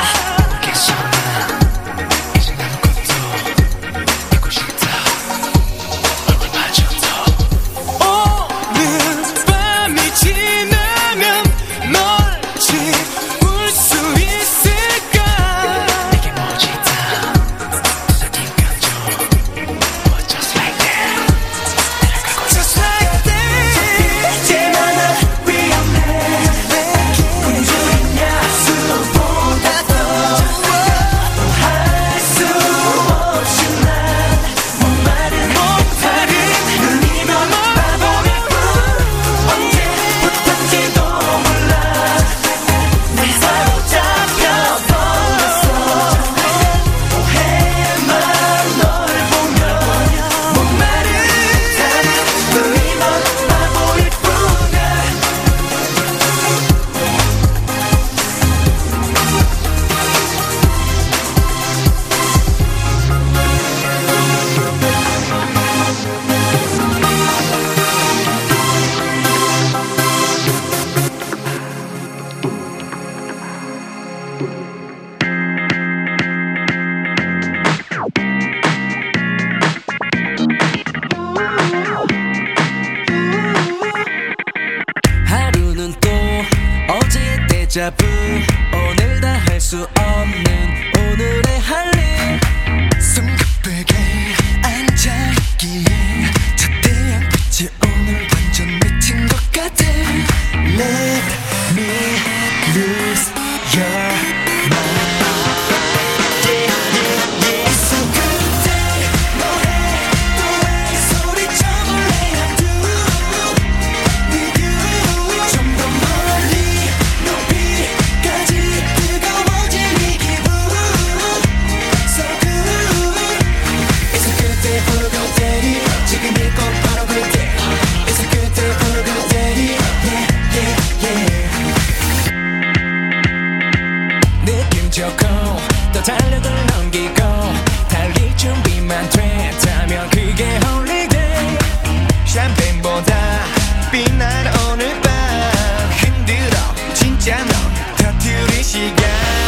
괜찮아 이제 아무것도 잊고 싶다 얼굴 마주도 오늘 밤이 지나면 널 지울 수 있을까 내게 멋지다 두드린 감정 But just like that 날아가고 Just like that 이제만 난 위험해 굶주린 야수보다 더 할 수 없이 난 목마른 목마른 눈이 먼 바보일 뿐 언제부턴지도 몰라 난 사로잡혀 버렸어 오해만 널 보면 목마른 애타는 눈이 먼 바보일 뿐이야 하루는 또 어제의 데자부 오늘 다 할 수 없는 오늘의 할 일 숨가쁘게 앉아있기에 저대한 빛이 오늘 완전 미친 것 같아 Let me lose 마음 좋고 또 달력을 넘기고 달릴 준비만 됐다면 그게 홀리데이 샴페인보다 빛나는 오늘 밤 흔들어 진짜 넌 터뜨릴 시간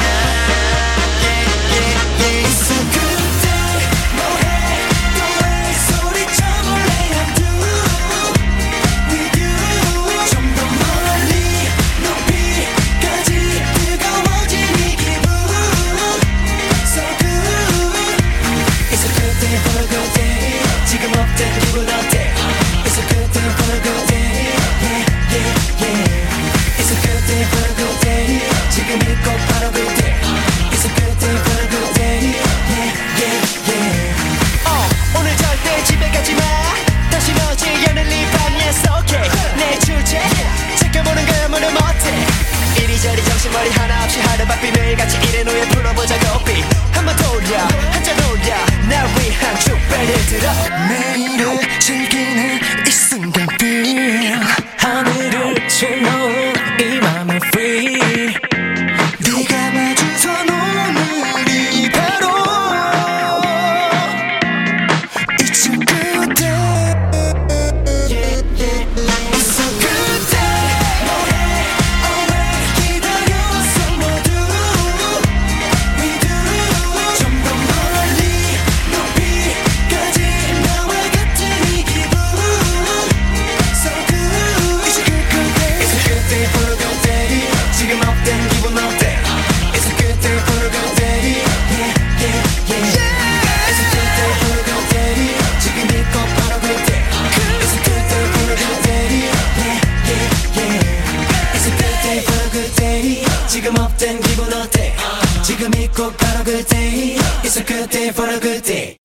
yeah, yeah, yeah. 있어 그때 뭐해 또해 소리쳐 몰래 I'm through with you 좀 더 멀리 높이까지 뜨거워진 이 기분 So good It's a good day for a good day 지금 어때 기분 어때 It's a good day for a good day Yeah yeah yeah It's a good day for a good day 지금이 꼭 바로 그때 It's a good day for a good day Yeah yeah yeah 어 오늘 절대 집에 가지마 다시 오지 않을 이 밤 Yes okay 내 주제 지켜보는 그 문은 못해 이리저리 정신머리 하나 없이 하루 바삐 매일같이 일해 놓여 풀어보자 고삐 한번 돌려 한잔 올려 날 위한 축배를 들어 매일을 즐기는 이 순간 feel 하늘을 채놓은 이 맘은 free 네가 마주선 오늘이 바로 It's a good day yeah, yeah. It's a good day 뭐해 always 기다렸어 모두 We do 좀 더 멀리 높이까지 나와 같은 이 기분 So good It's a good good day It's a good day for a good day 지금 어땐 기분 어때 It's a good day for a good day Yeah yeah yeah It's a good day for a good day 지금이 꼭 바로 그때 It's a good day for a good day Yeah yeah yeah It's a good day for a good day 지금 어땐 기분 어때 지금이 꼭 바로 그때 It's a good day for a good day